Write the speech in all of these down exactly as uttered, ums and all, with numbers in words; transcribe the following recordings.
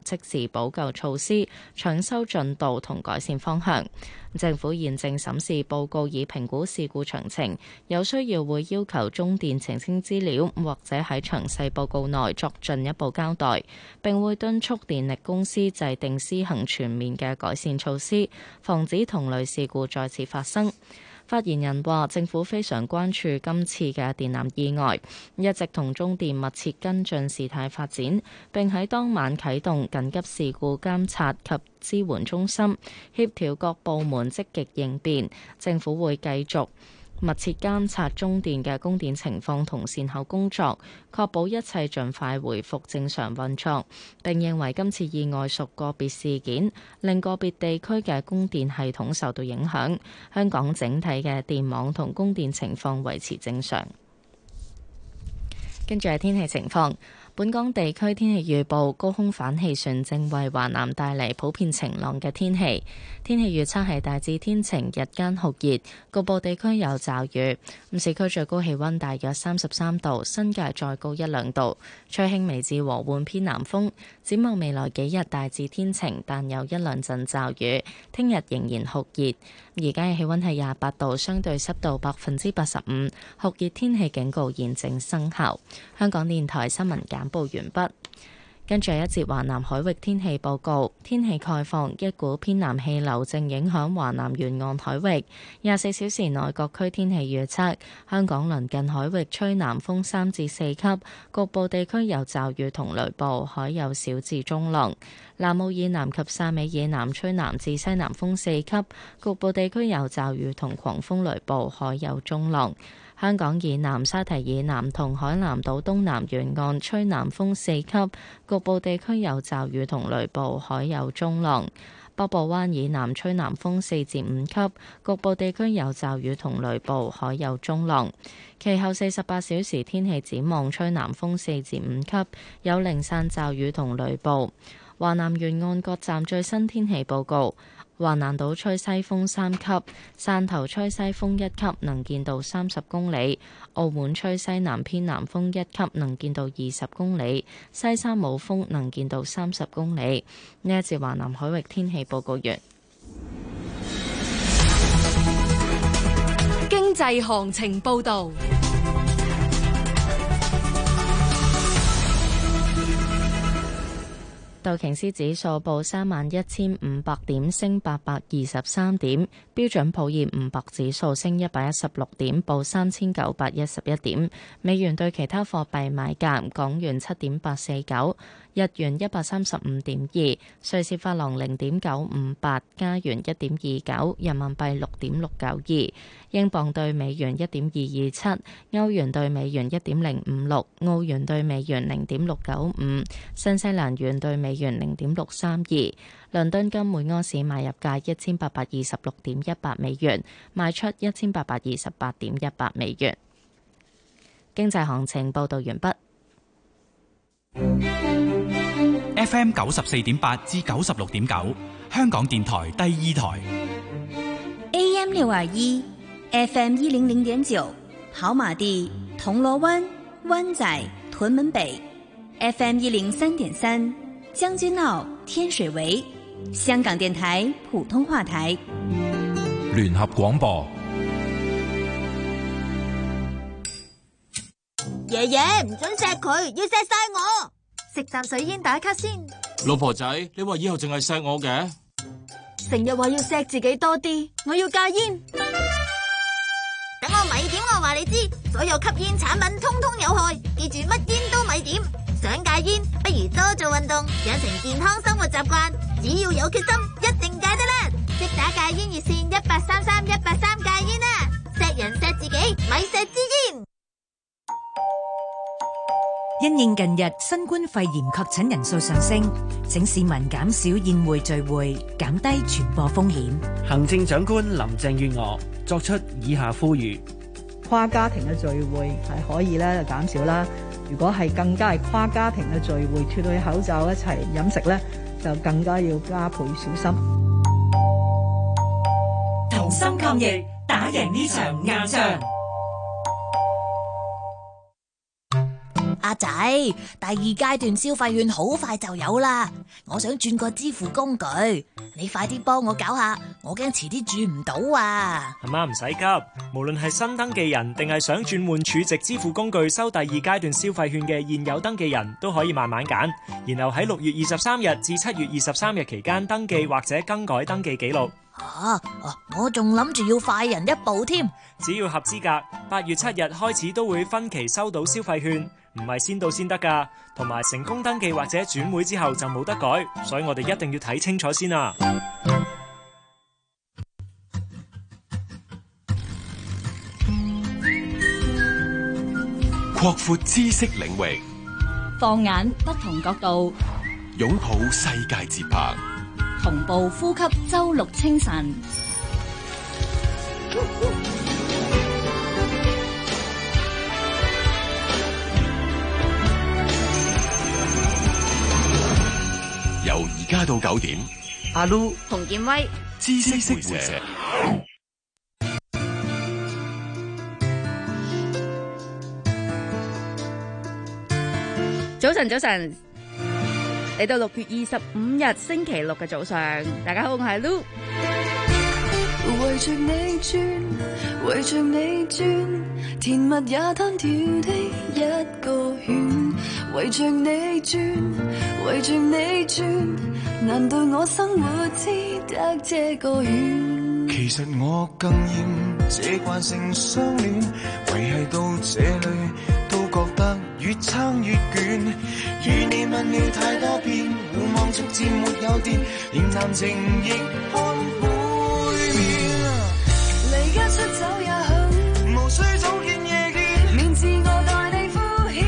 即時補救措施、搶修進度同改善方向。政府現正審視報告以評估事故詳情，有需要會要求中電澄清資料，或者喺詳細報告內作進一步交代，並會敦促電力公司制定施行全面嘅改善措施，防止同類事故再次發生。發言人話：政府非常關注今次嘅電纜意外，一直同中電密切跟進事態發展，並喺當晚啟動緊急事故監察及支援中心，協調各部門積極應變。政府會繼續密切監察中電嘅供電情況同善後工作，確保一切盡快回復正常運作。並認為今次意外屬個別事件，令個別地區嘅供電系統受到影響。香港整體嘅電網同供電情況維持正常。跟住係天氣情況。本港地區天氣預報，高空反氣旋正為華南帶嚟普遍晴朗嘅天氣。天氣預測係大致天晴，日間酷熱，局部地區有驟雨。咁市區最高氣溫大約三十三度，新界再高一兩度。吹輕微至和緩偏南風。展望未來幾日大致天晴，但有一兩陣驟雨。聽日仍然酷熱。而家嘅氣溫係廿八度，相對濕度百分之八十五，酷熱天氣警告現正生效。香港電台新聞簡報完畢。跟住一節華南海域天氣報告，天氣概況，一股偏南氣流正影響華南沿岸海域。廿四小時內各區天氣預測，香港鄰近海域吹南風三至四級，局部地區有驟雨同雷暴，海有小至中浪。南澳以南及汕尾以南吹南至西南風四級，局部地區有驟雨同狂風雷暴，海有中浪。香港以南、沙堤以南同海南島東南沿岸吹南風四級，局部地區有驟雨同雷暴，海有中浪。北部灣以南吹南風四至五級，局部地區有驟雨同雷暴，海有中浪。其後四十八小時天氣展望，吹南風四至五級，有零散驟雨同雷暴。華南沿岸各站最新天氣報告。華南島吹西風三級，汕頭吹西風一級，能見度三十公里；澳門吹西南偏南風一級，能見度二十公里；西沙冇風，能見度三十公里。呢一節華南海域天氣報告完。 經濟行情報導。 道瓊斯指數報三萬一千五百點，升八百二十三點；標準普爾五百指數升一百一十六點，報三千九百一十一點。美元對其他貨幣買價：港元七點八四九，日元一百三十五點二，瑞士法郎零點九五八，加元一點二九，人民幣六點六九二，英鎊對美元一點二二七，歐元對美元一點零五六，澳元對美元零點六九五，新西蘭元對美元零點六三二。倫敦金每安士買入價一千八百二十六點一八美元，賣出一千八百二十八點一八美元。經濟行情報道完畢。 F M 九十四點八至九十六點九，香港電台第二台。 A M 六二一，F M 一零零點九，跑馬地、銅鑼灣、灣仔、屯門北 ，F M 一零三點三，將軍澳、天水圍，香港電台普通話台。 聯合廣播。 爺爺唔准錫佢，要錫晒我。 食啖水煙打卡先。 老婆仔，你話以後淨係錫我嘅？ 成日話要錫自己多啲，我要戒煙。 等我咪點，我話你知，所有吸煙產品通通有害，記住乜煙都咪點。想戒煙，不如多做運動，養成健康生活習慣。只要有決心，一定戒得啦！即打戒煙熱線一八三三一八三戒煙啦！錫人錫自己，咪錫支煙。 因應近日新冠肺炎確診人數上升，請市民減少宴會聚會，減低傳播風險。 行政長官林鄭月娥作出以下呼籲： 跨家庭嘅聚會係可以咧減少啦，如果係更加係跨家庭嘅聚會，脫去口罩一齊飲食咧，就更加要加倍小心。 同心抗疫，打贏呢場硬仗。 阿仔，第二階段消費券好快就有啦，我想轉個支付工具，你快啲幫我搞下，我驚遲啲轉唔到啊。 阿媽唔使急，無論係新登記人定係想轉換儲值支付工具收第二階段消費券嘅現有登記人都可以慢慢揀，然後喺六月二十三日至七月二十三日期間登記或者更改登記記錄。 啊，我仲諗住要快人一步添。 只要合資格，八月七日開始都會分期收到消費券，唔係先到先得㗎。同埋成功登記或者轉會之後就冇得改，所以我哋一定要睇清楚先啊。 擴闊知識領域， 放眼不同角度， 擁抱世界節拍， 同步呼吸周六清晨。 由而家到九點， 阿 Lu 洪建威， 知識會社。 早晨，早晨，嚟到六月二十五日星期六嘅早上，大家好，我係 Lu。 圍着你轉，圍着你轉，甜蜜也單調的一個圈。圍着你轉，圍着你轉，難道我生活只得這個圈？ 其實我更厭這慣性相戀，維繫到這裏都覺得越撐越捲。與你問了太多遍，互望逐漸沒有電，連談情亦看背面。離家出走也好，無需早見夜見，面自我待你敷衍，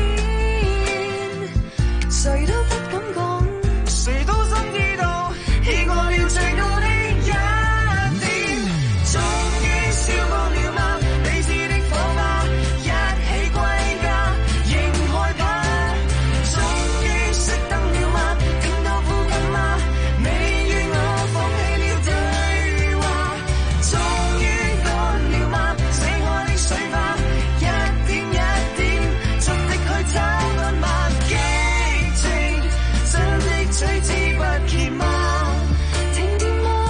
誰都不敢講，誰都心知道，已過了最高的一點。終於燒光了嗎？彼此的火花，一起歸家，仍害怕。終於熄燈了嗎？聽到呼吸嗎？你與我放棄了對話。終於乾了嗎？死開的水花，一點一點，盡力去找安嗎？激情真的取之不竭嗎？停電嗎？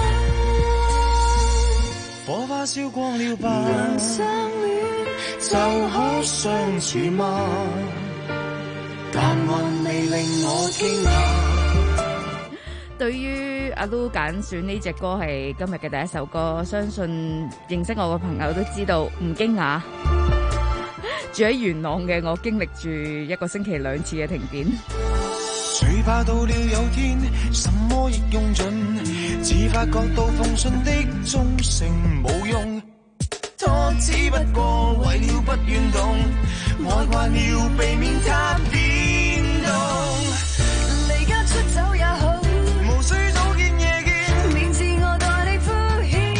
火花燒光了吧？能相戀就可相處嗎？答案未令我驚訝。 對於阿 Lu 揀選呢隻歌係今日嘅第一首歌，相信認識我嘅朋友都知道，唔驚訝。住喺元朗嘅我，經歷住一個星期兩次嘅停電。 最怕到了有天，什麼亦用盡，只發覺到奉信的忠誠無用。他只不過為了不願動，愛慣了避免他變動。離家出走也好，無需早見夜見，面自我待你敷衍。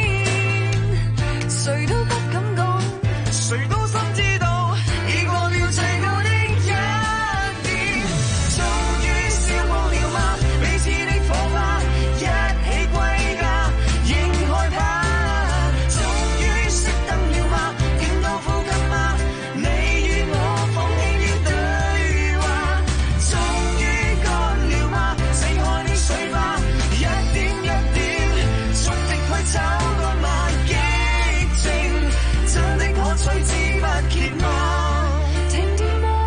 誰都不敢講，誰都心知道，已過了最高的一點。終於燒光了嗎？彼此的火花，一起歸家，仍害怕。終於熄燈了嗎？聽到呼吸嗎？你與我放棄了對話。終於乾了嗎？死開的水花，一點一點，逐滴去找安嗎？激情真的可取之不竭嗎？停電嗎？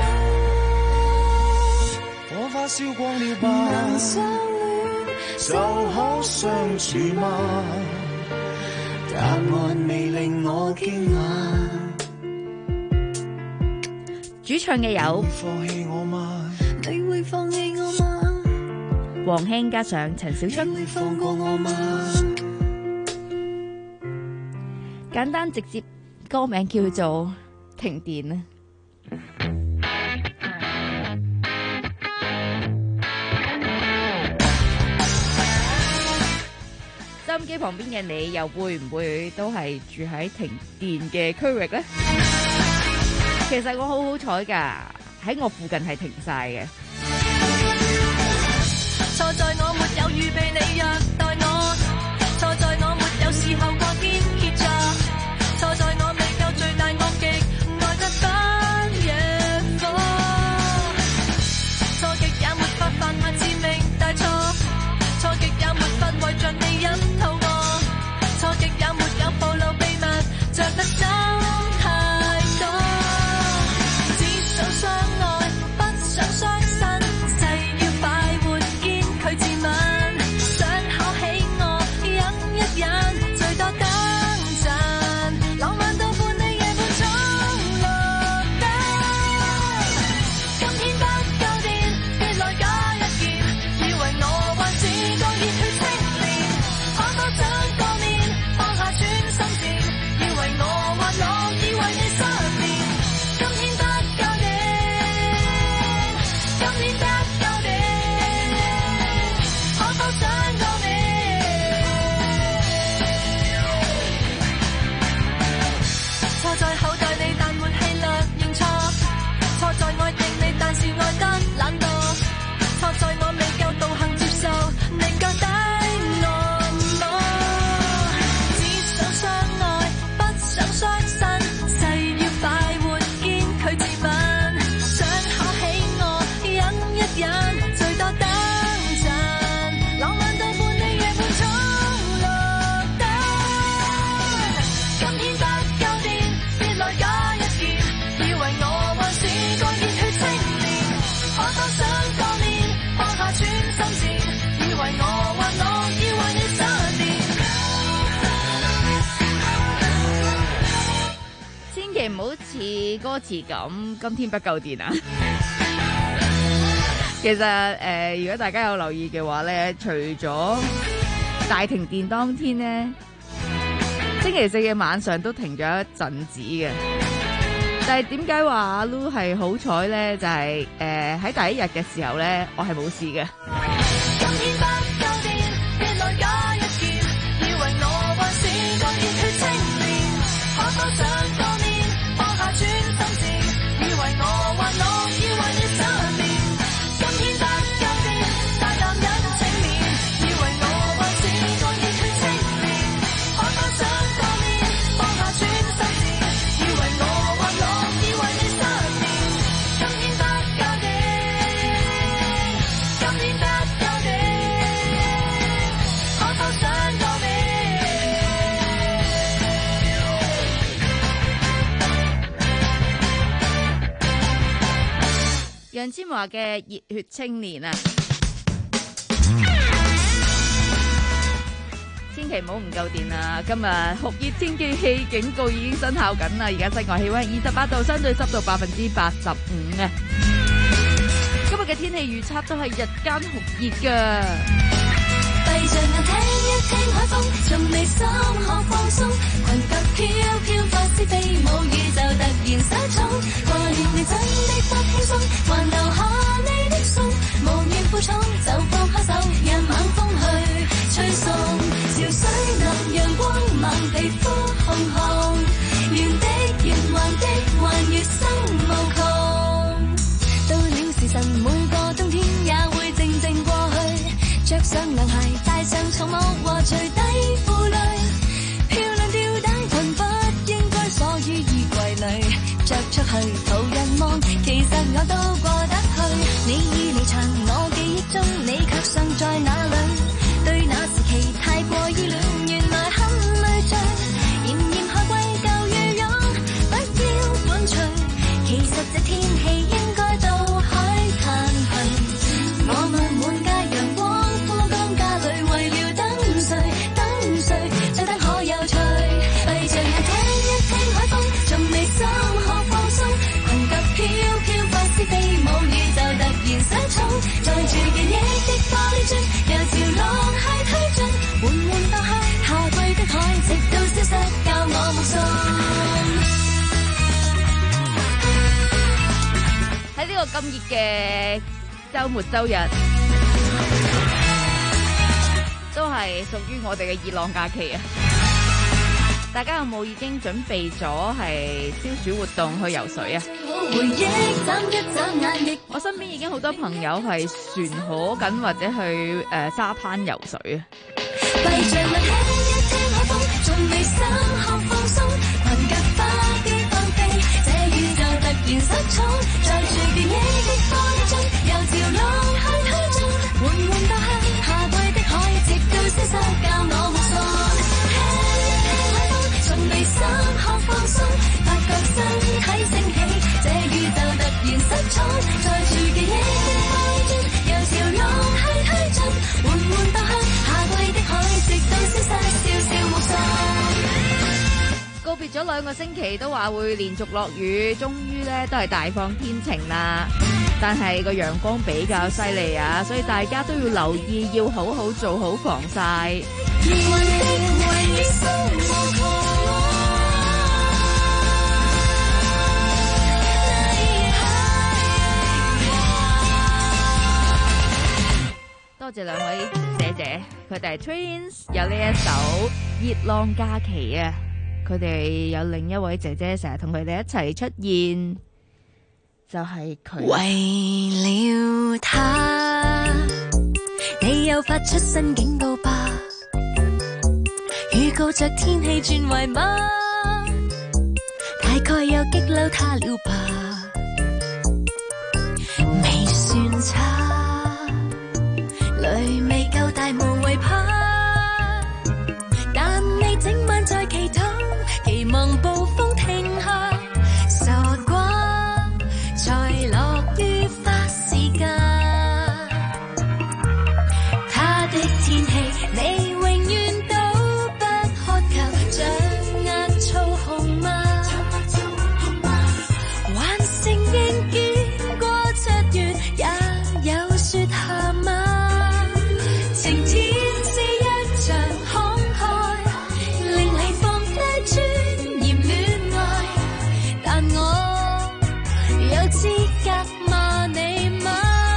火花燒光了吧？能相戀就可相處嗎？答案未令我驚訝。 主唱嘅有放棄我嗎？ 你會放棄我嗎？ 黃興加上陳小春， 你會放過我嗎？ 簡單直接，歌名叫做《停電》啊！收音機旁邊嘅你，又會唔會都係住喺停電嘅區域呢？其實我好好彩㗎，喺我附近係停晒嘅。 錯在我沒有預備你虐待我，錯在我沒有事後過天蠍座，錯在我未夠最大惡極愛得不若火。 歌詞咁，今天不夠電啊！其實誒、呃，如果大家有留意嘅話咧，除咗大停電當天咧，星期四嘅晚上都停咗一陣子嘅。但係點解話阿 Lu 係好彩咧？就係誒喺第一日嘅時候咧，我係冇事嘅。楊千嬅嘅熱血青年啊，千祈唔好唔夠電啊！今日酷熱天氣警告已經生效緊啦，而家室外氣溫二十八度，相對濕度百分之八十五啊！今日嘅天氣預測都係日間酷熱噶。 閉着眼聽一聽海風，從眉心可放鬆，裙腳飄飄發絲飛舞，宇宙突然失重。過年你真的不輕鬆，還留下你的餸，無言負重就放開手，讓猛風去吹送。潮水藍陽光猛，皮膚紅紅，圓的圓環的環，月生無窮。到了時辰，每個冬天也會靜靜過去。着上涼鞋，戴上草帽和除低褲類，漂亮吊帶裙不應該鎖於衣櫃裏，着出去圖人望，其實我都過得去。你已離場，我記憶中你卻尚在那裏，對那時期太過依戀，原來很累贅。炎炎夏季舊羽絨，不要管除，其實這天氣應該到海灘去。我們滿街陽光。在住記憶的玻璃樽，由潮浪係推進，緩緩蕩去夏季的海，直到消失，教我目送。 喺呢個咁熱嘅週末週日，都係屬於我哋嘅熱浪假期啊！大家有冇已經準備咗係消暑活動去游水啊？我身邊已經好多朋友係船河緊或者去誒、呃、沙灘游水啊！告別咗兩個星期，都話會連續落雨，終於咧都係大放天晴啦。但係個陽光比較犀利啊，所以大家都要留意，要好好做好防曬。多謝兩位姐姐，佢哋係 Twins， 有呢一首《熱浪假期》啊。佢哋有另一位姐姐成日同佢哋一齊出現，就係佢。 為了他，你又發出新警告吧？預告着天氣轉壞嗎？大概又激嬲他了吧？未算差，雷未夠大無謂怕，但你整晚在祈禱，期望暴風停下，傻瓜才樂於花時間。他的天氣你永遠都不渴求，掌握操控嗎？ 晴天是一場慷慨，令你放低尊嚴戀愛，但我有資格罵你嗎？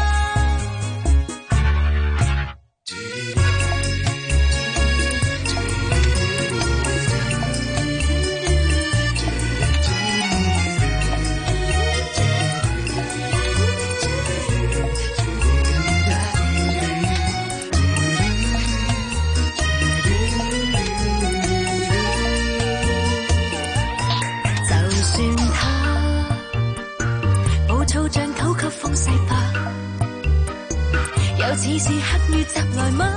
風勢吧，又似是刻意襲來嗎？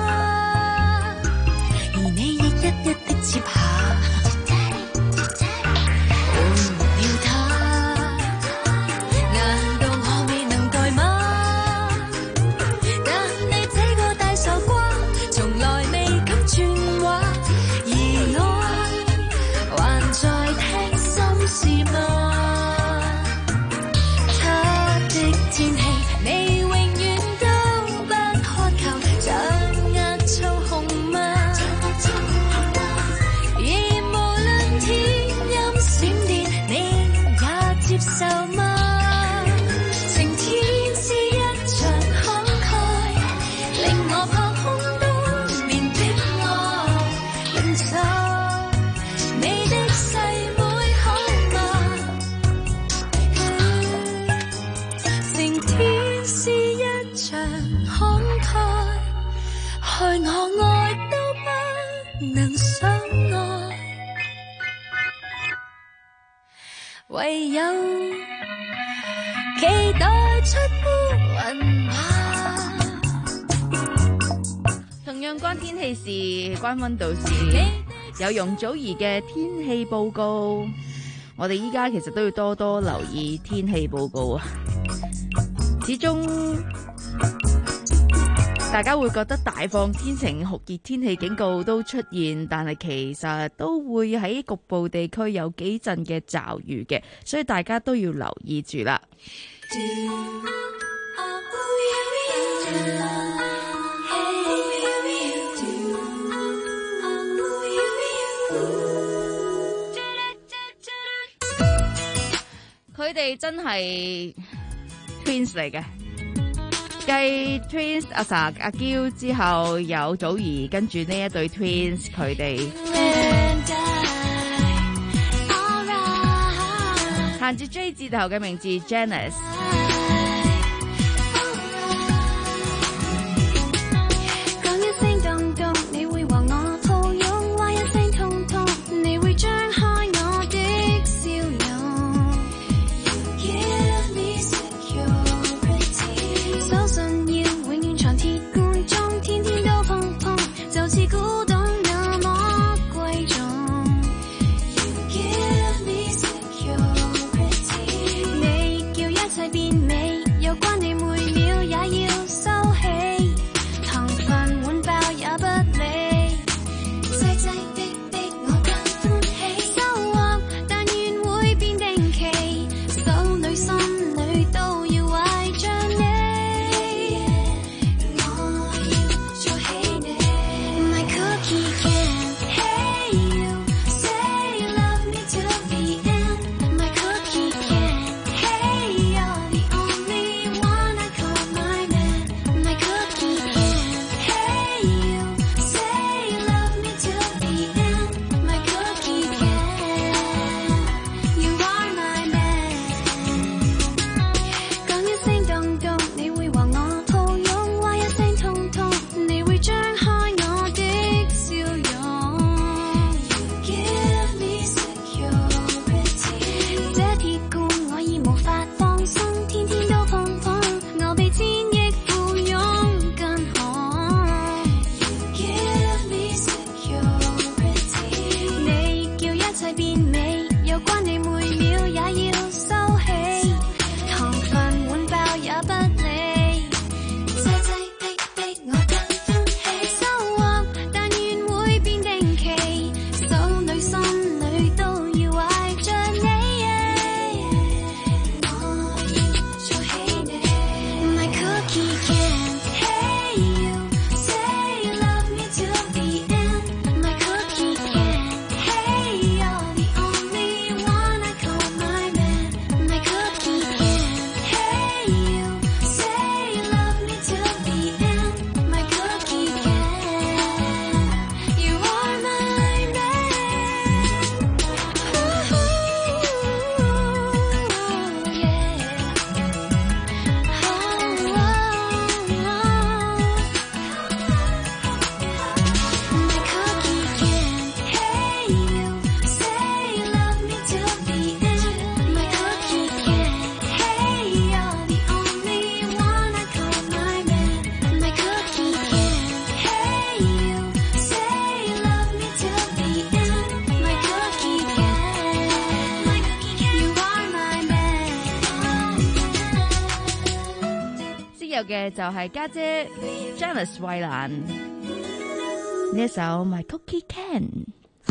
而你亦一一的接下，換了他，難道我未能代嗎？但你這個大傻瓜，從來未敢轉話，而我還在聽心事嗎？天氣，你永遠都不渴求掌握操控嗎？而無論天陰閃電，你也接受嗎？晴天是一場慷慨，令我撲空多年的愛，認錯你的細妹好嗎？晴天是一場慷慨，害我愛都不能相愛，唯有期待出烏雲馬。 同樣關天氣事，關溫度事，有容祖兒嘅天氣報告。我哋依家其實都要多多留意天氣報告啊！始終大家會覺得大放天晴、酷熱天氣警告都出現，但係其實都會喺局部地區有幾陣嘅驟雨嘅，所以大家都要留意住啦。佢哋真係 Twins 嚟嘅，繼 Twins 阿 sa 阿嬌之後有祖兒，跟住呢一對 Twins 佢哋行住 J 字頭嘅名字 Janice。 講一聲動動，你會和我抱擁；話一聲痛痛，你會張開我的笑容。相信要永遠藏鐵罐中，天天都碰碰，就似古董那麼貴重。You give me security， 你叫一切變美。 嘅就係家姐 Janice 衛蘭呢一首 My Cookie Can。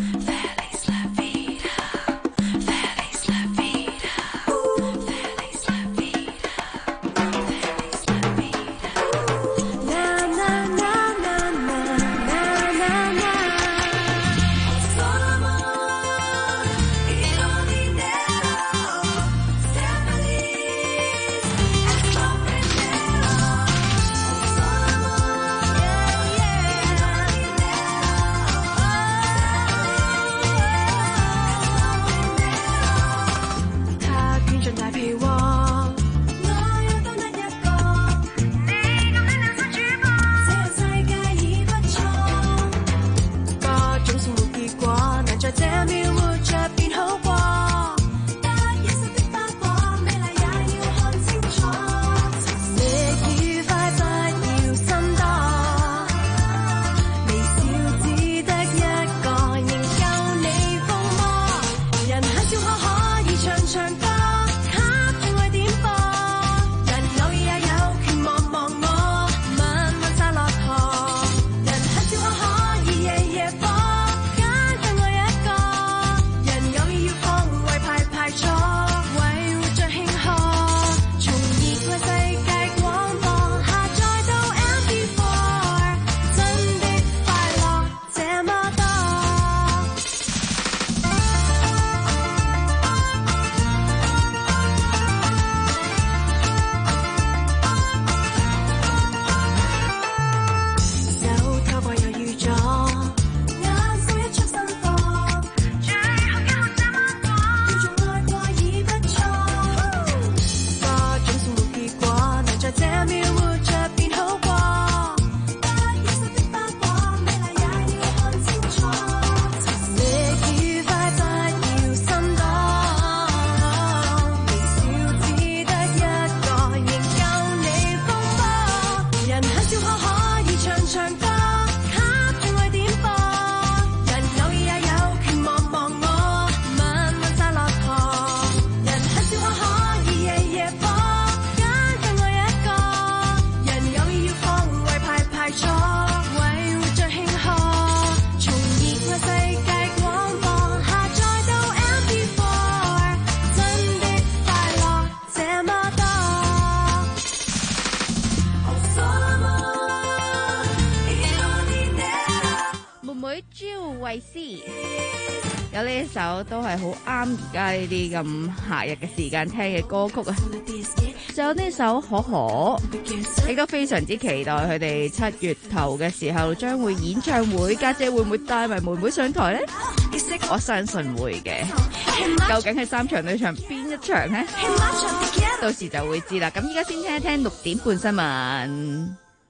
有呢一首都係好啱而家呢啲咁夏日嘅時間聽嘅歌曲啊！仲有呢首可可，亦都非常之期待佢哋七月頭嘅時候將會演唱會，家姐會唔會帶埋妹妹上台呢？我相信會嘅。究竟係三場女場邊一場呢？到時就會知啦。咁依家先聽一聽六點半新聞。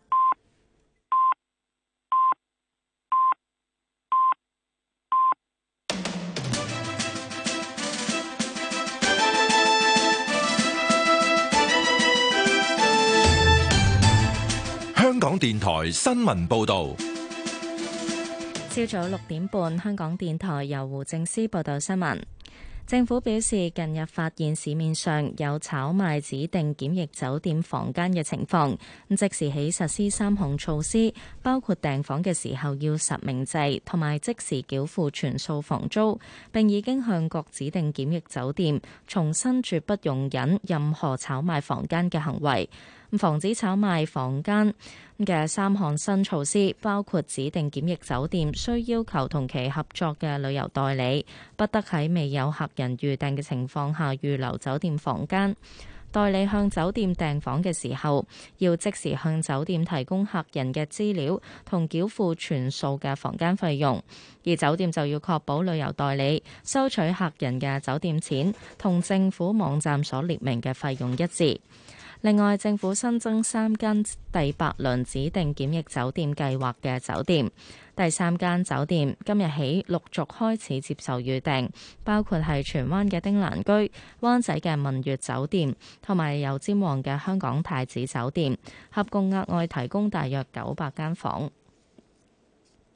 香港電台新聞報道， 朝早六點半，香港電台由胡正思報道新聞。政府表示，近日發現市面上有炒賣指定檢疫酒店房間嘅情況，即時起實施三項措施，包括訂房嘅時候要實名制，同埋即時繳付全數房租。並已經向各指定檢疫酒店重申絕不容忍任何炒賣房間嘅行為。防止炒賣房間嘅三項新措施，包括指定檢疫酒店需要求同其合作嘅旅遊代理不得喺未有客人預訂嘅情況下預留酒店房間。代理向酒店訂房嘅時候，要即時向酒店提供客人嘅資料同繳付全數嘅房間費用，而酒店就要確保旅遊代理收取客人嘅酒店錢同政府網站所列明嘅費用一致。另外，政府新增三間第八輪指定檢疫酒店計劃嘅酒店，第三間酒店今日起陸續開始接受預訂，包括係荃灣嘅丁蘭居、灣仔嘅文悅酒店同埋油尖旺嘅香港太子酒店，合共額外提供大約九百間房。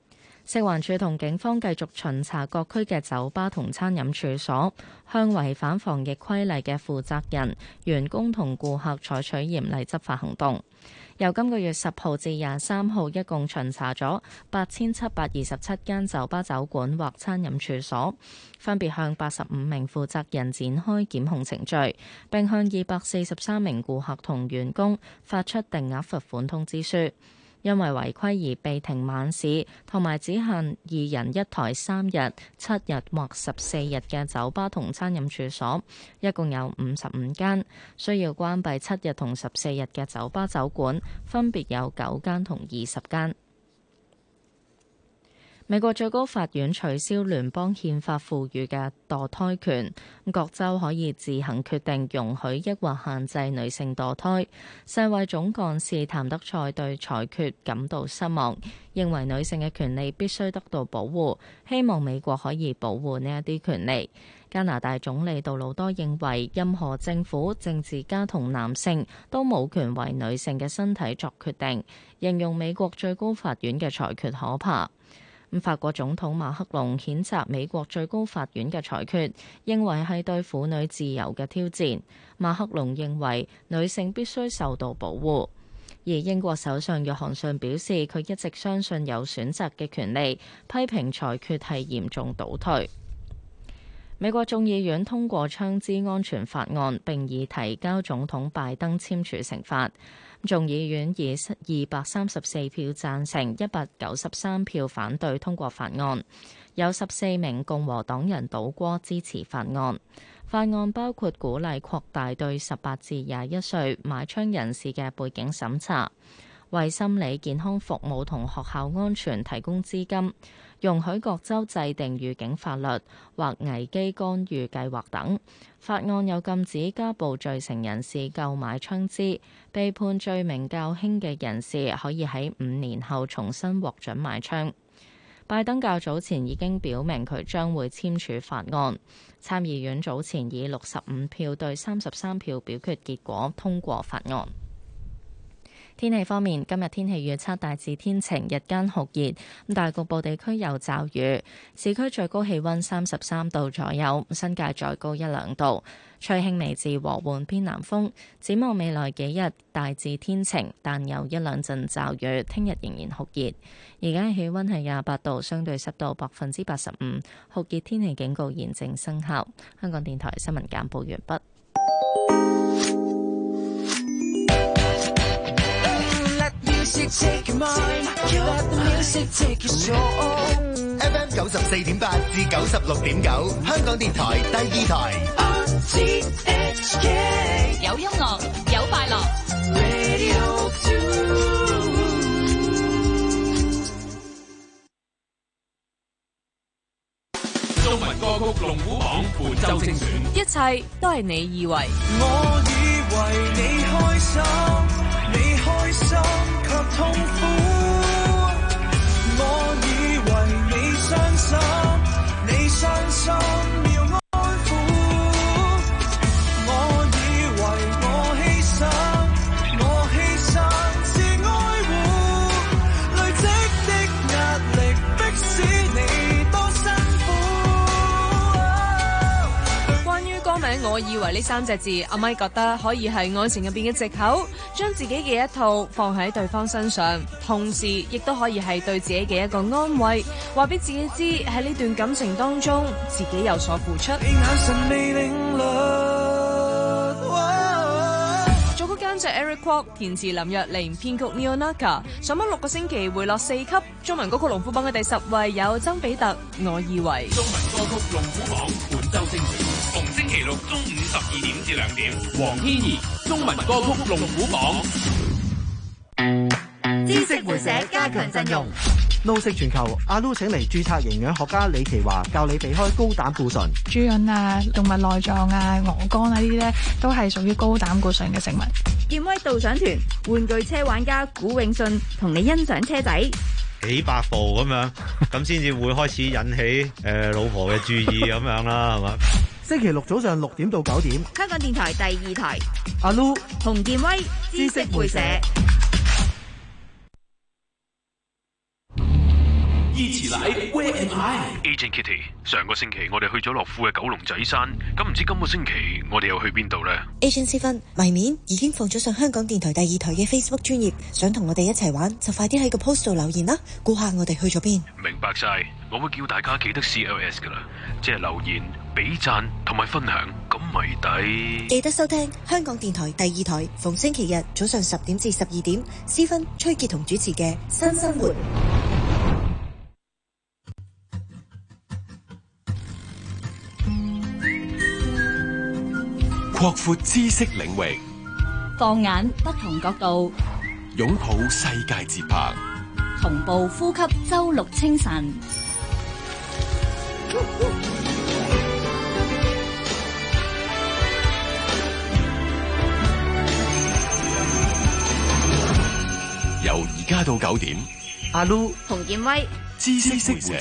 食環署同警方繼續巡查各區嘅酒吧同餐飲處所，向違反防疫規例嘅負責人、員工同顧客採取嚴厲執法行動。由今個月十號至廿三號，一共巡查咗八千七百二十七間酒吧、酒館或餐飲處所，分別向八十五名負責人展開檢控程序，並向二百四十三名顧客同員工發出定額罰款通知書。因為違規而被停晚市，同埋只限二人一台三日、七日或十四日嘅酒吧同餐飲處所，一共有五十五間，需要關閉七日同十四日嘅酒吧酒館，分別有九間同二十間。美國最高法院取消聯邦憲法賦予嘅墮胎權，各州可以自行決定容許抑或限制女性墮胎。世衛總幹事譚德塞對裁決感到失望，認為女性嘅權利必須得到保護，希望美國可以保護呢一啲權利。加拿大總理杜魯多認為，任何政府、政治家同男性都冇權為女性嘅身體作決定，形容美國最高法院嘅裁決可怕。法國總統馬克龍譴責美國最高法院嘅裁決，認為係對婦女自由嘅挑戰。馬克龍認為女性必須受到保護。而英國首相約翰遜表示，佢一直相信有選擇嘅權利，批評裁決係嚴重倒退。美國眾議院通過槍支安全法案，並已提交總統拜登簽署成法。眾議院以二百三十四票贊成、一百九十三票反對通過法案，有十四名共和黨人倒戈支持法案。法案包括鼓勵擴大對十八至廿一歲買槍人士嘅背景審查，為心理健康服務同學校安全提供資金，容許各州制定預警法律或危機干預計劃等。法案又禁止家暴罪成人士購買槍支，被判罪名較輕嘅人士可以喺五年後重新獲准買槍。拜登較早前已經表明佢將會簽署法案，參議院早前以六十五票對三十三票表決結果通過法案。天氣方面，今日天氣預測大致天晴，日間酷熱，但局部地區有驟雨。市區最高氣溫三十三度左右，新界再高一兩度。吹輕微至和緩偏南風。展望未來幾日，大致天晴，但有一兩陣驟雨。聽日仍然酷熱。而家氣溫係廿八度，相對濕度百分之八十五，酷熱天氣警告現正生效。香港電台新聞簡報完畢。 F M 九十四點八至九十六點九，香港電台第二台。 有音樂，有快樂。 中文歌曲龍虎榜本周精選， 一切都係你以為。 我以為你開心，你開心卻痛苦。我以為你傷心，你傷心要安撫。我以為我犧牲，我犧牲是愛護。累積的壓力迫使你多辛苦。 關於歌名我以為呢三隻字，阿咪覺得可以係愛情入邊嘅藉口，將自己嘅一套放喺對方身上，同時亦都可以係對自己嘅一個安慰，話俾自己知喺呢段感情當中自己有所付出。 你眼神未領略。 作曲監製 Eric Kwok， 填詞林若寧，編曲 Neo Naka， 上榜六個星期回落四級。中文歌曲龍虎榜嘅第十位有曾比特《我以為》。 中文歌曲龍虎榜本周精選，逢星期六中午十二點至兩點。黃天怡中文歌曲龍虎榜。 知識回社加強陣容。 路食全球，阿 Lu 請嚟註冊營養學家李奇華教你避開高膽固醇。 豬潤啊、動物內臟啊、鵝肝啊呢啲咧，都係屬於高膽固醇嘅食物。 健威導賞團，玩具車玩家古永信同你欣賞車仔。 幾百部咁樣，咁先至會開始引起誒、呃、老婆嘅注意咁樣啦，係嘛？ 星期六早上六點到九點， 香港電台第二台， 阿 Lu 洪健威知識會社。 一起來 Where am I？ Agent Kitty， 上個星期我哋去咗樂富嘅九龍仔山，咁唔知今個星期我哋又去邊度呢？ Agent Stephen， 謎面已經放咗上香港電台第二台嘅 Facebook 專頁，想同我哋一齊玩就快啲喺個 post 度留言啦，估下我哋去咗邊。 明白晒，我會叫大家記得 C L S 噶啦，即係留言、俾讚同埋分享，咁咪抵。 記得收聽香港電台第二台，逢星期日早上十點至十二點，Stephen、崔潔同主持嘅新生活。 擴闊知識領域， 放眼不同角度， 擁抱世界節拍， 同步呼吸周六清晨。 由而家到九點， 阿 Lu 洪建威， 知識識社。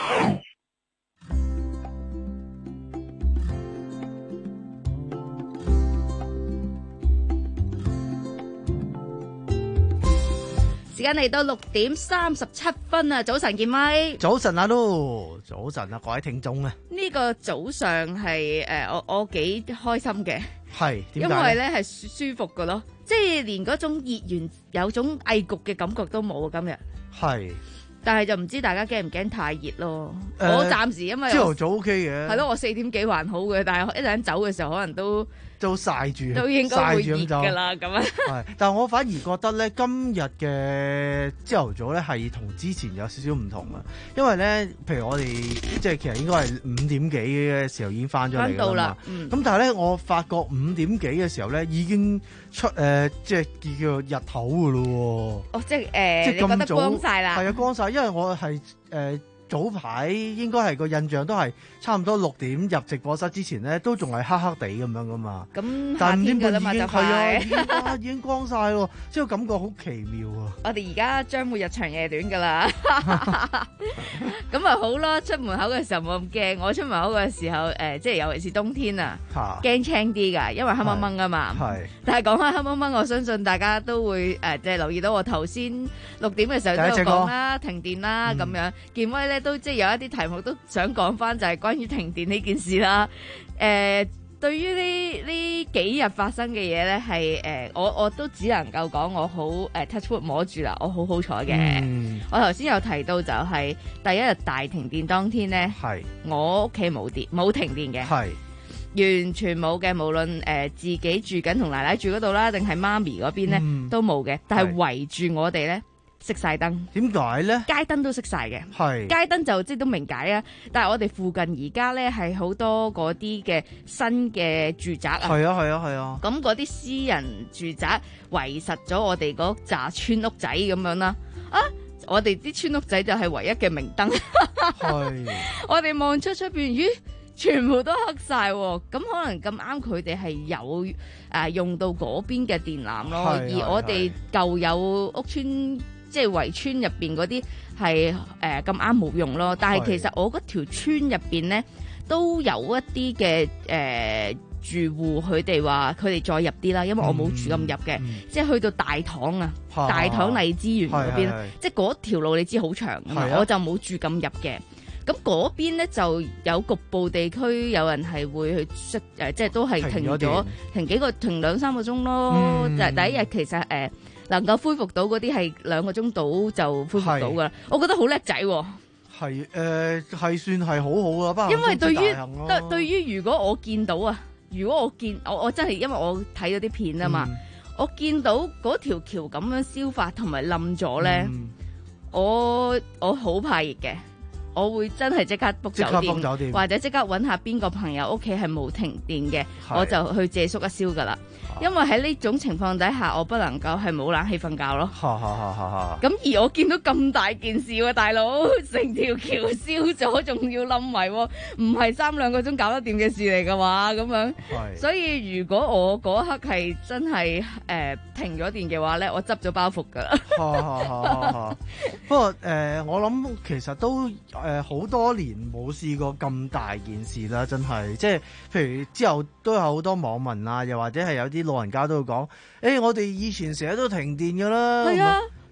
時間嚟到六點三十七分啊！早晨，建威。 早晨阿 Lu，早晨啊，各位聽眾啊。 呢個早上係誒，我我幾開心嘅。 係， 因為咧係舒服嘅咯，即係連嗰種熱完有種翳焗嘅感覺都冇啊！今日係， 但係就唔知大家驚唔驚太熱咯？ 呃、 我暫時因為朝頭早 OK 嘅， 係咯，我四點幾還好嘅，但係一陣走嘅時候可能都都曬住， 都應該會熱㗎啦咁樣。 係，但係我反而覺得咧，今日嘅朝頭早咧係同之前有少少唔同啊，因為咧，譬如我哋即係其實應該係五點幾嘅時候已經翻咗嚟㗎啦嘛。咁、嗯、但係咧，我發覺五點幾嘅時候咧已經出誒、呃，即係叫叫日頭㗎咯喎。 哦，即係誒，呃、你覺得光曬啦？ 係啊，光曬，因為我係誒。呃早排應該係個印象都係差唔多六點入直播室之前咧，都仲係黑黑地咁樣噶嘛。 咁夏天㗎啦嘛，就係啊，已經光晒咯，即係感覺好奇妙啊！ 我哋而家將會日長夜短噶啦，咁咪好咯。出門口嘅時候冇咁驚，我出門口嘅時候誒、呃，即係尤其是冬天啊，驚青啲㗎，因為黑掹掹啊嘛。係。但係講開黑掹掹，我相信大家都會誒，即、呃、係留意到我頭先六點嘅時候都有講啦，停電啦咁、嗯、樣。建威咧。都即係有一啲題目都想講翻，就係關於停電呢件事啦。誒、呃，對於呢呢幾日發生嘅嘢咧，係誒、呃，我我都只能夠講我好誒、呃、touch wood 摸住啦，我好好彩嘅。嗯、我頭先有提到就係第一日大停電當天咧，係我屋企冇電冇停電嘅，係完全冇嘅，無論誒、呃、自己住緊同奶奶住嗰度啦，定係媽咪嗰邊咧、嗯、都冇嘅，但係圍住我哋咧。熄晒燈，點解咧？街燈都熄晒嘅，係街燈就即係都明解啊！但係我哋附近而家咧係好多嗰啲嘅新嘅住宅啊，係啊係啊係啊！咁嗰啲私人住宅圍實咗我哋嗰紮村屋仔咁樣啦，啊！我哋啲村屋仔就係唯一嘅明燈，係我哋望出出邊，咦，全部都黑晒喎！咁可能咁啱佢哋係有誒、呃、用到嗰邊嘅電纜咯，而我哋舊有屋村。即係圍村入邊嗰啲係誒咁啱冇用咯，但係其實我嗰條村入邊咧都有一啲嘅誒住戶，佢哋話佢哋再入啲啦，因為我冇住咁入嘅、嗯嗯，即係去到大棠啊，啊大棠荔枝園嗰邊，即係嗰條路你知好長啊嘛，我就冇住咁入嘅。咁嗰邊咧就有局部地區有人係會去熄誒，即係都係停咗停幾個停兩三個鐘咯。就、嗯、第一日其實誒。呃能夠恢復到嗰啲係兩個鐘到就恢復到噶啦，我覺得好叻仔喎。係誒係算係好好啊，因為對於對對於如果我見到啊，如果我見我我真係因為我睇咗啲片啊嘛、嗯，我見到嗰條橋咁樣燒發同埋冧咗咧，我我好怕熱嘅，我會真係即刻 book 酒店，酒店或者即刻揾下邊個朋友屋企係冇停電嘅，我就去借宿一宵噶啦。因為喺呢種情況底下，我不能夠係冇冷氣瞓覺咯。咁而我見到咁大件事喎、啊，大佬成條橋燒咗，仲要冧埋，唔係三兩個鐘搞得掂嘅事嚟嘅話，咁樣。所以如果我嗰刻係真係誒、呃、停咗電嘅話咧，我執咗包袱噶啦。 不過誒、呃，我諗其實都誒好、呃、多年冇試過咁大件事啦，真係。即係譬如之後都有好多網民啊，又或者係有啲老人家都會講，誒、欸，我哋以前成日都停電噶啦。係啊，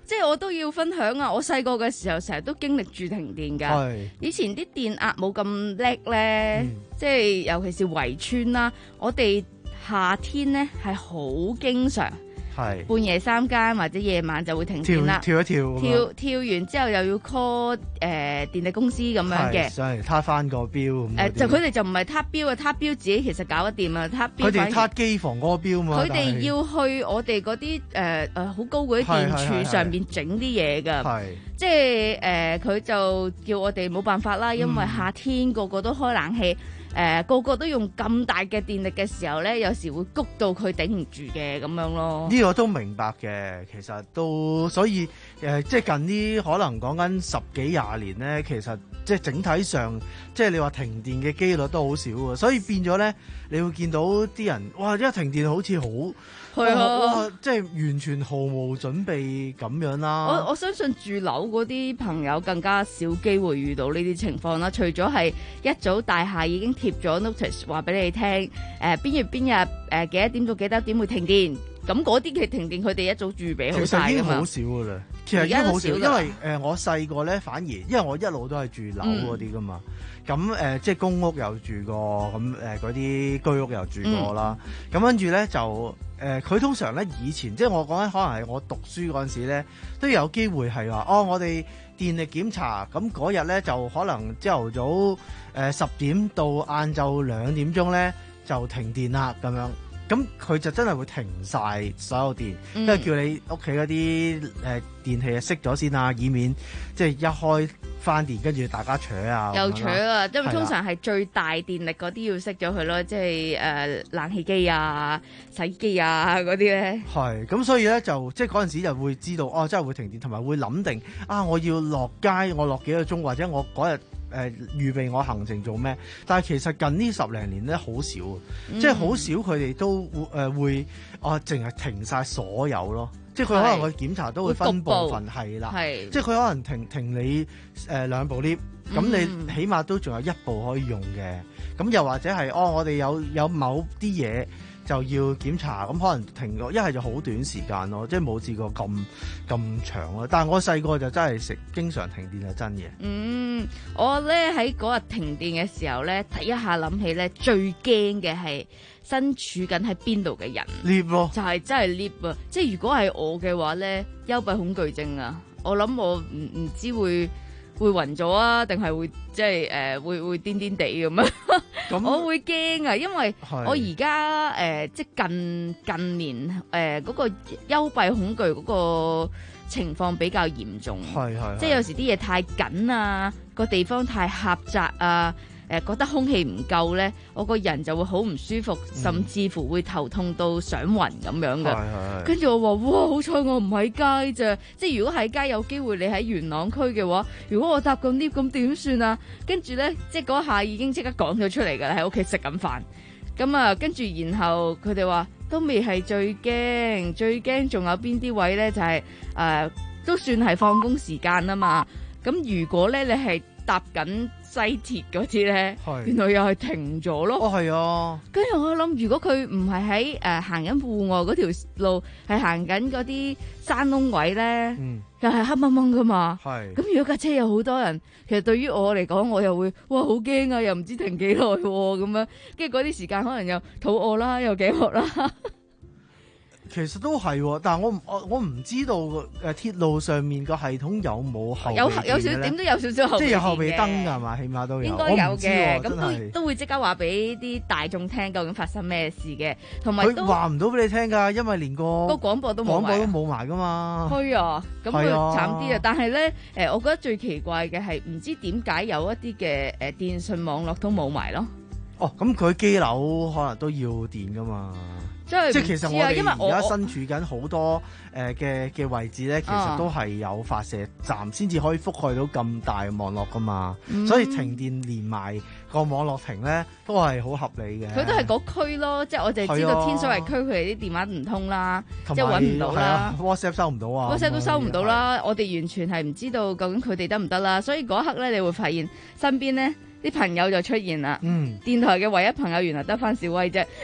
即係我都要分享啊！我細個嘅時候成日都經歷住停電㗎。以前啲電壓冇咁叻咧，嗯、即係尤其是圍村啦，我哋夏天咧係好經常。半夜三更或者夜晚就會停電啦， 跳一跳， 跳跳完之後又要 call 誒、呃、電力公司咁樣嘅， 上嚟撻翻個標咁。誒、 呃、就佢哋就唔係撻標啊，撻標自己其實搞得掂啊，撻標。佢哋撻機房嗰個標嘛。 佢哋要去我哋嗰啲誒誒好高嗰啲電柱上邊整啲嘢㗎，即係誒佢就叫我哋冇辦法啦，因為夏天個個都開冷氣。誒、呃、個個都用咁大嘅電力嘅時候咧，有時會谷到佢頂唔住嘅咁樣咯。 呢個都明白嘅，其實都所以誒、呃，即係近呢可能講緊十幾廿年咧，其實即係整體上，即係你話停電嘅機率都好少啊，所以變咗咧，你會見到啲人哇，一停電好似好係啊，即係完全毫無準備咁樣啦。 我我相信住樓嗰啲朋友更加少機會遇到呢啲情況啦，除咗係一早大廈已經貼咗 notice 話俾你聽，誒、呃、邊月邊日誒幾多點到幾多點會停電，咁嗰啲嘅停電佢哋一早預備好晒㗎嘛。其實已經好少㗎啦，其實已經好少，因為誒、呃、我細個咧反而，因為我一路都係住樓嗰啲㗎嘛，咁、嗯、誒、呃、即係公屋又住過，咁誒嗰啲居屋又住過啦，咁、嗯、跟住咧就。誒佢、呃、通常咧以前即係我講緊，可能係我讀書嗰陣時咧，都有機會係話哦，我哋電力檢查，咁嗰日咧就可能朝頭早誒十點到晏晝兩點鐘咧就停電啦咁樣，咁佢就真係會停晒所有電，因為、嗯、叫你屋企嗰啲誒電器啊熄咗先啊，以免即係一開翻電跟住大家扯啊， 又扯啊，因為通常係最大電力嗰啲要熄咗佢咯，即係誒、呃、冷氣機啊、洗衣機啊嗰啲咧。 係咁，所以咧就即係嗰陣時就會知道哦，真係會停電，同埋會諗定啊，我要落街，我落幾個鐘，或者我嗰日誒預備我行程做咩？但係其實近呢十零年咧好少，嗯、即係好少佢哋都會誒、呃、會啊，淨係停晒所有咯。即係佢可能個檢查都會分部分係啦，即係佢可能停停你誒、呃、兩部 lift，咁你起碼都仲有一部可以用嘅。咁又或者係哦，我哋有有某啲嘢就要檢查，咁可能停咗一係就好短時間咯，即係冇試過咁咁長咯。但係我細個就真係食經常停電係真嘅。 嗯，我咧喺嗰日停電嘅時候咧，第一下諗起咧最驚嘅係身處緊喺邊度嘅人 lift 咯， 就係真係 lift 啊！即係如果係我嘅話咧，幽閉恐懼症啊，我諗我唔唔知會會暈咗啊，定係會即係誒、呃、會會癲癲地咁啊！我會驚啊，因為我而家誒即係近近年誒嗰、呃嗰個幽閉恐懼嗰個情況比較嚴重，係係即係有時啲嘢太緊啊，個地方太狹窄啊。誒覺得空氣唔夠咧，我個人就會好唔舒服，嗯、甚至乎會頭痛到想暈咁樣嘅。跟住我話：哇，好彩我唔喺街咋！即係如果喺街有機會，你喺元朗區嘅話，如果我搭個 lift 咁點算啊？跟住咧，即係嗰下已經即刻講咗出嚟㗎啦，喺屋企食緊飯。咁啊，跟住然後佢哋話都未係最驚，最驚仲有邊啲位咧？就係、是、誒、呃、都算係放工時間啊嘛。咁如果咧你係搭緊西鐵嗰啲咧，原來又係停咗咯。 哦，係啊。 跟住我諗，如果佢唔係喺誒行緊戶外嗰條路，係行緊嗰啲山窿位咧，嗯、又係黑掹掹噶嘛。係。咁如果架車有好多人，其實對於我嚟講，我又會哇好驚啊，又唔知停幾耐咁樣。跟住嗰啲時間可能又肚餓啦，又頸渴啦。 其實都係，但係我我我唔知道誒鐵路上面個系統有冇後備有有少點都有少少後備， 即係有後備燈㗎係嘛？起碼都有。 應該有嘅，咁都都會即刻話俾啲大眾聽究竟發生咩事嘅，同埋佢話唔到俾你聽㗎，因為連個個廣播都冇廣播都冇埋㗎嘛。 係啊，咁佢慘啲啊！但係咧誒，我覺得最奇怪嘅係唔知點解有一啲嘅誒電信網絡都冇埋咯。 哦，咁佢機樓可能都要電㗎嘛。即係其實我哋而家身處緊好多誒嘅嘅位置咧，其實都係有發射站先至可以覆蓋到咁大嘅網絡噶嘛，嗯、所以停電連埋個網絡停咧都係好合理嘅。 佢都係嗰區咯，即係我哋知道天水圍區佢哋啲電話唔通啦，即係揾唔到啦 ，WhatsApp 收唔到啊 ，WhatsApp 都收唔到啦。我哋完全係唔知道究竟佢哋得唔得啦，所以嗰刻咧你會發現身邊咧啲朋友就出現啦。嗯，電台嘅唯一朋友原來得翻小威啫。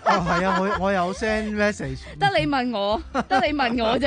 哦，係啊，我我有 send message， 得你問我，得你問我啫。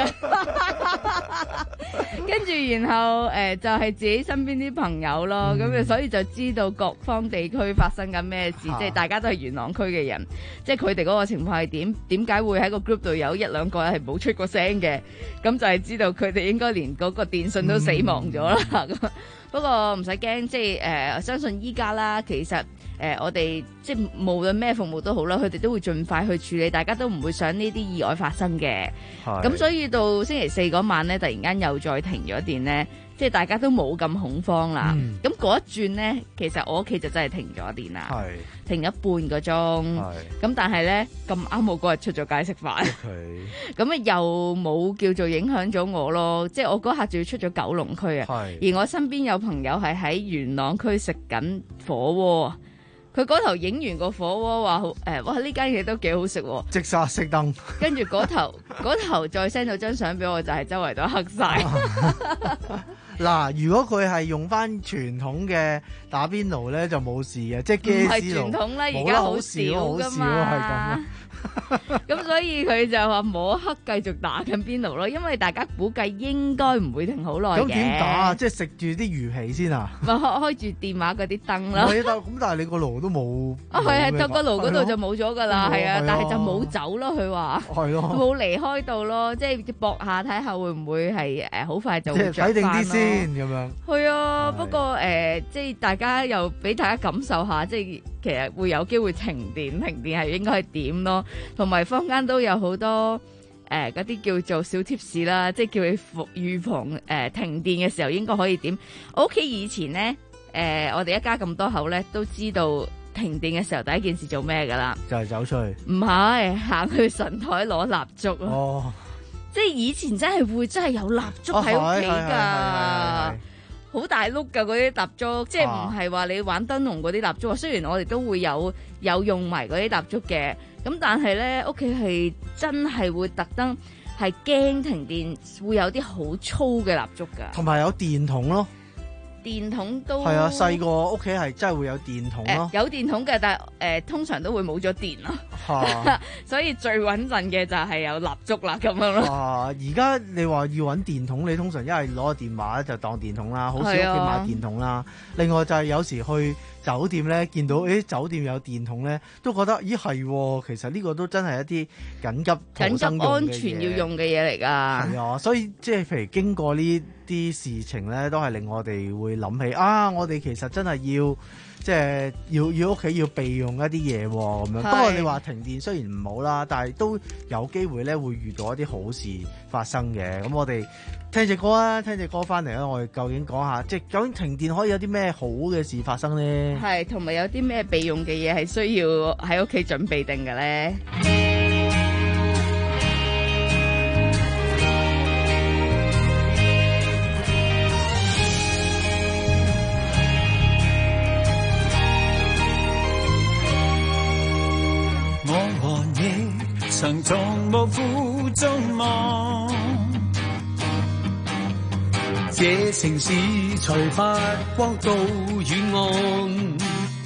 跟住然後誒、呃、就係、是、自己身邊啲朋友咯，咁、嗯、所以就知道各方地區發生緊咩事，啊、即係大家都係元朗區嘅人，即係佢哋嗰個情況係點？點解會喺個 group 度有一兩個人係冇出過聲嘅？咁就係知道佢哋應該連嗰個電信都死亡咗啦。嗯、不過唔使驚，即係誒、呃、相信依家啦，其實。誒、呃，我哋即係無論咩服務都好啦，佢哋都會盡快去處理，大家都唔會想呢啲意外發生嘅。咁所以到星期四嗰晚咧，突然間又再停咗電咧，即係大家都冇咁恐慌啦。咁、嗯、嗰一轉咧，其實我屋企就真係停咗電啦，停咗半個鐘。咁但係咧咁啱我嗰日出咗街食飯，咁啊又冇叫做影響咗我咯。即係我嗰下仲要出咗九龍區啊，而我身邊有朋友係喺元朗區食緊火鍋。佢嗰頭影完個火鍋話好誒，哇呢間嘢都幾好食喎！ 即沙熄燈， 跟住嗰頭嗰頭再 send 到張相俾我，就係、是、周圍都黑晒。 嗱，如果佢係用翻傳統嘅打邊爐咧，就冇事嘅，即係 gas 爐。唔係傳統啦，而家好少㗎嘛。咁所以佢就話摸黑繼續打緊邊爐咯，因為大家估計應該唔會停好耐嘅。咁點打啊？即係食住啲魚皮先啊？咪開開住電話嗰啲燈咯。係啊，咁但係你個爐都冇。啊，係啊，得個爐嗰度就冇咗噶啦，係啊，但係就冇走咯。佢話係咯，冇離開到咯，即係搏下睇下會唔會係誒好快就會着翻咯。睇定啲先咁樣。係啊，不過誒，即係大家又俾大家感受下，即係其實會有機會停電，停電係應該係點咯？同埋坊間都有好多誒嗰啲叫做小貼士啦，即係叫你預預防誒、呃、停電嘅時候應該可以點。我屋企以前咧誒、呃，我哋一家咁多口咧都知道停電嘅時候第一件事做咩噶啦？就係走出去。唔係行去神台攞蠟燭咯。哦，即係以前真係會真係有蠟燭喺屋企㗎。好大碌㗎嗰啲蠟燭，即係唔係話你玩燈籠嗰啲蠟燭啊？雖然我哋都會有有用埋嗰啲蠟燭嘅，咁但係咧屋企係真係會特登係驚停電，會有啲好粗嘅蠟燭㗎，同埋有電筒咯。電筒都係啊，細個屋企係真係會有電筒咯、呃，有電筒嘅，但係誒、呃、通常都會冇咗電咯，啊、所以最穩陣嘅就係有蠟燭啦咁樣咯。啊，而家你話要揾電筒，你通常一係攞個電話就當電筒啦，好少屋企買電筒啦。另外就係有時去酒店咧，見到誒酒店有電筒咧，都覺得咦係，其實呢個都真係一啲緊急緊急安全要用嘅嘢嚟㗎。係啊，所以即係譬如經過呢啲事情咧，都係令我哋會諗起啊，我哋其實真係要即係要要屋企要備用一啲嘢咁樣。不過你話停電雖然唔好啦，但係都有機會咧會遇到一啲好事發生嘅。咁我哋聽隻歌啊，聽隻歌翻嚟啦，我哋究竟講下，即係究竟停電可以有啲咩好嘅事發生呢？係，同埋有啲咩備用嘅嘢係需要喺屋企準備定嘅咧？ 我和你曾從無負中望，這城市才發光到遠岸。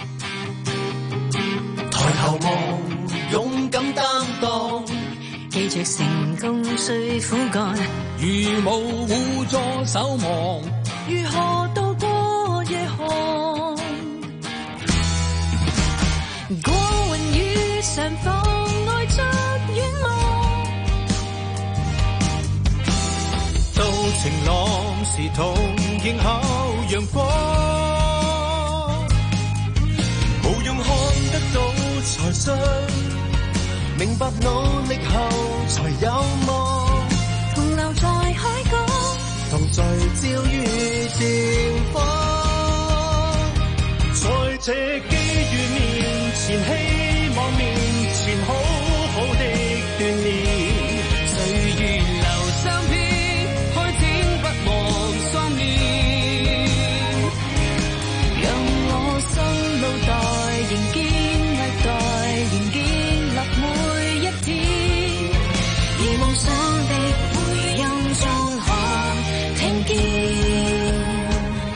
抬頭望，勇敢擔當，記着成功需苦幹。如無互助守望，如何渡過夜寒？過雲雨上妨礙着遠望，到晴朗時同迎候陽光，無用看得到才信，明白努力後才有望，同留在海角，同聚焦於前方，在這機遇面前，希望面前好好的鍛鍊，歲月留相片，開展不忘雙面，讓我心腦袋仍堅毅待，仍建立每一天，而夢想的回音中可聽見。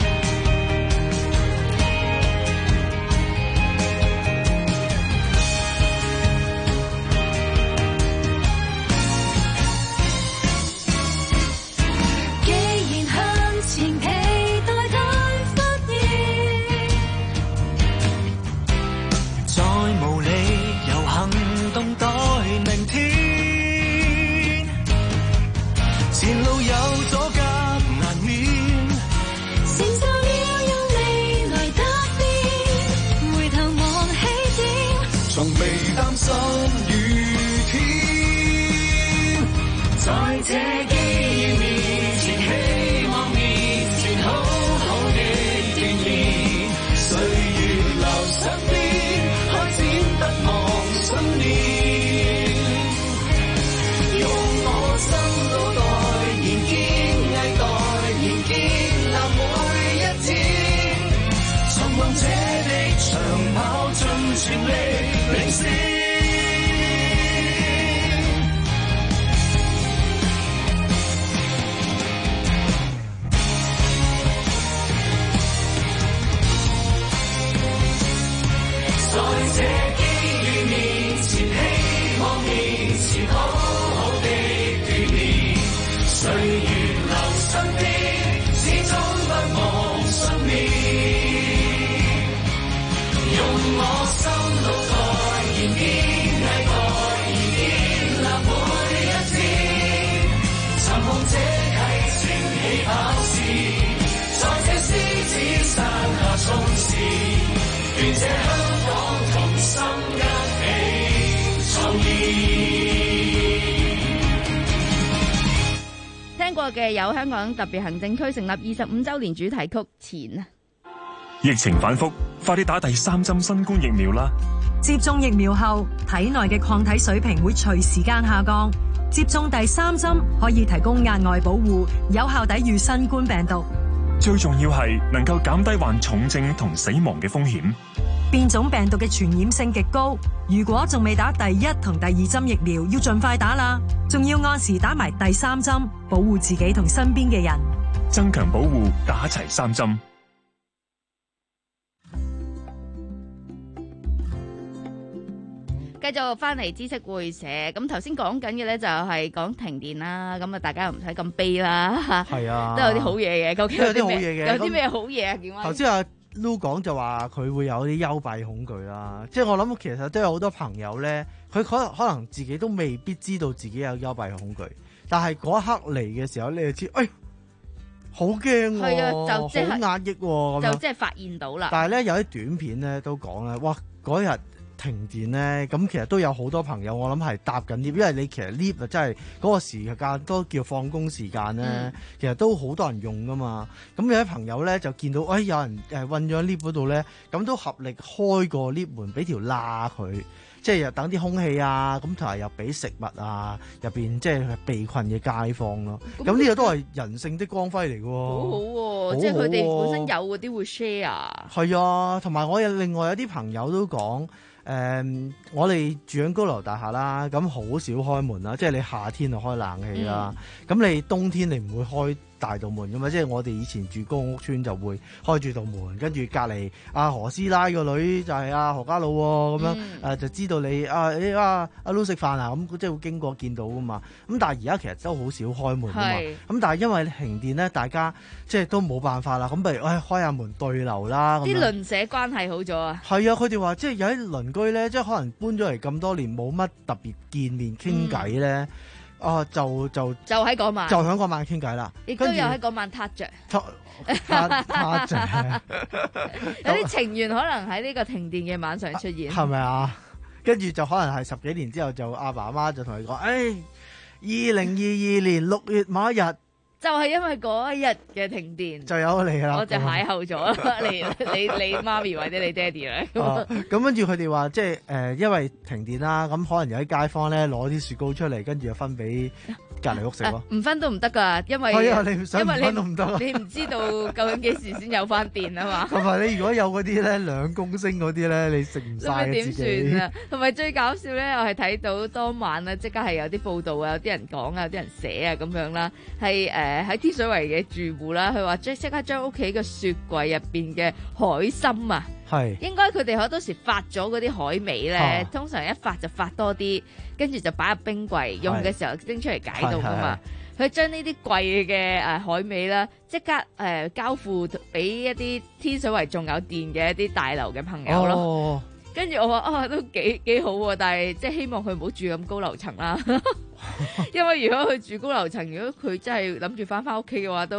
在這機遇面前，希望面前好好地鍛鍊，歲月留身邊，開展不忘信念，用我心腦袋燃堅毅代，燃建立每一天，尋夢這地長跑盡全力領先。在這機遇面前，希望面前好好地鍛鍊，歲月留身邊，始終不忘信念，用我心腦袋燃堅毅代，燃建立每一天，尋夢這啟程起跑線，在這獅子山下衝刺，願這香同心一起創意。 聽過嘅有香港特別行政區成立二十五週年主題曲《前》啊。 疫情反覆，快啲打第三針新冠疫苗啦！ 接種疫苗後，體內嘅抗體水平會隨時間下降。接種第三針可以提供額外保護，有效抵禦新冠病毒。 最重要係能夠減低患重症同死亡嘅風險。 變種病毒嘅傳染性極高，如果仲未打第一同第二針疫苗，要盡快打啦。仲要按時打埋第三針，保護自己同身邊嘅人。 增強保護，打齊三針。 繼續翻嚟知識會社，咁頭先講緊嘅咧就係講停電啦，咁啊大家又唔使咁悲啦， 係啊， 都有啲好嘢嘅，究竟有啲好嘢嘅， 有啲咩好嘢啊？點啊？ 頭先阿 Lu 講就話佢會有啲幽閉恐懼啦，即係我諗其實都有好多朋友咧，佢可能可能自己都未必知道自己有幽閉恐懼，但係嗰一刻嚟嘅時候，你就知，哎，好驚喎， 係啊，就即係好壓抑喎， 就即係發現到啦。 但係咧有啲短片咧都講咧，哇嗰日停電咧，咁其實都有好多朋友，我諗係搭緊 lift，因為你其實 lift 啊真係嗰個時間都叫放工時間咧，嗯、其實都好多人用噶嘛。咁有啲朋友咧就見到，哎有人誒韞咗喺 lift 嗰度咧，咁都合力開個 lift 門，俾條罅佢，即係又等啲空氣啊，咁同埋又俾食物啊，入邊即係被困嘅街坊咯。咁呢個都係人性的光輝嚟嘅喎。 好好喎、啊，即係佢哋本身有嗰啲會 share。係啊，同埋我有另外有啲朋友都講。誒、嗯，我哋住緊高樓大廈啦，咁好少開門啦，即係你夏天就開冷氣啦，咁、嗯、你冬天你唔會開大道門噶嘛，即係我哋以前住公屋村就會開住道門，跟住隔離阿何師奶個女就係阿何家佬喎，咁樣誒、嗯啊、就知道你啊誒啊阿 Lu 食飯啊，咁即係會經過見到噶嘛，咁但係而家其實都好少開門噶嘛，咁但係因為停電咧，大家即係都冇辦法啦，咁不如誒開下門對流啦， 啲鄰舍關係好咗啊， 係啊，佢哋話即係有啲鄰居咧，即係可能搬咗嚟咁多年冇乜特別見面傾偈咧。嗯啊！就就就喺嗰晚， 就喺嗰晚傾偈啦。 亦都有喺嗰晚撻着， 撻撻着。 有啲情緣可能喺呢個停電嘅晚上出現， 係咪啊？跟住就可能係十幾年之後，就阿爸阿媽就同佢講：，誒、哎，二零二二年六月某一日。 就係因為嗰一日嘅停電， 就有你啦， 我就邂逅咗你你你媽咪或者你爹哋咧。 咁跟住佢哋話，即係誒、呃，因為停電啦，咁可能有啲街坊咧攞啲雪糕出嚟，跟住就分俾隔離屋食咯。 唔、啊、分都唔得噶，因為係啊，你唔想唔分都唔得。 你唔知道究竟幾時先有翻電啊嘛。 同埋你如果有嗰啲咧兩公升嗰啲咧，你食唔晒嘅自己。點算啊？ 同埋最搞笑咧，我係睇到當晚咧，即刻係有啲報道啊，有啲人講啊，有啲人寫啊咁樣啦，係誒喺天水圍嘅住戶啦，佢話即即刻將屋企嘅雪櫃入邊嘅海參啊，係應該佢哋好多時發咗嗰啲海味咧、啊，通常一發就發多啲，跟住就擺入冰櫃，用嘅時候拎出嚟解凍噶嘛。佢將呢啲貴嘅誒海味啦，即刻誒、呃、交付俾一啲天水圍仲有電嘅一啲大樓嘅朋友咯。哦跟住我話啊，都幾幾好喎，但係即係希望佢唔好住咁高樓層啦，因為如果佢住高樓層，如果佢真係諗住翻翻屋企嘅話，都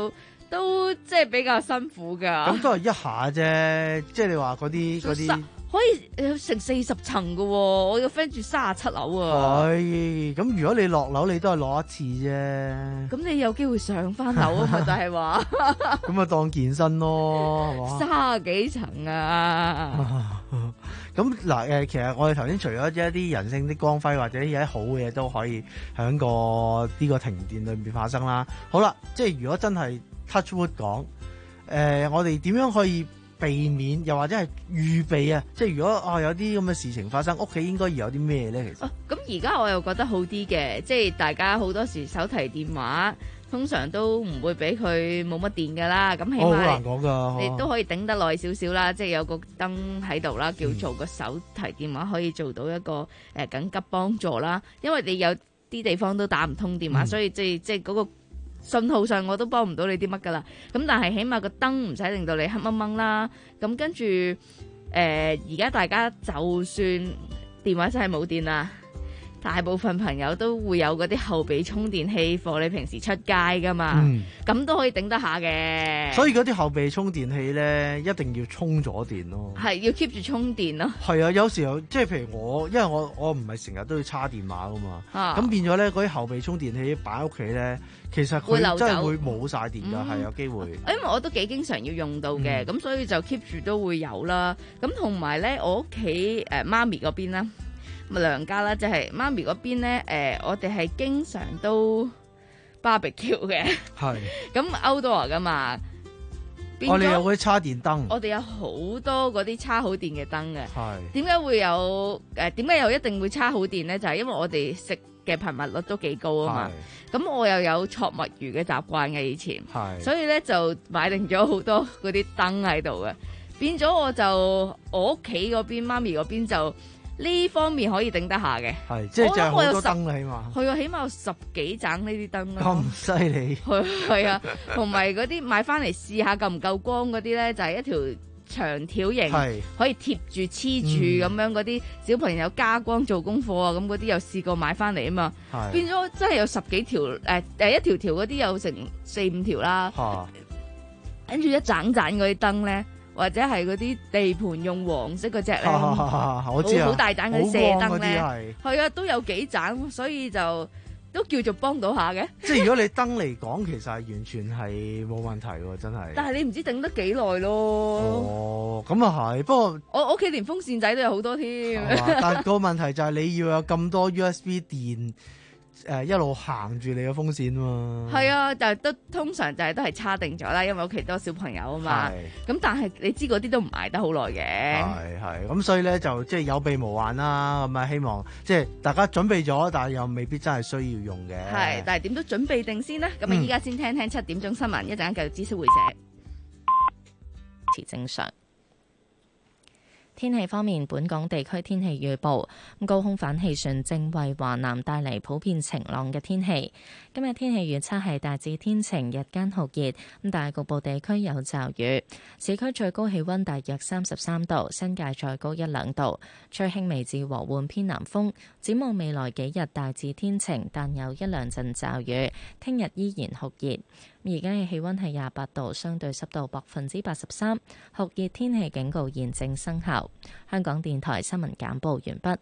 都即係比較辛苦㗎。 咁都係一下啫，即係你話嗰啲嗰啲。 可以誒成四十層㗎喎，我個 friend 住三十七樓啊。 係，咁如果你落樓，你都係攞一次啫。 咁你有機會上翻樓啊嘛？就係話。 咁啊，當健身咯，係嘛？ 三十幾層啊！ 咁嗱誒，其實我哋頭先除咗一啲人性的光輝或者一啲好嘅嘢都可以喺個呢個停電裏面發生啦。好啦，即係如果真係 touch wood 講，誒、呃，我哋點樣可以避免，又或者係預備啊？即係如果啊有啲咁嘅事情發生，屋企應該要有啲咩咧？其實， 咁而家我又覺得好啲嘅，即係大家好多時手提電話通常都唔會俾佢冇乜電㗎啦。咁起碼、哦、好難講㗎，你都可以頂得耐少少啦。即係有個燈喺度啦，叫做個手提電話可以做到一個誒、呃、緊急幫助啦。因為你有啲地方都打唔通電話，嗯、所以即係即係嗰個信號上我都幫唔到你啲乜㗎啦。咁但係起碼個燈唔使令到你黑掹掹啦。咁跟住誒而家大家就算電話真係冇電啦，大部分朋友都會有嗰啲後備充電器，貨你平時出街噶嘛，咁、嗯、都可以頂得下嘅。 所以嗰啲後備充電器咧，一定要充咗電咯。 係要 keep 住充電咯。 係啊，有時候即係譬如我，因為我我唔係成日都要叉電話噶嘛，咁、啊、變咗咧嗰啲後備充電器擺喺屋企咧，其實佢真係會冇晒電㗎，係、嗯、有機會。因為我都幾經常要用到嘅，咁、嗯、所以就 keep 住都會有啦。咁同埋咧，我屋企誒媽咪嗰邊啦。咪娘家啦，即係媽咪嗰邊咧，誒、呃，我哋係經常都 barbecue 嘅，係咁 outdoor 噶嘛。 我哋有嗰啲叉電燈， 我哋有好多嗰啲叉好電嘅燈嘅。係點解會有誒？點解又一定會叉好電咧？就係、是、因為我哋食嘅頻密率都幾高啊嘛。咁我又有戳墨魚嘅習慣嘅以前，係所以咧就買定咗好多嗰啲燈喺度嘅，變咗我就我屋企嗰邊媽咪嗰邊就。呢方面可以頂得下嘅， 係即係就係好多燈啦，起碼係啊，起碼有十幾盞呢啲燈啦。 咁犀利係係啊，同埋嗰啲買翻嚟試下夠唔夠光嗰啲咧，就係、是、一條長條形，可以貼住黐住咁樣嗰啲小朋友加光做功課啊，咁嗰啲又試過買翻嚟啊嘛，變咗真係有十幾條誒誒一條條嗰啲有成四五條啦，跟住一盞盞嗰啲燈咧。或者係嗰啲地盤用黃色嗰隻咧，好大盞嗰啲射燈咧，係啊，都有幾盞，所以就都叫做幫到下嘅。 即係如果你燈嚟講，其實係完全係冇問題喎，真係。 但係你唔知頂得幾耐咯。 哦，咁啊係，不過我屋企連風扇仔都有好多添。 但係個問題就係你要有咁多 U S B 電。誒、呃、一路行住你嘅風扇嘛， 係啊，但係都通常就係都係叉定咗啦，因為屋企多小朋友啊嘛。咁但係你知嗰啲都唔捱得好耐嘅。 係係咁，所以咧就即係有備無患啦。咁啊，希望即係大家準備咗，但係又未必真係需要用嘅。 係，但係點都準備定先啦。咁啊，依家先聽聽七點鐘新聞，一陣間繼續知識會社。持正常。 天氣方面，本港地區天氣預報，高空反氣旋正為華南帶嚟普遍晴朗嘅天氣。今日天氣預測係大致天晴，日間酷熱，咁但係局部地區有驟雨。市區最高氣溫大約三十三度，新界再高一兩度，吹輕微至和緩偏南風。展望未來幾日大致天晴，但有一兩陣驟雨。聽日依然酷熱。而家嘅氣溫係廿八度，相對濕度百分之八十三，酷熱天氣警告現正生效。香港電台新聞簡報完畢。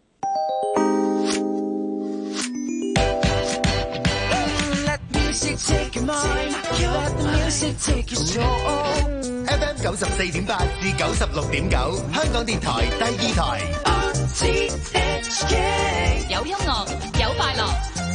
F M 九十四點八至九十六點九，香港電台第二台。 有音樂，有快樂。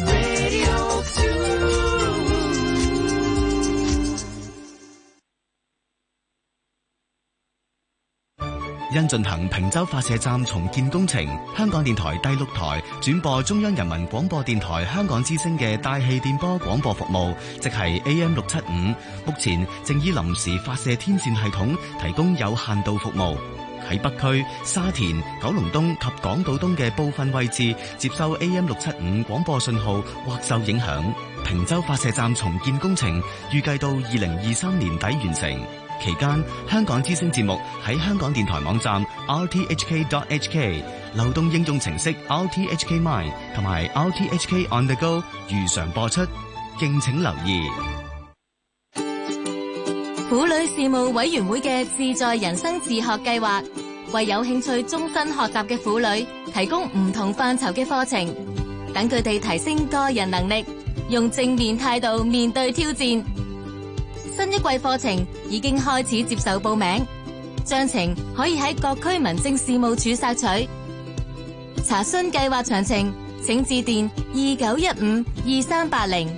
因進行坪洲發射站重建工程，香港電台第六台轉播中央人民廣播電台香港之聲嘅大氣電波廣播服務，即係 A M 六七五，目前正以臨時發射天線系統提供有限度服務。喺北區、沙田、九龍東及港島東嘅部分位置接收 A M 六七五廣播信號或受影響。坪洲發射站重建工程預計到二零二三年底完成。期間，香港之聲節目喺香港電台網站 r t h k dot h k、流動應用程式 R T H K Mine 同埋 R T H K On The Go 如常播出，敬請留意。 婦女事務委員會嘅自在人生自學計劃，為有興趣終身學習嘅婦女提供唔同範疇嘅課程，等佢哋提升個人能力，用正面態度面對挑戰。新一季課程已經開始接受報名，詳情可以喺各區民政事務處索取。查詢計劃詳情，請致電二九一五二三八零。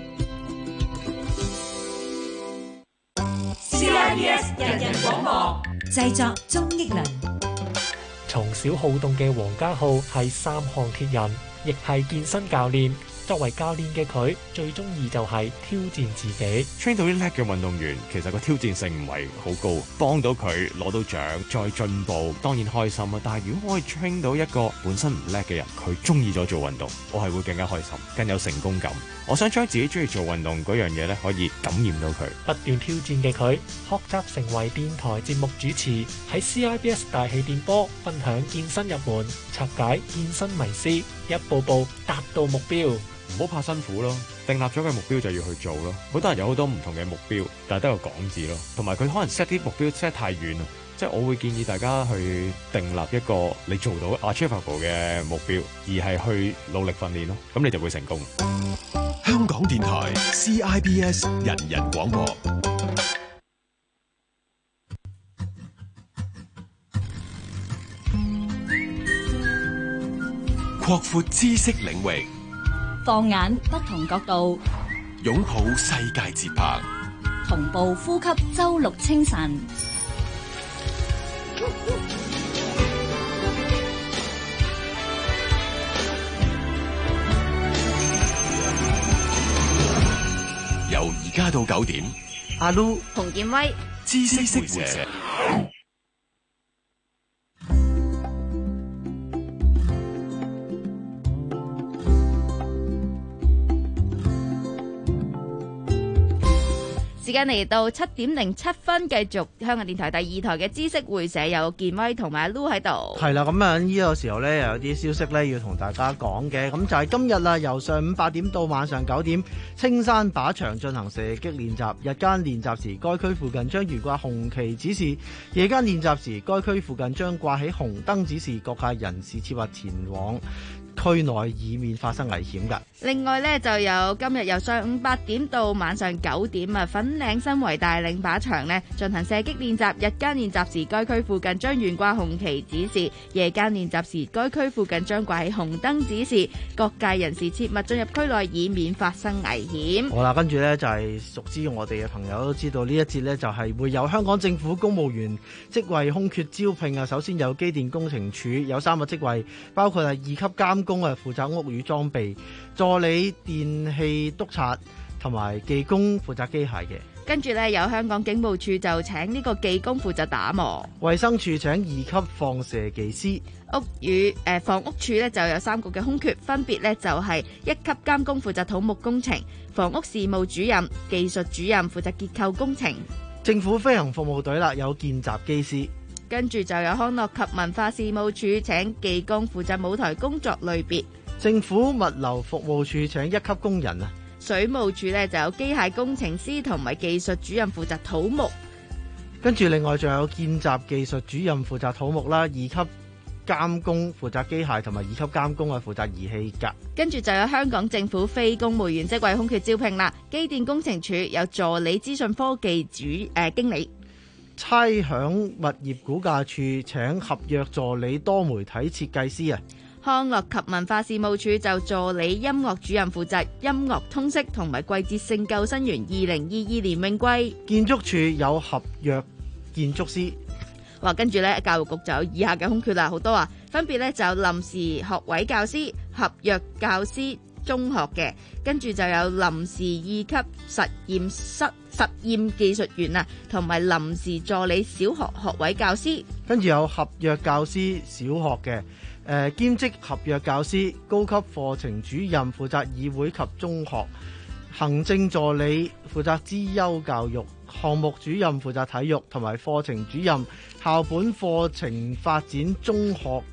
C I B S 人人廣播製作鍾益良。 從小好動嘅黃家浩係三項鐵人，亦係健身教練。作為教練嘅佢，最中意就係挑戰自己。 train 到啲叻嘅運動員，其實個挑戰性唔係好高，幫到佢攞到獎，再進步，當然開心啊！但係如果我可以 train 到一個本身唔叻嘅人，佢中意咗做運動，我係會更加開心，更有成功感。我想將自己中意做運動嗰樣嘢咧，可以感染到佢。 不斷挑戰嘅佢，學習成為電台節目主持，喺 C I B S 大氣電波分享健身入門，拆解健身迷思，一步步達到目標。 唔好怕辛苦咯，訂立咗嘅目標就要去做咯。好多人有好多唔同嘅目標，但係都有講字咯。同埋佢可能 set 啲目標 set 太遠啦，即係我會建議大家去訂立一個你做到 achievable 嘅目標，而係去努力訓練咯，咁你就會成功。 香港電台 C I B S 人人廣播，擴闊知識領域， 放眼不同角度， 擁抱世界節拍， 同步呼吸周六清晨。 由而家到九點， 阿 Lu、 洪建威、 知識會社。 時間嚟到七點零七分，繼續香港電台第二台嘅知識會社，有建威同埋阿 Lu 喺度。 係啦，咁啊呢個時候咧，有啲消息咧要同大家講嘅，咁就係今日啦，由上午八點到晚上九點，青山靶場進行射擊練習。日間練習時，該區附近將懸掛紅旗指示；夜間練習時，該區附近將掛起紅燈指示，各界人士切勿前往區內，以免發生危險㗎。 另外呢，就有今日由上午八點到晚上九點啊，粉嶺新圍大嶺靶場呢進行射擊練習。日間練習時，該區附近將懸掛紅旗指示；夜間練習時，該區附近將掛起紅燈指示，各界人士切勿進入區內，以免發生危險。 好啦，跟住呢，就係熟知我哋嘅朋友都知道呢一節呢，就係會有香港政府公務員職位空缺招聘啊。首先有機電工程處有三個職位，包括係二級監工啊，負責屋宇裝備，助理電器督察同埋技工負責機械嘅。 跟住呢，有香港警務處就請呢個技工負責打磨。 衛生署請二級放射技師。 屋宇誒、呃、房屋署呢就有三個嘅空缺，分別呢就係、是、一級監工負責土木工程，房屋事務主任、技術主任負責結構工程。 政府飛行服務隊啦，有見習機師。 跟住就有康樂及文化事務處請技工負責舞台工作類別。 政府物流服務處請一級工人啊。 水務署呢就有機械工程師同埋技術主任負責土木。 跟住另外仲有見習技術主任負責土木啦，二級監工負責機械同埋二級監工啊負責儀器噶。 跟住就有香港政府非公務員職位空缺招聘啦，機電工程處有助理資訊科技主誒、呃、經理。 差餉物業估價處請合約助理多媒體設計師啊。 康樂及文化事務處就助理音樂主任負責音樂通識同埋季節性救生員二零二二年泳季。 建築處有合約建築師。 哇，跟住呢，教育局就有以下嘅空缺啦，好多啊，分別呢就有臨時學位教師、合約教師中學嘅，跟住就有臨時二級實驗室實驗技術員啊，同埋臨時助理小學學位教師。 跟住有合約教師小學嘅，誒、呃、兼職合約教師、高級課程主任負責議會及中學，行政助理負責資優教育，項目主任負責體育，同埋課程主任校本課程發展中學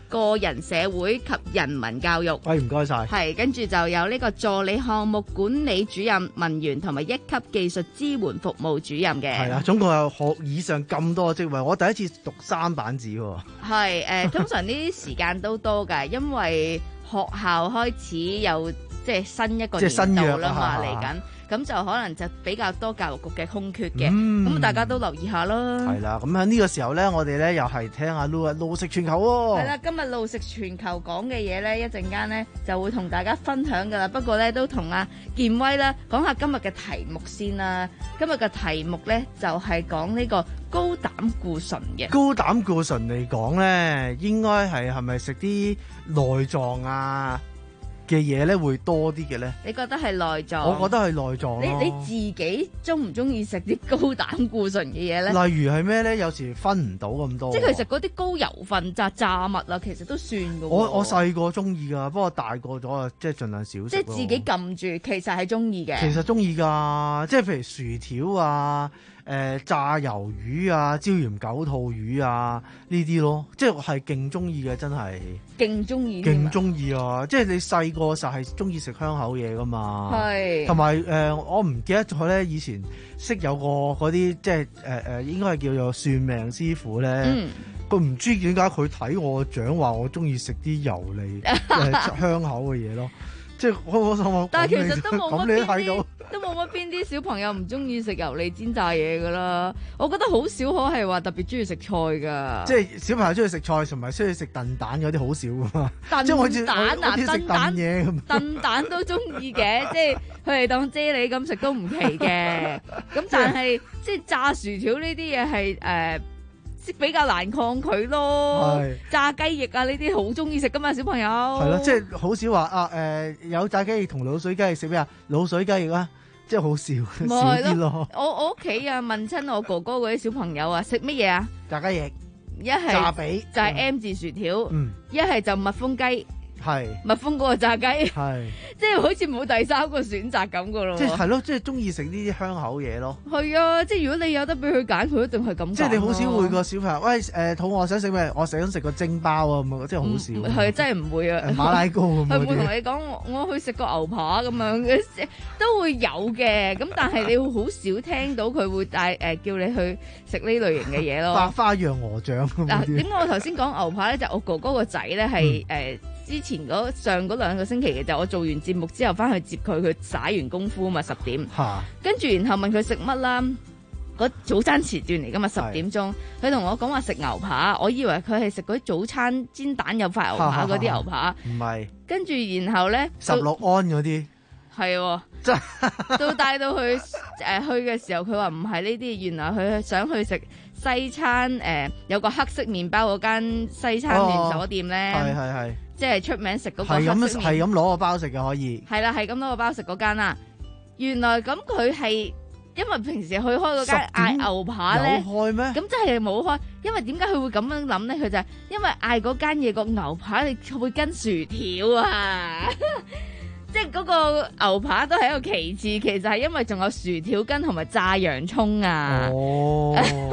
個人社會及人民教育。 喂，唔該晒。 係，跟住就有呢個助理項目管理主任、文員同埋一級技術支援服務主任嘅。 係啊，總共有學以上咁多個職位，我第一次讀三版紙喎。 係誒、呃，通常呢啲時間都多㗎，因為學校開始有即係新一個年度啦嘛，嚟緊。咁就可能就比較多教育局嘅空缺嘅，咁、嗯、大家都留意下啦。 係啦，咁喺呢個時候咧，我哋咧又係聽下 Lu 路食全球喎。 係啦，今日路食全球講嘅嘢咧，一陣間咧就會同大家分享噶啦。不過咧都同阿健威啦講下今日嘅題目先啦。今日嘅題目咧就係講呢個高膽固醇嘅。 高膽固醇嚟講咧，應該係係咪食啲內臟啊嘅嘢咧會多啲嘅咧？ 你覺得係內臟？ 我覺得係內臟。 你你自己中唔中意食啲高膽固醇嘅嘢咧？ 例如係咩咧？有時分唔到咁多。 即係其實嗰啲高油分炸炸物啊，其實都算㗎喎。 我我細個中意㗎，不過大個咗啊，即係盡量少食。 即係自己撳住，其實係中意嘅。 其實中意㗎，即係譬如薯條啊。誒、呃、炸魷魚啊、椒鹽九肚魚啊呢啲咯，即係係勁中意嘅，真係勁中意， 勁中意啊！即係你細個就係中意食香口嘢噶嘛， 係同埋誒我唔記得咗咧，以前識有個嗰啲即係誒誒應該係叫做算命師傅咧，佢、嗯、唔知點解佢睇我個獎話我中意食啲油膩誒香口嘅嘢咯。即係我我我， 但係其實都冇乜邊啲， 都冇乜邊啲小朋友唔中意食油膩煎炸嘢噶啦。我覺得好少可係話特別中意食菜噶。 即係小朋友中意食菜，同埋中意食燉蛋嗰啲好少噶嘛。 燉蛋啊， 燉蛋嘢咁。 燉蛋都中意嘅，即係佢哋當啫喱咁食都唔奇嘅。咁但係即係炸薯條呢啲嘢係誒。比較難抗拒咯，炸雞翼啊呢啲好中意食噶嘛小朋友。 係咯，即係好少話啊誒、呃、有炸雞翼同滷水雞翼食咩啊？滷水雞翼啊，即係好少少啲咯。 我我屋企啊問親我哥哥嗰啲小朋友啊，食乜嘢啊？ 炸雞翼， 一係炸髀就係 M 字薯條，一係就蜜蜂雞。 係蜜蜂嗰個炸雞， 係即係好似冇第三個選擇咁噶咯。 即係係咯，即係中意食呢啲香口嘢咯。 係啊，即係如果你有得俾佢揀，佢一定係咁。 即係你好少會個小朋友，喂誒、呃，肚餓想食咩？我想食個蒸包啊，咁即係好少。 係、嗯、真係唔會啊。 馬拉糕咁。 佢會同你講，我我去食個牛扒咁樣嘅，都會有嘅。咁但係你會好少聽到佢會帶誒、呃、叫你去食呢類型嘅嘢咯。 百花樣鵝掌。 嗱，點解我頭先講牛扒咧？就是、我哥哥個仔咧係誒。之前嗰上嗰兩個星期嘅就我做完節目之後翻去接佢，佢耍完功夫啊嘛十點，跟住然後問佢食乜啦，嗰早餐時段嚟噶嘛十點鐘，佢同我講話食牛扒，我以為佢係食嗰啲早餐煎蛋有塊牛扒嗰啲牛扒， 唔係，跟住然後咧十六安嗰啲， 係，到帶到去誒、呃、去嘅時候，佢話唔係呢啲，原來佢想去食西餐，誒、呃、有個黑色麵包嗰間西餐連鎖店咧，係係係。即係出名食嗰個黑色麵，係咁係咁攞個包食嘅可以。係啦，係咁攞個包食嗰間啦。原來咁佢係因為平時去開嗰間嗌牛扒咧，有開咩？咁真係冇開。因為點解佢會咁樣諗咧？佢就係因為嗌嗰間嘢個牛扒你會跟薯條啊，即係嗰個牛扒都係一個其次，其實係因為仲有薯條根同埋炸洋葱啊。哦。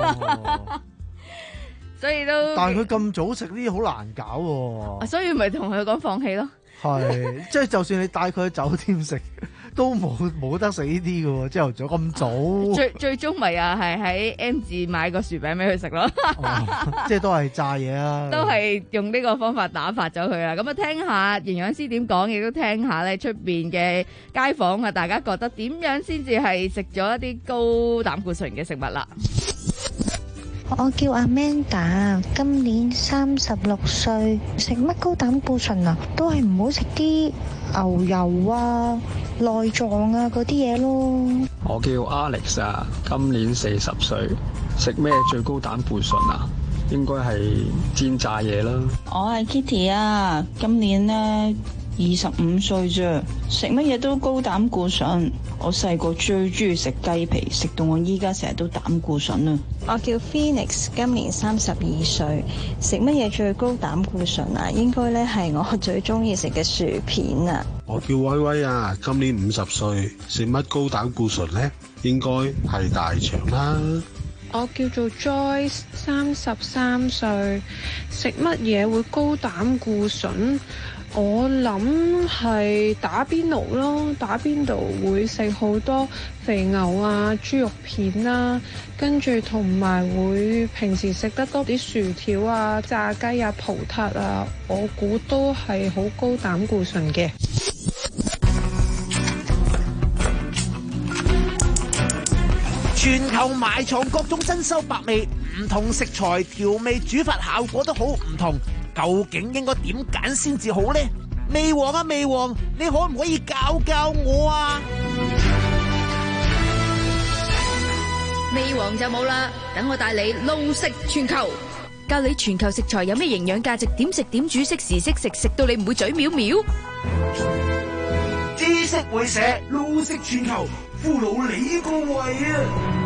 所以都， 但係佢咁早食呢啲好難搞喎、啊， 所以咪同佢講放棄咯。 係，即係就算你帶佢去酒店食，都冇冇得食呢啲嘅喎。朝頭早咁早， 最最終咪啊係喺 M 字買個薯餅俾佢食咯。 哦、即係都係炸嘢啊！ 都係用呢個方法打發咗佢啦。咁啊，聽下營養師點講，亦都聽下咧出邊嘅街坊啊，大家覺得點樣先至係食咗一啲高膽固醇嘅食物啦。 我叫 Amanda， 今年三十六歲，食乜高膽固醇啊？都係唔好食啲牛油啊、內臟啊嗰啲嘢咯。 我叫 Alex 啊，今年四十歲，食咩最高膽固醇啊？應該係煎炸嘢啦。 我係 Kitty 啊，今年呢二十五歲啫，食乜嘢都高膽固醇。我細個最中意食雞皮，食到我依家成日都膽固醇啊！ 我叫 Phoenix， 今年三十二歲，食乜嘢最高膽固醇啊？應該咧係我最中意食嘅薯片啊！ 我叫威威啊，今年五十歲，食乜高膽固醇呢？應該係大腸啦。 我叫做 Joyce， 三十三歲，食乜嘢會高膽固醇？我諗係打邊爐咯，打邊爐會食好多肥牛啊、豬肉片啦，跟住同埋會平時食得多啲薯條啊、炸雞啊、葡撻啊，我估都係好高膽固醇嘅。 全球埋藏各種珍饈百味，唔同食材調味煮法效果都好唔同，究竟應該點揀先至好呢？味王啊味王，你可唔可以教教我啊？ 味王就冇啦，等我帶你路食全球，教你全球食材有咩營養價值，點食點煮，適時適食，食到你唔會嘴藐藐。 知識會社路食全球，俘虜你個胃啊！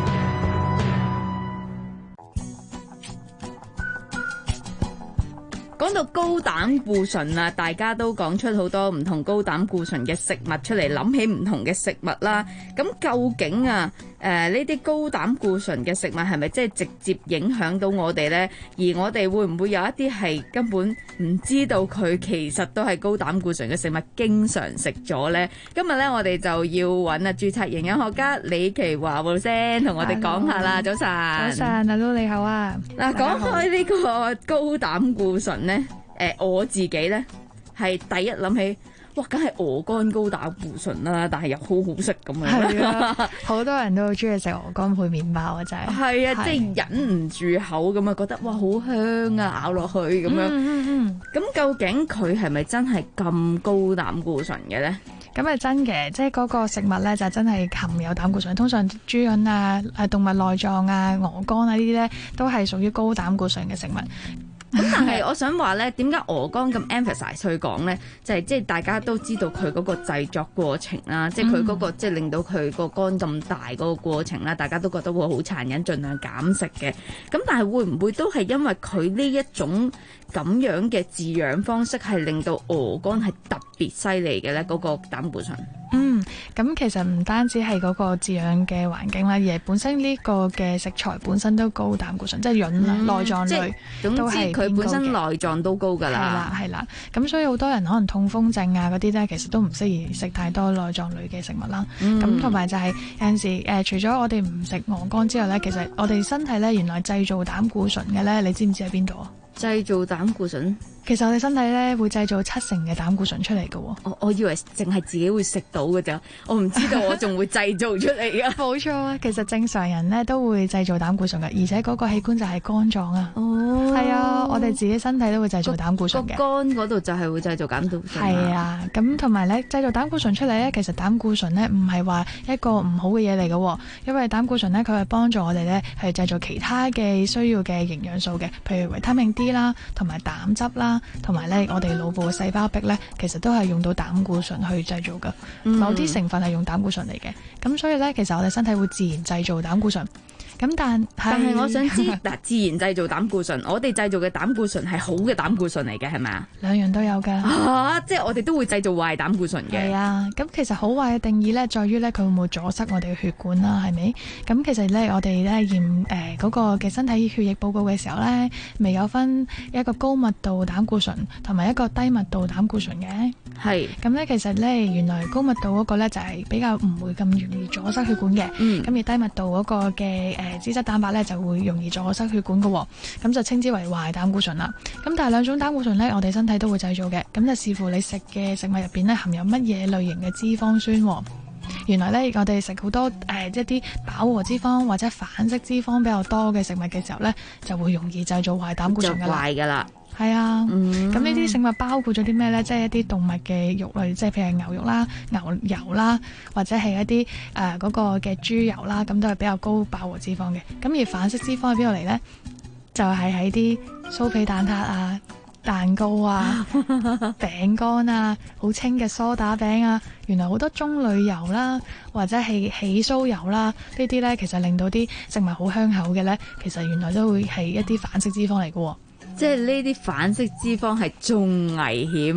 講到高膽固醇啊，大家都講出好多唔同高膽固醇嘅食物出嚟，諗起唔同嘅食物啦。咁究竟啊，誒呢啲高膽固醇嘅食物係咪即係直接影響到我哋呢？而我哋會唔會有一啲係根本唔知道佢其實都係高膽固醇嘅食物，經常食咗呢？今日呢，我哋就要揾啊註冊營養學家李奇華老師同我哋講下啦。早晨， 早晨，阿 Lu 你好啊。 嗱，講開呢個高膽固醇呢，誒我自己咧係第一諗起，哇，梗係鵝肝高膽固醇啦，但係又好好食咁樣。 係啊，好多人都好中意食鵝肝配麵包啊，真係。係啊，即係忍唔住口咁啊，覺得哇好香啊，咬落去咁樣。嗯嗯嗯。咁究竟佢係咪真係咁高膽固醇嘅咧？ 咁係真嘅，即係嗰個食物咧就真係含有膽固醇。通常豬膶啊、誒動物內臟啊、鵝肝啊呢啲咧都係屬於高膽固醇嘅食物。 咁但係我想話咧，點解鵝肝咁 emphasize 去講咧？就係即係大家都知道佢嗰個製作過程啦，即係佢嗰個即係令到佢個肝咁大嗰個過程啦，大家都覺得會好殘忍，盡量減食嘅。咁但係會唔會都係因為佢呢一種咁樣嘅飼養方式係令到鵝肝係特別犀利嘅咧？嗰個膽固醇。 嗯，咁其實唔單止係嗰個飼養嘅環境啦，而係本身呢個嘅食材本身都高膽固醇，即係膶啦、內臟類都係佢本身內臟都高㗎啦。 係啦，係啦。咁所以好多人可能痛風症啊嗰啲咧，其實都唔適宜食太多內臟類嘅食物啦。咁同埋就係有陣時誒、呃，除咗我哋唔食鵝肝之外咧，其實我哋身體咧原來製造膽固醇嘅咧，你知唔知喺邊度啊？ 製造膽固醇， 其實我哋身體咧會製造七成嘅膽固醇出嚟嘅喎。 我我以為淨係自己會食到嘅咋，我唔知道我仲會製造出嚟嘅。 冇錯啊，其實正常人咧都會製造膽固醇嘅，而且嗰個器官就係肝臟啊。哦，係啊，我哋自己身體都會製造膽固醇嘅。 個肝嗰度就係會製造膽固醇。 係啊，咁同埋咧製造膽固醇出嚟咧，其實膽固醇咧唔係話一個唔好嘅嘢嚟嘅，因為膽固醇咧佢係幫助我哋咧係製造其他嘅需要嘅營養素嘅，譬如維他命 D 啦，同埋膽汁啦，同埋咧我哋腦部嘅細胞壁咧，其實都係用到膽固醇去製造嘅。嗯、某啲成分係用膽固醇嚟嘅，咁所以咧其實我哋身體會自然製造膽固醇。咁但係， 但係我想知嗱，自然製造膽固醇，我哋製造嘅膽固醇係好嘅膽固醇嚟嘅，係咪啊？ 兩樣都有㗎。 啊，即係我哋都會製造壞膽固醇嘅。 係啊，咁其實好壞嘅定義咧，在於咧佢會唔會阻塞我哋嘅血管啦，係咪？咁其實咧，我哋咧驗誒嗰個嘅身體血液報告嘅時候咧，未有分一個高密度膽固醇同埋一個低密度膽固醇嘅。 係。 咁咧，其實咧，原來高密度嗰個咧就係比較唔會咁容易阻塞血管嘅。嗯。咁而低密度嗰個嘅誒。呃脂質蛋白咧就會容易阻塞血管嘅，咁就稱之為壞膽固醇啦。咁但係兩種膽固醇咧，我哋身體都會製造嘅，咁就視乎你食嘅食物入邊咧含有乜嘢類型嘅脂肪酸。原來咧，我哋食好多誒、呃、一啲飽和脂肪或者反式脂肪比較多嘅食物嘅時候咧，就會容易製造壞膽固醇噶啦。 壞噶啦。 係啊，咁呢啲食物包括咗啲咩呢？即係一啲動物嘅肉類，即係譬如牛肉啦、牛油啦，或者係一啲誒嗰個嘅豬油啦，咁都係比較高飽和脂肪嘅。咁而反式脂肪喺邊度嚟呢？就係喺啲酥皮蛋撻啊、蛋糕啊、餅乾啊、好清嘅梳打餅啊，原來好多棕櫚油啦，或者係起酥油啦，呢啲呢，其實令到啲食物好香口嘅呢，其實原來都會係一啲反式脂肪嚟嘅喎。 即係呢啲反式脂肪係仲危險，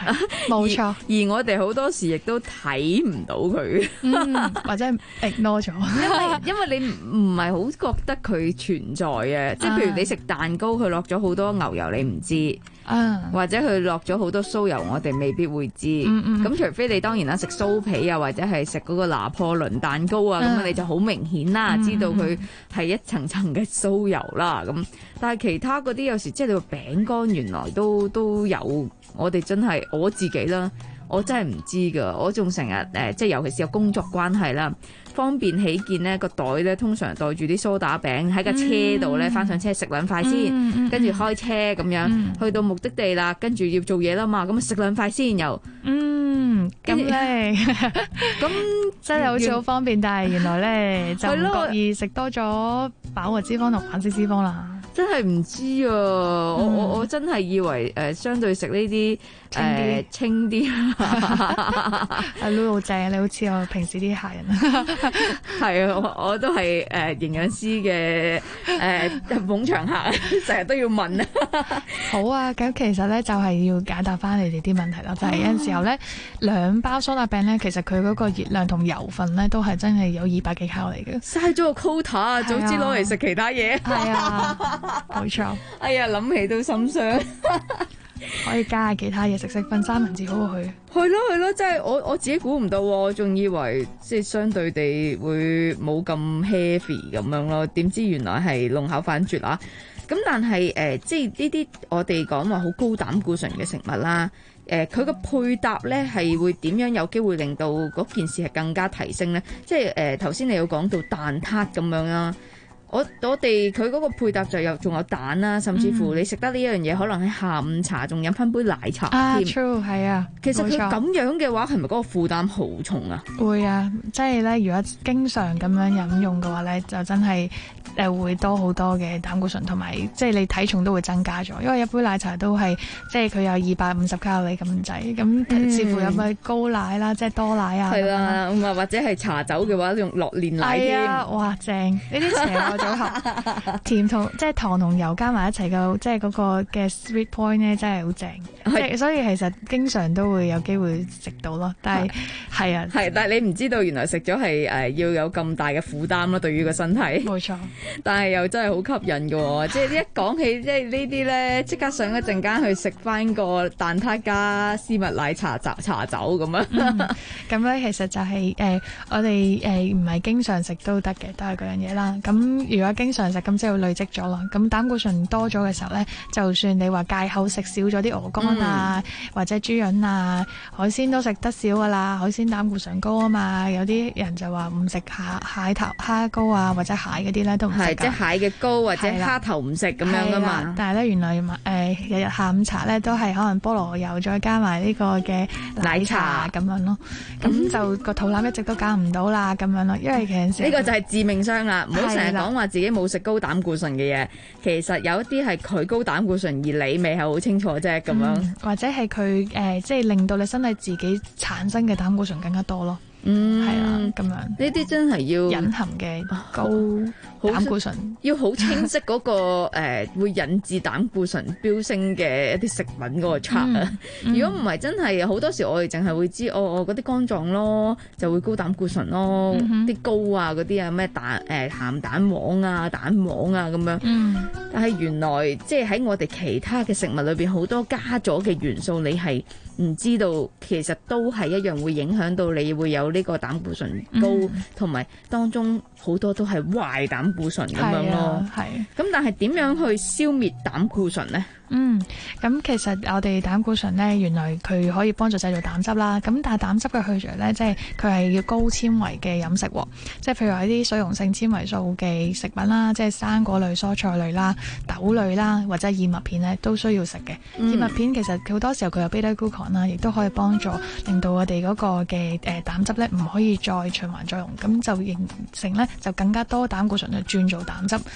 冇錯。 而我哋好多時亦都睇唔到佢， 嗯，或者 ignore 咗， 因為因為你唔係好覺得佢存在嘅，即係譬如你食蛋糕，佢落咗好多牛油，你唔知。 啊， 或者佢落咗好多酥油，我哋未必會知。咁、嗯嗯、除非你當然啦，食酥皮啊，或者係食嗰個拿破崙蛋糕啊，咁、嗯、你就好明顯啦，知道佢係一層層嘅酥油啦。咁但係其他嗰啲有時即係你個餅乾原來都都有，我哋真係我自己啦，我真係唔知㗎。我仲成日誒，即係尤其是有工作關係啦。方便起見呢個袋咧通常袋住啲蘇打餅喺架車度咧，翻、嗯、上車食兩塊先，跟、嗯、住開車咁樣、嗯、去到目的地啦，跟住要做嘢啦嘛，咁食兩塊先又嗯咁咧，咁真係好似好方便，但係原來咧就唔覺意食多咗飽和脂肪同反式脂肪啦。 真係唔知啊！嗯、我我我真係以為誒、呃，相對食呢啲誒清啲， 阿 Lu 好正，你好似我平時啲客人。 係啊，我我都係誒營養師嘅誒捧場客，成日都要問啊。 好啊，咁其實咧就係要解答翻你哋啲問題啦。就係、是、有陣時候咧，兩包蘇打餅咧，其實佢嗰個熱量同油分咧都係真係有二百幾卡路里嘅。 嘥咗個 quota 啊！早知攞嚟食其他嘢。 係啊。冇錯， 哎呀，諗起都心傷。 可以加下其他嘢食食，分三文治好過去。 係咯係咯，即係我我自己估唔到，我仲以為即係相對地會冇咁 heavy 咁樣咯，點知原來係弄巧反拙啦。咁但係誒、呃，即係呢啲我哋講話好高膽固醇嘅食物啦，誒佢個配搭咧係會點樣有機會令到嗰件事係更加提升咧？即係誒頭先你有講到蛋撻咁樣啦。我我哋佢嗰個配搭就有仲有蛋啦，甚至乎你食得呢一樣嘢，可能喺下午茶仲飲翻杯奶茶添。 啊 ，true 係啊， 其實佢咁樣嘅話，係咪嗰個負擔好重啊？ 會啊，即係咧，如果經常咁樣飲用嘅話咧，就真係誒會多好多嘅膽固醇，同埋即係你體重都會增加咗。因為一杯奶茶都係即係佢有二百五十卡路里咁滯，咁視乎有冇高奶啦，即係多奶啊。 係啦，咁啊或者係茶酒嘅話，用落煉奶添。 啊，哇正！呢啲邪惡組合，甜同即係糖同油加埋一齊嘅，即係嗰個嘅 sweet point 咧，真係好正。即係所以其實經常都會有機會食到咯。但係係啊， 係但係你唔知道原來食咗係誒要有咁大嘅負擔咯，對於個身體。 冇錯。 但係又真係好吸引嘅喎，即係一講起即係呢啲咧，即刻上一陣間去食翻個蛋撻加絲襪奶茶茶茶酒咁樣。 咁咧、嗯、其實就係、是、誒、呃、我哋誒唔係經常食都得嘅，都係嗰樣嘢啦。咁如果經常食咁即係累積咗啦。咁膽固醇多咗嘅時候咧，就算你話戒口食少咗啲鵝肝啊、嗯、或者豬膶啊、海鮮都食得少噶啦。海鮮膽固醇高啊嘛，有啲人就話唔食蟹蟹頭蝦膏啊或者蟹嗰啲咧都唔食。 即係蟹嘅膏或者蝦頭唔食咁樣噶嘛。 但係咧原來誒、呃、日日下午茶咧都係可能菠蘿油再加埋呢個嘅奶茶咁樣咯。咁、嗯、就個肚腩一直都減唔到啦咁樣咯。因為其實呢個就係致命傷啦。唔好成日講話自己冇食高膽固醇嘅嘢，其實有一啲係佢高膽固醇而你未係好清楚啫咁樣、 嗯。或者係佢誒即係令到你身體自己產生嘅膽固醇更加多咯。 嗯， 係啦，咁樣呢啲真係要隱含嘅高膽固醇， 要好清晰嗰、那個誒、呃、會引致膽固醇飆升嘅一啲食品嗰個 chart 啊。如果唔係真係好多時我哋淨係會知哦，我嗰啲肝臟咯就會高膽固醇咯，啲、嗯、膏啊嗰啲啊咩蛋誒、呃、鹹蛋黃啊蛋黃啊咁樣。嗯、但係原來即係喺我哋其他嘅食物裏邊好多加咗嘅元素，你係唔知道，其實都係一樣會影響到你會有呢個膽固醇高，同、嗯、埋當中好多都係壞膽固醇咁樣咯。係，咁但係點樣去消滅膽固醇呢？ 嗯，咁其實我哋膽固醇咧，原來佢可以幫助製造膽汁啦。咁但係膽汁嘅去除咧，即係佢係要高纖維嘅飲食喎。即係譬如話啲水溶性纖維素嘅食品啦，即係生果類、蔬菜類啦、豆類啦，或者燕麥片咧，都需要食嘅。燕麥片其實好多時候佢有 beta glucan 啦，亦都可以幫助令到我哋嗰個嘅誒膽汁咧唔可以再循環作用，咁就形成咧就更加多膽固醇去轉做膽汁。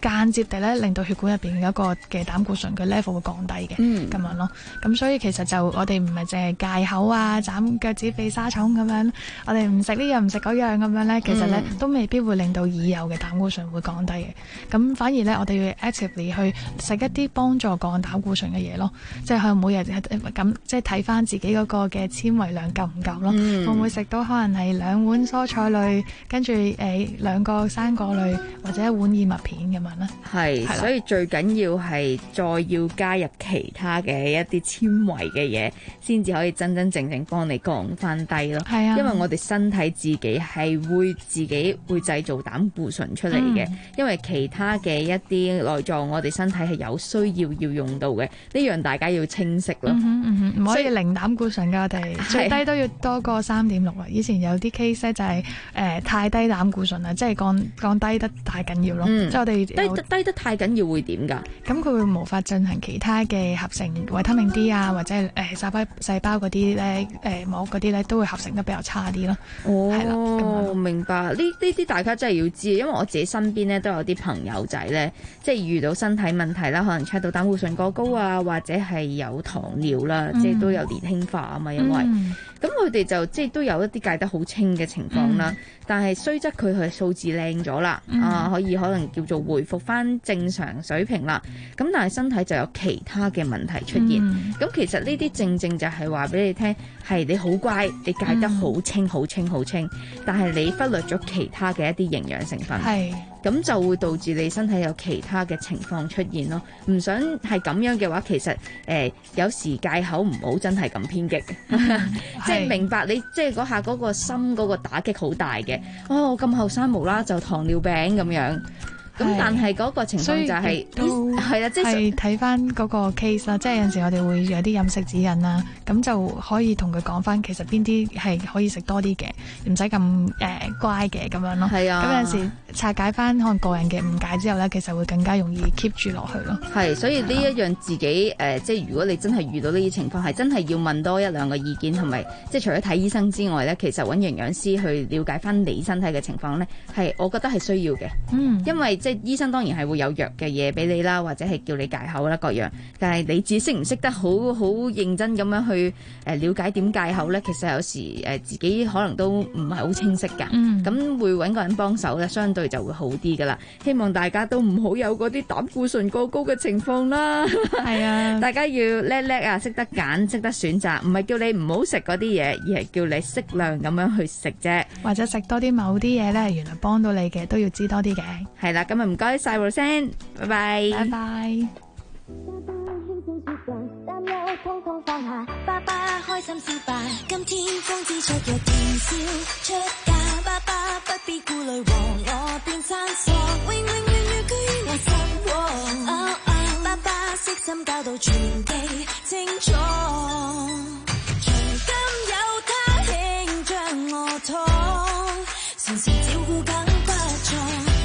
間接地咧令到血管入邊嗰個嘅膽固醇嘅 level 會降低嘅，咁、嗯、樣咯。咁所以其實就我哋唔係淨係戒口啊、斬腳趾避沙蟲咁樣，我哋唔食呢樣唔食嗰樣咁樣咧，其實咧、嗯、都未必會令到已有嘅膽固醇會降低嘅。咁反而咧，我哋要 actively 去食一啲幫助降膽固醇嘅嘢咯，即係可能每日咁即係睇翻自己嗰個嘅纖維量夠唔夠咯，嗯、會唔會食到可能係兩碗蔬菜類，跟住誒兩個生果類或者一碗燕麥片咁樣咧？ 係，所以最緊要係再要加入其他嘅一啲纖維嘅嘢，先至可以真真正正幫你降翻低咯。係啊，因為我哋身體自己係會自己會製造膽固醇出嚟嘅、嗯，因為其他嘅一啲內臟，我哋身體係有需要要用到嘅，呢樣大家要清晰咯。唔、嗯嗯、 可以零膽固醇㗎，我哋最低都要多過三點六啊。以前有啲 case 咧就係、是、誒、呃、太低膽固醇啦，即係降降低得太緊要咯。嗯、即係我哋低得低得太緊要會點㗎？咁佢會無法進行其他嘅合成維他命 D 啊，或者誒細胞細胞嗰啲咧誒膜嗰啲咧都會合成得比較差啲咯。哦，係啦，咁明白。呢呢啲大家真係要知，因為我自己身邊咧都有啲朋友仔咧，即係遇到身體問題啦，可能 check 到膽固醇過高啊，或者係有糖尿啦、嗯，即係都有年輕化啊嘛，因為咁佢哋就即係都有一啲戒得好清嘅情況啦、嗯，但係雖則佢佢數字靚咗啦，啊可以可能叫做回復翻正常水平啦，咁但係身體就有其他嘅問題出現，咁、嗯、其實呢啲正正就係話俾你聽，係你好乖，你戒得好清好、嗯、清好清，但係你忽略咗其他嘅一啲營養成分，係咁就會導致你身體有其他嘅情況出現咯。唔想係咁樣嘅話，其實誒、呃、有時戒口唔好真係咁偏激，嗯、即係明白你即係嗰下嗰個心嗰個打擊好大嘅。哦，我咁後生無啦就糖尿病咁樣。咁但係嗰個情況就係係啦，即係睇翻嗰個 case 啦，即係有陣時我哋會有啲飲食指引啦，咁就可以同佢講翻，其實邊啲係可以食多啲嘅，唔使咁誒乖嘅咁樣咯。係啊，咁有陣時拆解翻可能個人嘅誤解之後咧，其實會更加容易 keep 住落去咯。係，所以呢一樣自己誒、呃，即係如果你真係遇到呢啲情況，係真係要問多一兩個意見，同埋即係除咗睇醫生之外咧，其實揾營養師去了解翻你身體嘅情況咧，係我覺得係需要嘅。嗯，因為即係醫生當然係會有藥嘅嘢俾你啦，或者係叫你戒口啦各樣，但係你自己識唔識得好好認真咁樣去誒了解點戒口咧？其實有時誒自己可能都唔係好清晰㗎。嗯，咁會揾個人幫手咧，相對就會好啲㗎啦。希望大家都唔好有嗰啲膽固醇過高嘅情況啦。係啊，大家要叻叻啊，識得揀，識得選擇，唔係叫你唔好食嗰啲嘢，而係叫你適量咁樣去食啫。或者食多啲某啲嘢咧，原來幫到你嘅，都要知多啲嘅。係啦，咁啊唔該晒 Rosanne，拜拜，拜拜。爸爸開心笑吧，今天終於出約電銷出嫁，爸爸不必顧慮和我變生疏，永永遠遠居於我心窩。哦哦，爸爸悉心教導全記清楚，從今有他輕將我拖，常時照顧更不錯。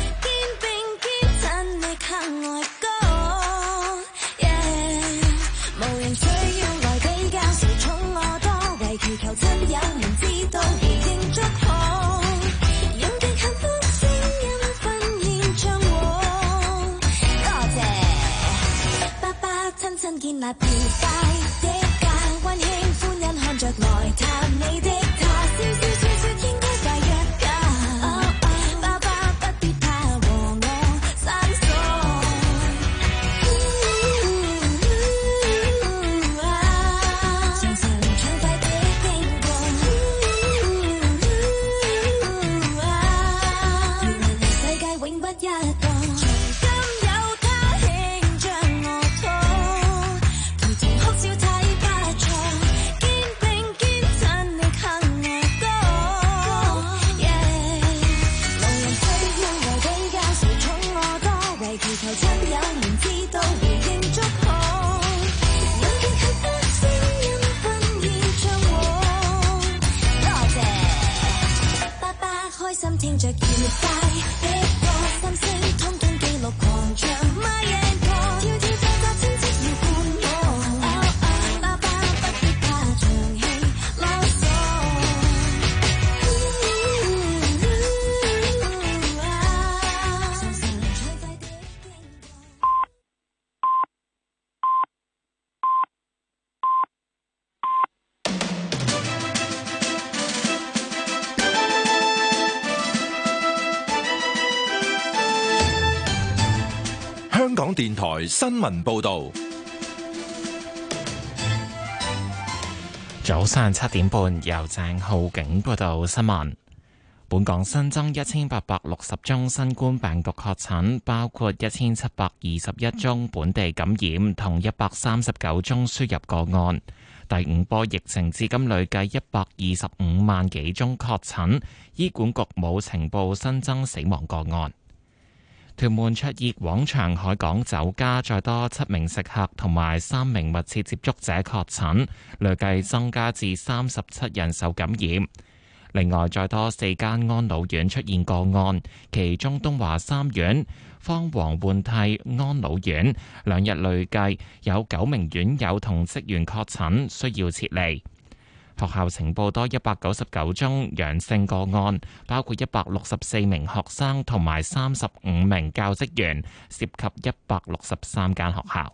祈求親友們知道回應祝福，用極幸福聲音分獻唱和。多謝爸爸親親建立愉快的家，溫馨歡欣看着來探你的他，笑笑說說應該快約架。哦哦，爸爸不必怕和我生疏。 電台新聞報道。 早上七點半，由鄭浩景報道新聞。本港新增一千八百六十宗新冠病毒確診，包括一千七百二十一宗本地感染同一百三十九宗輸入個案。第五波疫情至今累計一百二十五萬幾宗確診，醫管局冇呈報新增死亡個案。屯門卓爾廣場海港酒家再多七名食客同埋三名密切接觸者確診，累計增加至三十七人受感染。另外，再多四間安老院出現個案，其中東華三院、方黃換替安老院兩日累計有九名院友同職員確診，需要撤離。學校呈報多一百九十九宗陽性個案，包括一百六十四名學生同埋三十五名教職員，涉及一百六十三間學校。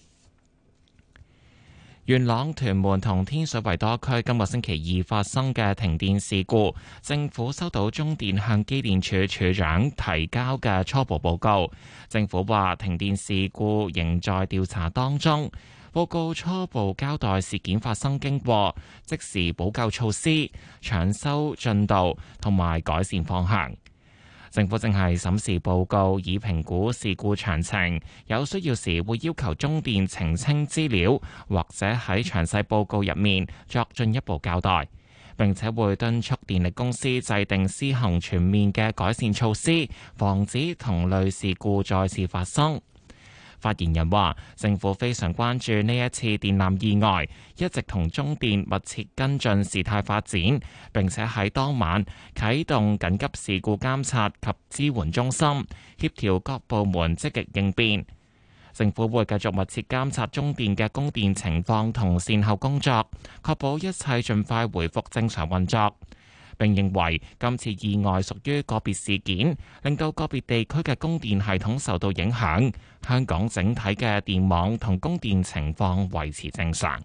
元朗、屯門同天水圍多區今個星期二發生嘅停電事故，政府收到中電向機電署署長提交嘅初步報告。政府話停電事故仍在調查當中。報告初步交代事件發生經過、即時補救措施、搶修進度同埋改善方向。政府正係審視報告，以評估事故詳情。有需要時會要求中電澄清資料，或者喺詳細報告入面作進一步交代。並且會敦促電力公司制定施行全面嘅改善措施，防止同類事故再次發生。發言人話：政府非常關注呢一次電纜意外，一直同中電密切跟進事態發展，並且喺當晚啟動緊急事故監察及支援中心，協調各部門積極應變。政府會繼續密切監察中電嘅供電情況同善後工作，確保一切盡快回復正常運作。並認為今次意外屬於個別事件，令到個別地區嘅供電系統受到影響。香港整體嘅電網同供電情況維持正常。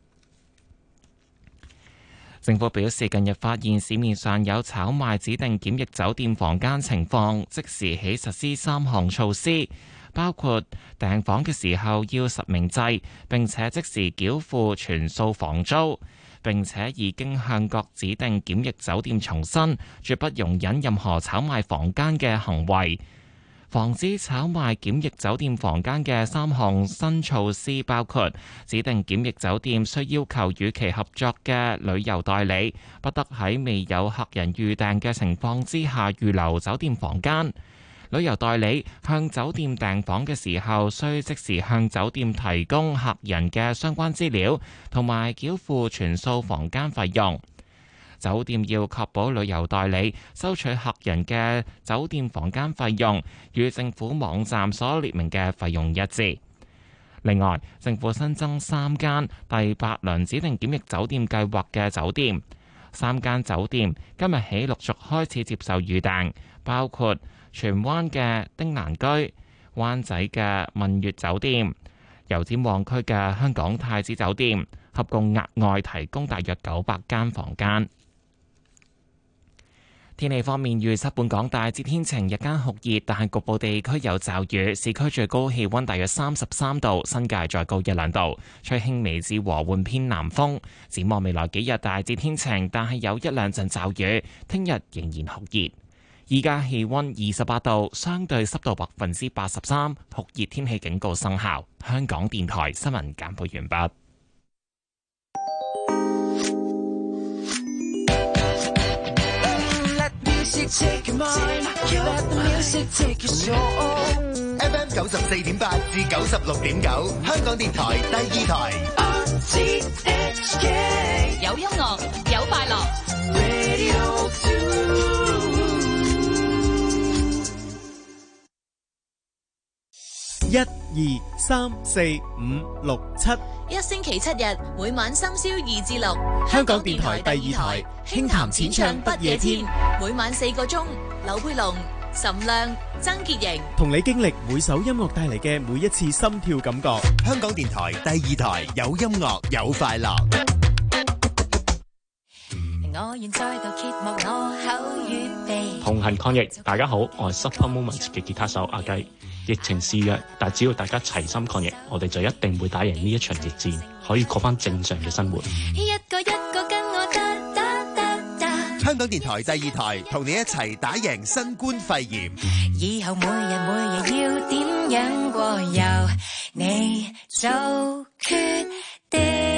政府表示，近日發現市面上有炒賣指定檢疫酒店房間情況，即時起實施三項措施，包括訂房嘅時候要實名制，並且即時繳付全數房租。並且已經向各指定檢疫酒店重申，絕不容忍任何炒賣房間嘅行為。防止炒賣檢疫酒店房間嘅三項新措施包括：指定檢疫酒店需要求與其合作嘅旅遊代理，不得喺未有客人預訂嘅情況之下預留酒店房間。旅遊代理向酒店訂房嘅時候，需即時向酒店提供客人嘅相關資料，同埋繳付全數房間費用。酒店要確保旅遊代理收取客人嘅酒店房間費用與政府網站所列明嘅費用一致。另外，政府新增三間第八輪指定檢疫酒店計劃嘅酒店，三間酒店今日起陸續開始接受預訂，包括荃灣嘅丁蘭居、灣仔嘅問悅酒店、油尖旺區嘅香港太子酒店，合共額外提供大約九百間房間。天氣方面，預測本港大致天晴，日間酷熱，但係局部地區有驟雨。市區最高氣溫大約三十三度，新界再高一兩度，吹輕微至和緩偏南風。展望未來幾日大致天晴，但係有一兩陣驟雨。聽日仍然酷熱。而家氣溫二十八度，相對濕度百分之八十三，酷熱天氣警告生效。香港電台新聞簡報完畢。 F M 九十四點八至九十六點九，香港電台第二台。 有音樂，有快樂。 一、二、三、四、五、六、七， 一星期七日，每晚深宵二至六， 香港電台第二台輕談淺唱不夜天， 每晚四個鐘，劉佩龍、岑亮、曾潔瑩同你經歷每首音樂帶嚟嘅每一次心跳感覺。 香港電台第二台有音樂有快樂。 我願再度揭幕我口與鼻。 同行抗疫，大家好，我係 Super Moments 嘅吉他手阿雞。疫情肆虐，但只要大家齊心抗疫，我哋就一定會打贏呢一場疫戰，可以過翻正常嘅生活。 一個一個跟我打打打打。 香港電台第二台同你一齊打贏新冠肺炎。 以後每日每日要點樣過，由你做決定。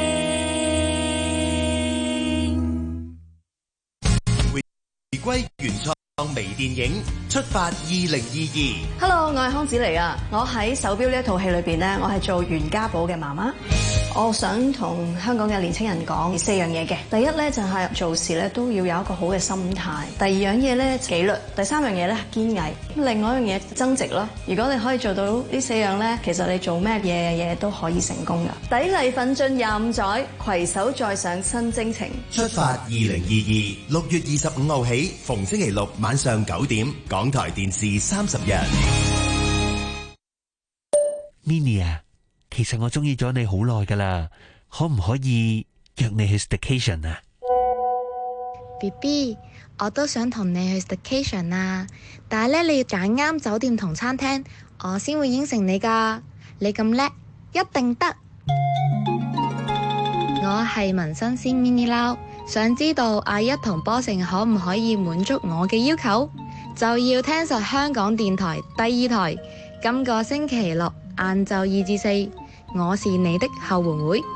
回歸原創微電影出發二零二二。 Hello， 我係康子妮啊！我喺手錶呢一套戲裏邊呢，我係做袁家寶嘅媽媽。我想同香港嘅年青人講四樣嘢嘅。第一咧就係、是、做事咧都要有一個好嘅心態。第二樣嘢咧紀律。第三樣嘢咧堅毅。另外一樣嘢增值咯。如果你可以做到呢四樣咧，其實你做咩嘢嘢都可以成功噶。砥礪奮進廿五載，攜手再上新征程。 出發二零二二，六月二十五號起，逢星期六晚上九點，港台電視三十日。 Minnie 啊，其實我中意咗你好耐噶啦，可唔可以約你去 staycation 啊 ？B B， 我都想同你去 staycation 啊，但係咧你要揀啱酒店同餐廳，我先會應承你噶。你咁叻，一定得。我係文新鮮 Minnie Lau， 想知道阿一同波成可唔可以滿足我嘅要求，就要聽實香港電台第二台，今個星期六晏晝二至四，我是你的後援會。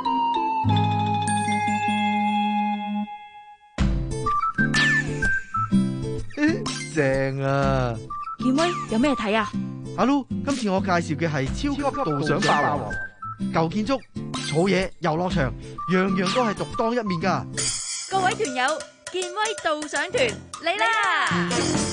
正啊！ 健威有咩睇啊？ 阿 Lu， 今次我介紹嘅係超級導賞霸王，舊建築、草野、遊樂場，樣樣都係獨當一面噶。 各位團友，健威導賞團嚟啦！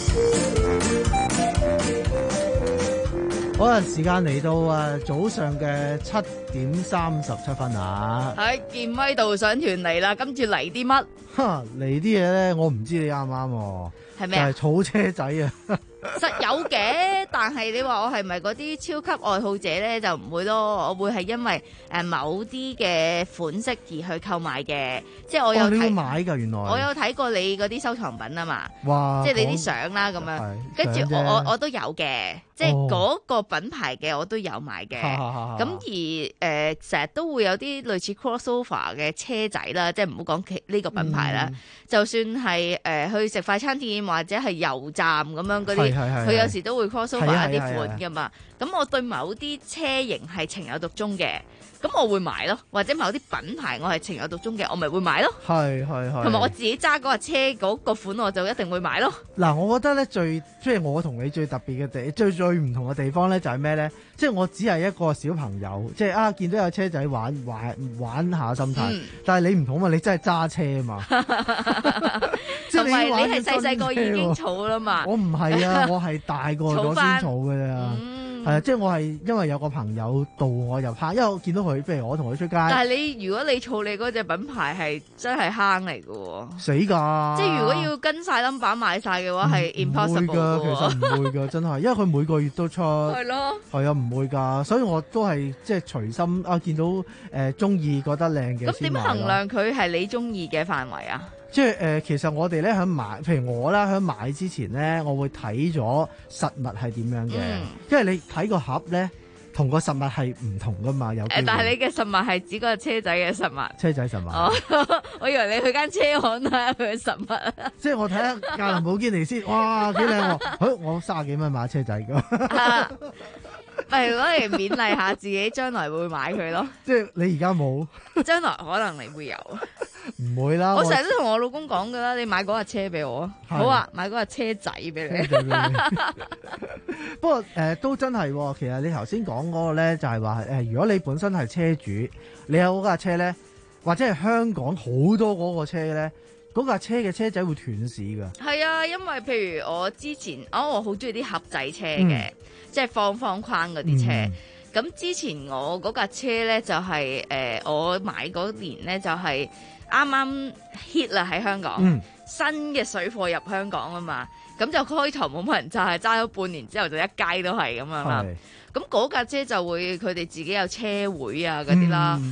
好啦，時間嚟到啊，早上嘅七點三十七分啊！ 係健威導賞團嚟啦，跟住嚟啲乜？ 哈，嚟啲嘢咧，我唔知你啱唔啱喎。 係咩啊？ 就係草車仔啊！ 實有嘅，但係你話我係咪嗰啲超級愛好者咧，就唔會咯。我會係因為誒某啲嘅款式而去購買嘅，即係我有睇。哦，你會買㗎原來。我有睇過你嗰啲收藏品啊嘛，哇！即係你啲相啦咁樣，跟住我我我都有嘅，即係嗰個品牌嘅我都有買嘅。咁而誒成日都會有啲類似 crossover 嘅車仔啦，即係唔好講其呢個品牌啦，嗯、就算係誒、呃、去食快餐店或者係油站咁樣嗰啲。佢有時都會 crossover 一啲款噶嘛，咁我對某啲車型係情有獨鍾嘅，咁我會買咯，或者某啲品牌我係情有獨鍾嘅，我咪會買咯。係係係。同埋我自己揸嗰架車嗰個款，我就一定會買咯。嗱，我覺得咧最即係我同你最特別嘅地，最最唔同嘅地方咧就係咩咧？即係我只係一個小朋友，即係啊見到有車仔玩玩玩下心態，嗯、但係你唔同嘛，你真係揸車嘛。同埋你係細細個已經儲啦嘛。我唔係啊，我係大個咗先儲嘅咋。係啊，即係我係因為有個朋友導我入坑，因為我見到佢，譬如我同佢出街。但係你如果你儲你嗰隻品牌係真係坑嚟嘅喎，死㗎！即係如果要跟晒 number 買晒嘅話係 impossible 㗎。其實唔會㗎，真係，因為佢每個月都出。係咯。係啊，唔會㗎，所以我都係即係隨心啊，見到誒中意覺得靚嘅。咁點衡量佢係你中意嘅範圍啊？即係誒、呃，其實我哋咧喺買，譬如我啦，喺買之前咧，我會睇咗實物係點樣嘅，嗯、因為你睇個盒咧，同個實物係唔同噶嘛，有。誒，但係你嘅實物係指嗰個車仔嘅實物。車仔實物。哦，我以為你去間車行睇下佢嘅實物。即係我睇下格林寶堅尼先，哇，幾靚喎！好，我卅幾蚊買車仔噶。咪攞嚟勉勵下自己，將來會買佢咯。即係你而家冇，將來可能你會有。唔會啦！我成日都同我老公講噶啦，你買嗰架車俾我啊！好啊，買嗰架車仔俾你。不過誒、呃，都真係，其實你頭先講嗰個咧，就係話誒，如果你本身係車主，你有嗰架車咧，或者係香港好多嗰個車咧，嗰架車嘅車仔會斷市噶。係啊，因為譬如我之前，哦，我好中意啲盒仔車嘅，嗯、即係方方框嗰啲車。咁、嗯、之前我嗰架車咧就係、是、誒、呃，我買嗰年咧就係、是。啱啱 hit 啦喺香港，嗯、新嘅水貨入香港啊嘛，咁就開頭冇乜人揸，揸咗半年之後就一街都係咁啊嘛。咁嗰架車就會佢哋自己有車會啊嗰啲啦，咁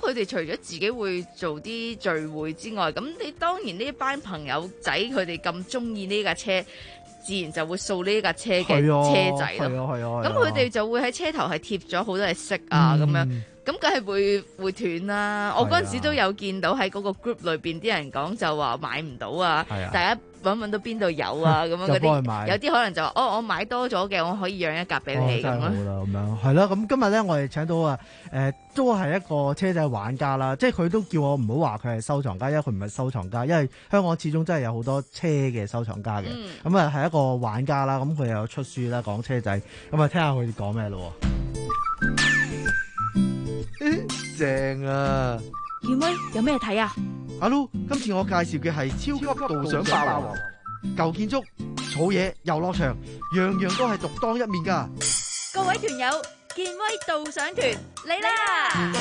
佢哋除咗自己會做啲聚會之外，咁你當然呢班朋友仔佢哋咁中意呢架車，自然就會掃呢架車嘅車仔咯。咁佢哋就會喺車頭係貼咗好多嘅色啊咁、嗯、樣，咁梗係會會斷啦。我嗰陣時都有見到喺嗰個 group 裏邊啲人講就話買唔到啊，大家揾揾到邊度有啊咁樣嗰啲，有啲可能就話哦，我買多咗嘅，我可以讓一格俾你咁咯。 好啦，咁樣係啦。咁今日咧，我哋請到啊誒、呃，都係一個車仔玩家啦。即係佢都叫我唔好話佢係收藏家，因為佢唔係收藏家，因為香港始終真係有好多車嘅收藏家嘅。咁啊係一個玩家啦。咁佢又有出書啦，講車仔。咁啊聽下佢哋講咩咯。正啊！ 健威有咩睇啊？ 阿 Lu， 今次我介紹嘅係超級導賞霸王，舊建築、草野、遊樂場，樣樣都係獨當一面噶。 各位團友，健威導賞團嚟啦！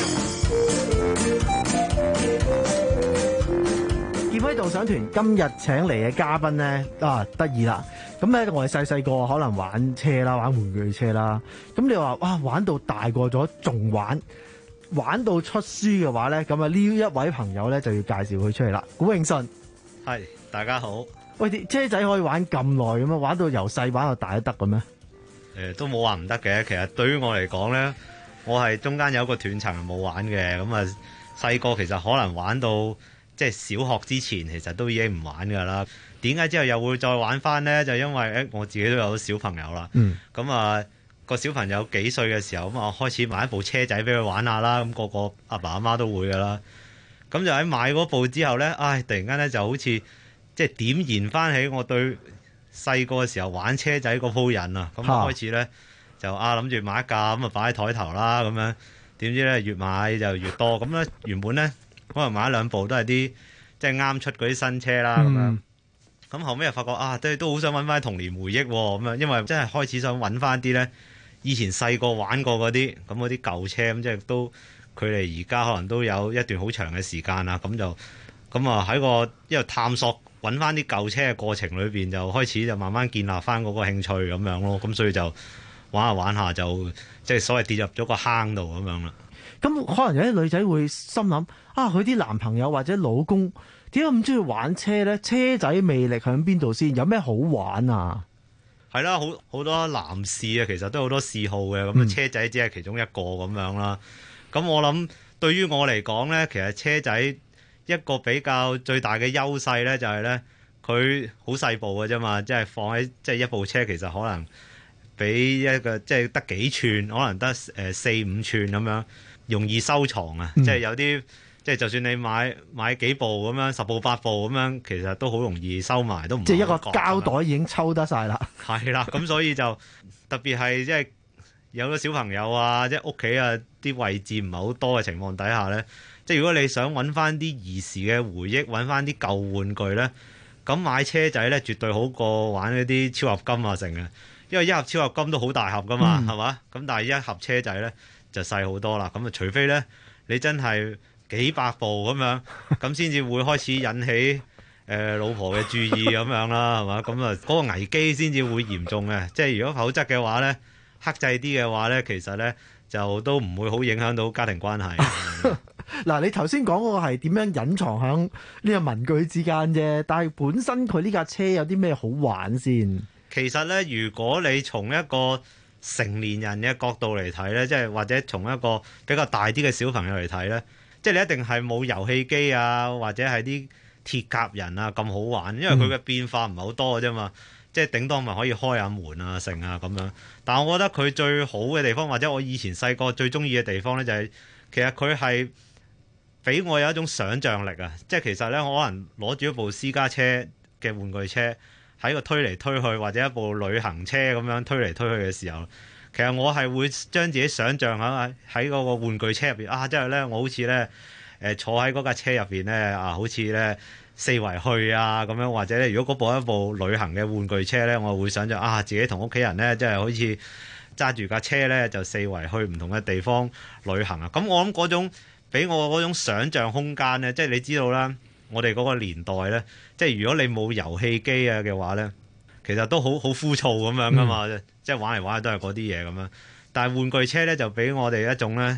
健威導賞團今日請嚟嘅嘉賓咧啊，得意啦！咁咧我哋細細個可能玩車啦，玩玩具車啦。咁你話哇，玩到大個咗仲玩？玩到出書嘅話咧，咁啊呢一位朋友咧就要介紹佢出嚟啦。古永信， 係大家好。 喂，啲車仔可以玩咁耐咁樣，玩到由細玩到大都得嘅咩？誒、 呃，都冇話唔得嘅。其實對於我嚟講咧，我係中間有一個斷層冇玩嘅。咁啊，細個其實可能玩到即係小學之前，其實都已經唔玩噶啦。點解之後又會再玩翻咧？就因為誒我自己都有小朋友啦。嗯。咁啊。個小朋友幾歲嘅時候咁啊，我開始買一部車仔俾佢玩下啦。咁、那個個阿爸阿媽都會噶啦。咁就喺買嗰部之後咧，唉，突然間咧就好似即係點燃翻起我對細個嘅時候玩車仔嗰鋪癮啊。咁開始咧就啊諗住買一架咁啊擺喺台頭啦。咁樣點知咧越買就越多。咁咧原本咧可能買一兩部都係啲即係啱出嗰啲新車啦。咁、嗯、樣咁後尾又發覺啊，都都好想揾翻童年回憶咁樣，因為真係開始想揾翻啲咧。以前細個玩過嗰啲咁嗰啲舊車咁，即係都距離而家可能都有一段好長嘅時間啦。咁就咁啊喺個一路探索揾翻啲舊車嘅過程裏邊，就開始就慢慢建立翻嗰個興趣咁樣咯。咁所以就玩下玩下就即係所謂跌入咗個坑度咁樣啦。 咁可能有啲女仔會心諗啊，佢啲男朋友或者老公點解咁中意玩車咧？車仔魅力喺邊度先？有咩好玩啊？ 係啦，好好多男士啊，其實都好多嗜好嘅，咁、嗯、車仔只係其中一個咁樣啦。咁我諗對於我嚟講咧，其實車仔一個比較最大嘅優勢咧，就係咧佢好細部嘅啫嘛，即係放喺即係一部車，其實可能比一個即係得幾寸，可能得誒四五寸咁樣，容易收藏啊、嗯。即係有啲即係就算你買買幾部咁樣，十部八部咁樣，其實都好容易收埋，都唔即係一個膠袋已經抽得晒啦。 係啦，咁所以就特別係即係有咗小朋友啊，即係屋企啊啲位置唔係好多嘅情況底下咧，即係如果你想揾翻啲兒時嘅回憶，揾翻啲舊玩具咧，咁買車仔咧絕對好過玩嗰啲超合金啊成嘅，因為一盒超合金都好大盒噶嘛，係、嗯、嘛？咁但係一盒車仔咧就細好多啦。咁啊，除非咧你真係幾百部咁樣，咁先至會開始引起誒、呃、老婆嘅注意咁樣啦，係嘛？咁啊嗰個危機先至會嚴重嘅。即係如果否則嘅話咧，克制啲嘅話咧，其實咧就都唔會好影響到家庭關係。 嗱，你頭先講嗰個係點樣隱藏喺呢個文具之間啫，但係本身佢呢架車有啲咩好玩先？ 其實咧，如果你從一個成年人嘅角度嚟睇咧，即係或者從一個比較大啲嘅小朋友嚟睇咧。即係你一定係冇遊戲機啊，或者係啲鐵甲人啊咁好玩，因為佢嘅變化唔係好多嘅啫嘛。即係頂多咪可以開下門啊、成啊咁樣。但係我覺得佢最好嘅地方，或者我以前細個最中意嘅地方咧，就係其實佢係俾我有一種想像力啊。即係其實咧，我可能攞住一部私家車嘅玩具車喺個推嚟推去，或者一部旅行車咁樣推嚟推去嘅時候。其實我係會將自己想像喺喺嗰個玩具車入邊啊，即係咧我好似咧誒坐喺嗰架車入邊咧啊，好似咧四圍去啊咁樣，或者咧如果嗰部一部旅行嘅玩具車咧，我會想像啊自己同屋企人咧即係好似揸住架車咧就四圍去唔同嘅地方旅行啊。咁我諗嗰種俾我嗰種想像空間咧，即係你知道啦，我哋嗰個年代咧，即係如果你冇遊戲機啊嘅話咧，其實都好好枯燥咁樣噶嘛。嗯，即係玩嚟玩去都係嗰啲嘢咁樣，但係玩具車咧就俾我哋一種咧，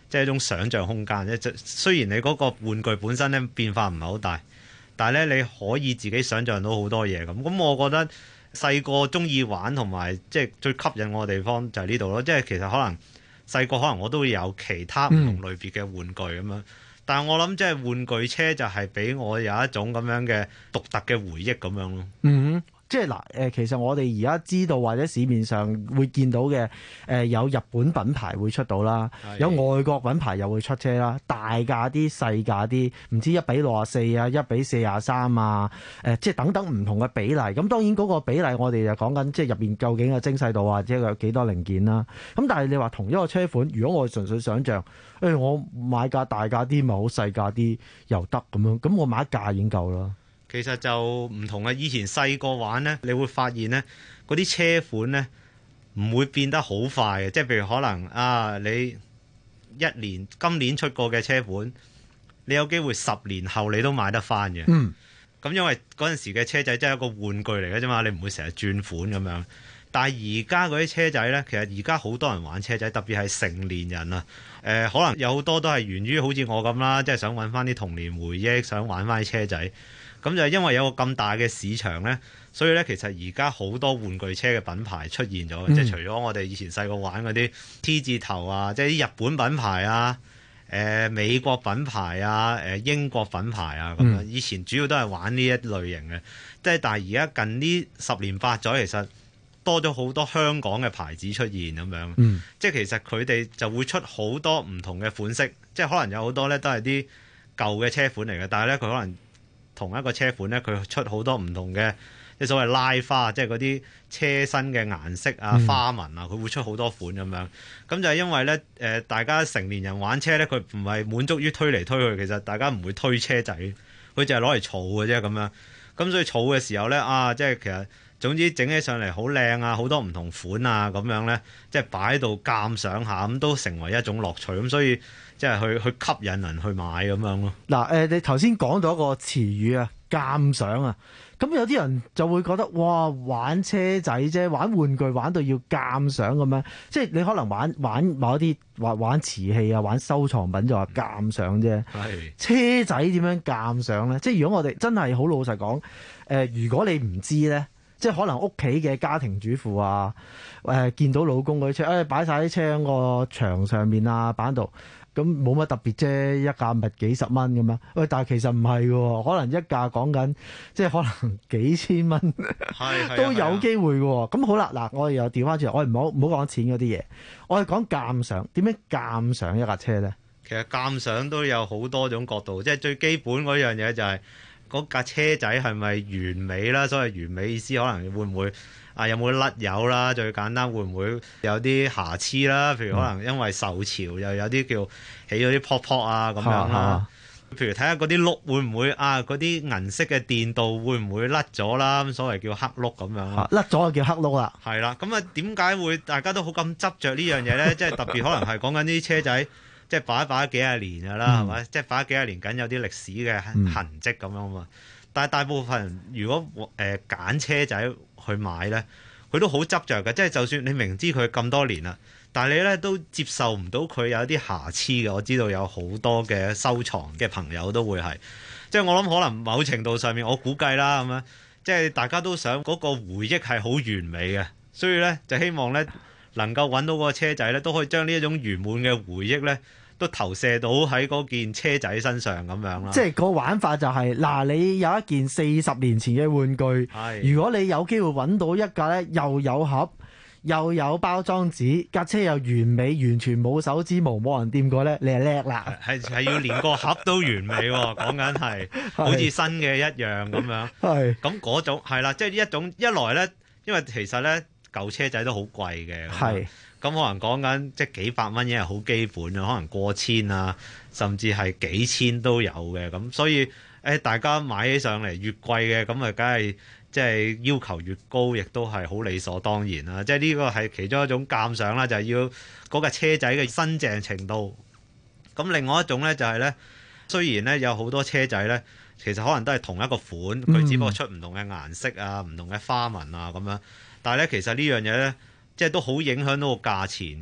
即係一種想像空間。即係雖然你嗰個玩具本身咧變化唔係好大，但係咧你可以自己想像到好多嘢咁。咁我覺得細個中意玩同埋即係最吸引我嘅地方就係呢度咯。即係其實可能細個可能我都會有其他唔同類別嘅玩具咁樣，嗯、但係我諗即係玩具車就係俾我有一種咁樣嘅獨特嘅回憶咁樣咯。 嗯。即係嗱，誒，其實我哋而家知道或者市面上會見到嘅，誒，有日本品牌會出到啦，有外國品牌又會出車啦，大價啲、細價啲，唔知一比六十四啊，一比四十三啊，誒，即係等等唔同嘅比例。咁當然嗰個比例我哋就講緊，即係入邊究竟嘅精細度或者有幾多零件啦。咁但係你話同一個車款，如果我純粹想像，誒、哎，我買架大價啲，咪好細價啲又得咁樣，咁我買一架已經夠啦。 其實就唔同嘅，以前細個玩呢，你會發現呢嗰啲車款呢唔會變得好快嘅，即係譬如可能啊，你一年今年出過嘅車款，你有機會十年後你都買得翻嘅。嗯，咁因為嗰陣時嘅車仔真係一個玩具嚟嘅啫嘛，你唔會成日轉款咁樣。但係而家嗰啲車仔呢，其實而家好多人玩車仔，特別係成年人啊。誒、呃，可能有好多都係源於好似我咁啦，即係想揾翻啲童年回憶，想玩翻啲車仔。咁就係因為有個咁大嘅市場呢，所以呢，其實而家好多玩具車嘅品牌出現咗，嗯、即係除咗我哋以前細個玩嗰啲 T 字頭啊，即係啲日本品牌啊、誒、呃、美國品牌啊、誒、呃、英國品牌啊咁樣。嗯、以前主要都係玩呢一類型嘅，即係但係而家近呢十年八載，其實多咗好多香港嘅牌子出現咁樣。嗯、即係其實佢哋就會出好多唔同嘅款式，即係可能有好多呢都係啲舊嘅車款嚟嘅，但係呢，佢可能同一個車款咧，佢出好多唔同嘅，即係所謂拉花，即係嗰啲車身嘅顏色啊、花紋啊，佢會出好多款咁樣。咁就係因為咧，誒、呃、大家成年人玩車咧，佢唔係滿足於推嚟推去，其實大家唔會推車仔，佢就係攞嚟儲嘅啫咁樣。咁所以儲嘅時候咧，啊，即係其實總之整起上嚟好靚啊，好多唔同款啊咁樣咧，即係擺喺度鑑賞下，咁都成為一種樂趣。咁所以即係去去吸引人去買咁樣咯。 嗱，誒，你頭先講到一個詞語啊，鑑賞啊，咁有啲人就會覺得哇，玩車仔啫，玩玩具玩到要鑑賞咁樣，即係你可能玩玩某一啲玩玩瓷器啊，玩收藏品就話鑑賞啫。係車仔點樣鑑賞咧？即係如果我哋真係好老實講，誒、呃，如果你唔知咧，即係可能屋企嘅家庭主婦啊，誒、呃，見到老公嗰啲車，誒，擺晒啲車喺個牆上面啊，板度。咁冇乜特別啫，一架咪幾十蚊咁樣。喂，但係其實唔係嘅，可能一架講緊即係可能幾千蚊，都有機會嘅。咁好啦，嗱，我哋又調翻轉，我哋唔好唔好講錢嗰啲嘢，我哋講鑑賞，點樣鑑賞一架車咧？ 其實鑑賞都有好多種角度，即係最基本嗰樣嘢就係嗰架車仔係咪完美啦？所謂完美意思，可能會唔會？啊，有冇甩油啦？最簡單，會唔會有啲瑕疵啦？譬如可能因為受潮，又有啲叫起咗啲泡泡啊咁樣啦。啊、譬如睇下嗰啲轆會唔會啊？嗰啲銀色嘅電鍍會唔會甩咗啦？咁所謂叫黑轆咁樣。 甩咗就叫黑轆啦。 係啦，咁啊點解會大家都好咁執着呢樣嘢咧？即係特別可能係講緊啲車仔，即係擺一擺咗幾廿年㗎啦，係咪、嗯？即係擺咗幾廿年，緊有啲歷史嘅痕跡咁樣嘛。嗯、但係大部分人如果誒揀、呃、車仔去買咧，佢都好執着嘅，即係就算你明知佢咁多年啦，但係你咧都接受唔到佢有啲瑕疵嘅。我知道有好多嘅收藏嘅朋友都會係，即係我諗可能某程度上面，我估計啦咁樣，即係大家都想嗰個回憶係好完美嘅，所以咧就希望咧能夠揾到個車仔咧，都可以將呢一種圓滿嘅回憶咧，都投射到喺嗰件車仔身上咁樣啦。 即係個玩法就係、是、嗱，你有一件四十年前嘅玩具，是如果你有機會揾到一架咧，又有盒又有包裝紙，架車又完美，完全冇手指毛，冇人掂過咧，你係叻啦。 係係要連個盒都完美喎，講緊係好似新嘅一樣咁樣。係咁嗰種係啦，即係呢一種一來咧，因為其實咧舊車仔都好貴嘅。係。咁可能講緊即係幾百蚊已經係好基本啊，可能過千啊，甚至係幾千都有嘅。咁所以誒、欸，大家買起上嚟越貴嘅，咁啊，梗係即係要求越高，亦都係好理所當然啦。即係呢個係其中一種鑑賞啦，就係、是、要嗰架車仔嘅新淨程度。咁另外一種咧就係、是、咧，雖然咧有好多車仔咧，其實可能都係同一個款，佢只不過出唔同嘅顏色啊、唔同嘅花紋啊咁樣，但係咧其實呢樣嘢咧，即係都好影響到個價錢嘅，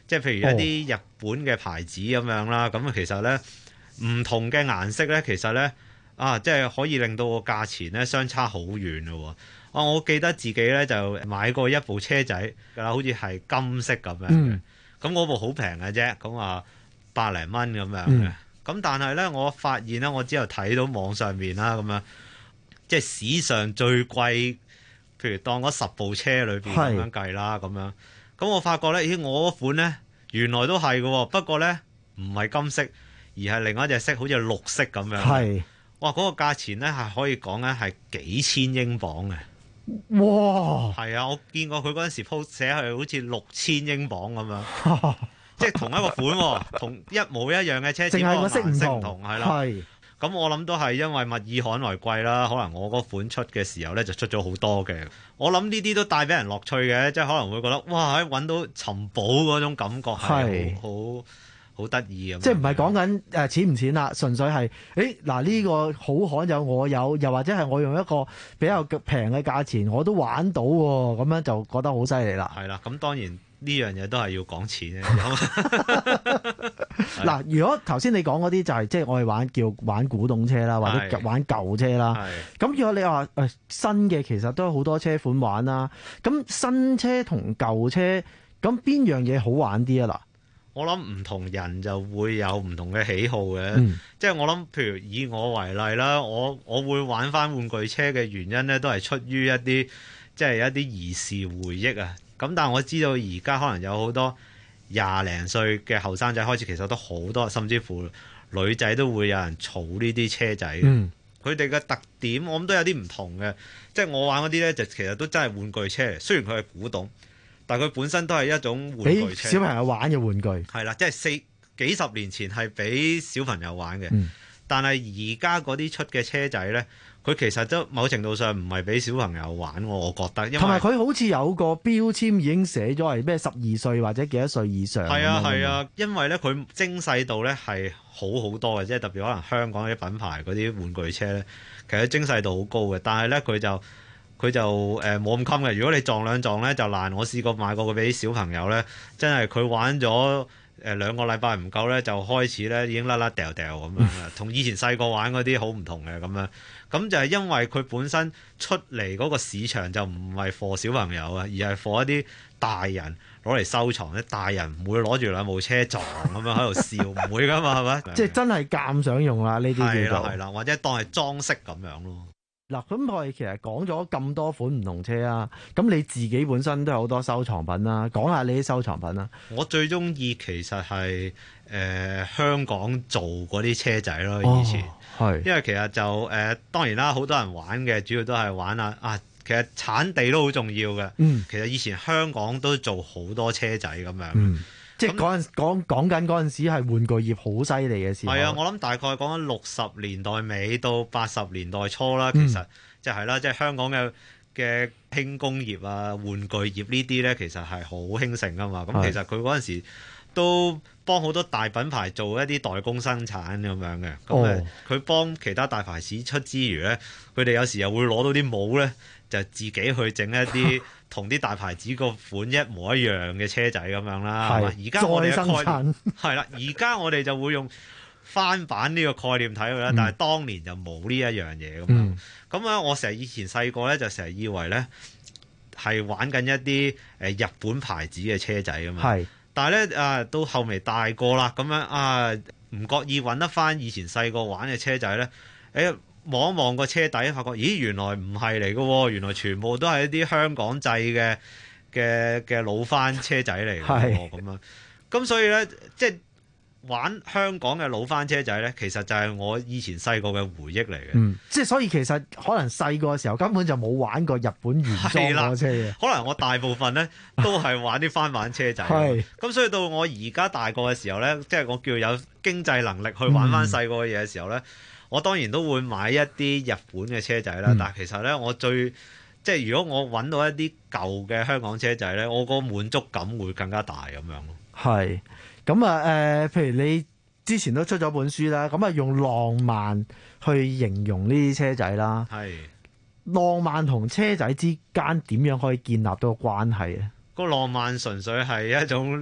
即係譬如一啲日本嘅牌子咁樣啦。咁、哦、其實咧唔同嘅顏色咧，其實咧啊，即係可以令到個價錢咧相差好遠咯。啊，我記得自己咧就買過一部車仔，好似係金色咁樣嘅。咁、嗯、嗰部好平嘅啫，咁啊百零蚊咁樣嘅。咁、嗯、但係咧，我發現咧，我之後睇到網上面啦，咁樣即係史上最貴。譬如當嗰十部車裏邊咁樣計啦，咁樣，咁我發覺咧，咦，我嗰款咧原來都係嘅，不過咧唔係金色，而係另外一隻色，好似綠色咁樣。係，哇，嗰、嗰個價錢咧係可以講咧係幾千英鎊嘅。哇！係啊，我見過佢嗰陣時 post 寫係好似六千英鎊咁樣，即係同一個款，同一模一樣嘅車，淨係個色唔同，係啦。咁我諗都係因為物以罕為貴啦，可能我嗰款出嘅時候咧就出咗好多嘅。我諗呢啲都帶俾人樂趣嘅，即係可能會覺得哇，喺揾到尋寶嗰種感覺係好好得意咁。即係唔係講緊誒錢唔錢啦，純粹係誒嗱呢個好罕有我有，又或者係我用一個比較平嘅價錢我都玩到喎，咁樣就覺得好犀利啦。係啦，咁當然。呢樣嘢都係要講錢嘅。嗱，如果頭先你講嗰啲就係即係我哋玩叫玩古董車啦，或者玩舊車啦。咁如果你話誒新嘅，其實都有好多車款玩啦。咁新車同舊車，咁邊樣嘢好玩啲啊？嗱，我諗唔同人就會有唔同嘅喜好嘅。嗯、即係我諗，譬如以我為例啦，我我會玩翻玩具車嘅原因咧，都係出於一啲即係一啲兒時回憶啊。咁但係我知道而家可能有好多廿零歲嘅後生仔開始，其實都好多，甚至乎女仔都會有人儲呢啲車仔。佢哋嘅特點我諗都有啲唔同嘅，即係我玩嗰啲咧就其實都真係玩具車嚟，雖然佢係古董，但係佢本身都係一種玩具車，俾小朋友玩嘅玩具。係啦，即係四幾十年前係俾小朋友玩嘅，嗯、但係而家嗰啲出嘅車仔咧。佢其實都某程度上唔係俾小朋友玩，我覺得，因為同埋佢好似有個標籤已經寫咗係咩十二歲或者幾多歲以上。係啊係啊，因為咧佢精細度咧係好好多嘅，即係特別可能香港啲品牌嗰啲玩具車咧，其實精細度好高嘅，但係咧佢就佢就誒冇咁襟嘅。如果你撞兩撞咧就爛。我試過買過佢俾小朋友咧，真係佢玩咗誒兩個禮拜唔夠咧，就開始咧已經甩甩掉掉咁樣啦，同以前細個玩嗰啲好唔同嘅咁樣。咁就係因為佢本身出嚟嗰個市場就唔係貨小朋友啊，而係貨一啲大人攞嚟收藏。啲大人唔會攞住兩部車撞咁樣喺度笑，唔會噶嘛，係咪？即係真係鑑賞用啦，呢啲叫做係啦，或者當係裝飾咁樣咯。嗱，咁我哋其實講咗咁多款唔同車啊，咁你自己本身都有好多收藏品啦，講下你啲收藏品啦。我最中意其實係誒、呃、香港做嗰啲車仔咯，以前係，哦、因為其實就誒、呃、當然啦，好多人玩嘅，主要都係玩啊啊，其實產地都好重要嘅。嗯，其實以前香港都做好多車仔咁樣。嗯。即係嗰陣講講緊嗰陣時係玩具業好犀利嘅時候。係啊，我諗大概講緊六十年代尾到八十年代初啦，其實即係啦，即係香港嘅嘅輕工業啊、玩具業呢啲咧，其實係好興盛噶嘛。咁其實佢嗰陣時都幫好多大品牌做一啲代工生產咁樣嘅。咁誒，佢幫其他大牌子出之餘咧，佢哋有時又會攞到啲帽咧，就自己去整一啲同啲大牌子個款一模一樣嘅車仔咁樣啦。而家我哋嘅概念係啦，而家我哋就會用翻版呢個概念睇佢啦。嗯、但係當年就冇呢一樣嘢咁樣。咁咧、嗯，我成日以前細個咧就成日以為咧係玩緊一啲誒日本牌子嘅車仔咁樣。是但係咧啊，到後尾大個啦，咁樣啊，唔覺意揾得翻以前細個玩嘅車仔咧，誒、欸。望一望個車底，發覺咦，原來唔係嚟嘅喎，原來全部都係一啲香港製嘅嘅嘅老番車仔嚟嘅喎，咁樣。咁所以咧，即係玩香港嘅老番車仔咧，其實就係我以前細個嘅回憶嚟嘅。嗯，即係所以其實可能細個嘅時候根本就冇玩過日本原裝嗰車嘅。可能我大部分咧都係玩啲翻版車仔。係。咁所以到我而家大個嘅時候咧，即係我叫有經濟能力去玩翻細個嘅嘢嘅時候咧。嗯，我當然都會買一啲日本嘅車仔啦，嗯、但係其實咧，我最即係如果我揾到一啲舊嘅香港車仔咧，我個滿足感會更加大咁樣咯。係，咁啊誒，譬如你之前都出咗本書啦，咁啊用浪漫去形容呢啲車仔啦。係，浪漫同車仔之間點樣可以建立到個關係咧？個浪漫純粹係一種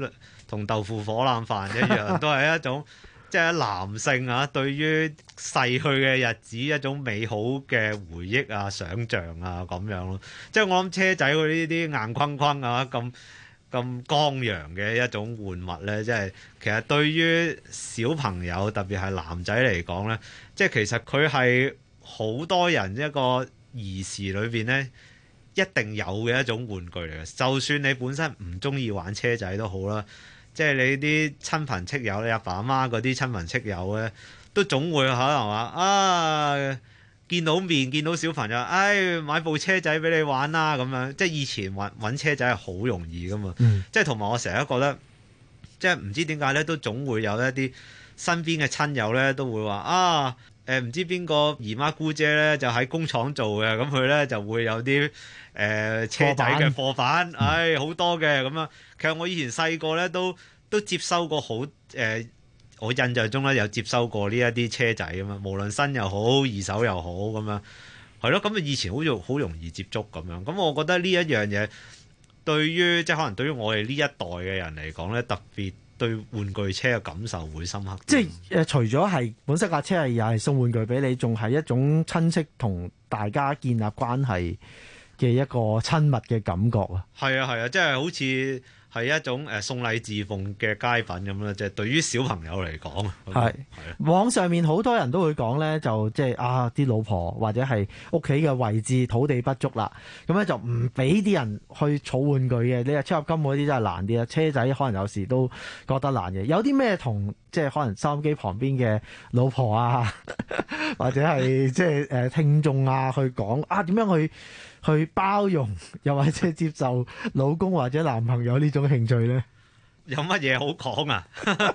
同豆腐火腩飯一樣，都係一種即係男性啊，對於逝去嘅日子一種美好嘅回憶啊、想像啊咁樣咯。即係我諗車仔佢呢啲硬框框啊咁。咁剛陽嘅一種玩物咧，即係其實對於小朋友特別係男仔嚟講咧，即係其實佢係好多人一個兒時裏邊咧一定有嘅一種玩具嚟嘅。就算你本身唔中意玩車仔都好啦，即係你啲親朋戚友，你阿爸阿媽嗰啲親朋戚友咧，都總會可能話啊〜見到面見到小朋友，唉，買部車仔俾你玩啦咁樣，即係以前揾揾車仔係好容易噶嘛， 嗯、 即係同埋我成日覺得，即係唔知點解咧，都總會有一啲身邊嘅親友咧都會話啊，誒唔知邊個姨媽姑姐咧就喺工廠做嘅，咁佢咧就會有啲誒、呃、車仔嘅貨板，唉好多嘅咁樣。其實我以前細個咧都都接收過好誒。呃我印象中咧有接收過呢一啲車仔咁樣，無論新又好二手又好咁樣，係咯。咁啊以前好容好容易接觸咁樣。咁我覺得呢一樣嘢對於即係可能對於我哋呢一代嘅人嚟講咧，特別對玩具車嘅感受會深刻。 即係誒、呃，除咗係本身架車係又係送玩具俾你，仲係一種親戚同大家建立關係嘅一個親密嘅感覺啊！ 係啊係啊，即係好似〜係一種誒送禮自奉嘅佳品咁啦，即係對於小朋友嚟講， 係網上面好多人都會講咧，就即係啊啲老婆或者係屋企嘅位置土地不足啦，咁咧就唔俾啲人去儲玩具嘅。你話超合金嗰啲真係難啲啊，車仔可能有時都覺得難嘅。有啲咩同即係可能收音機旁邊嘅老婆啊，或者係即係誒聽眾啊去講啊點樣去？去包容，又或者接受老公或者男朋友呢種興趣呢？ 有乜嘢好講啊？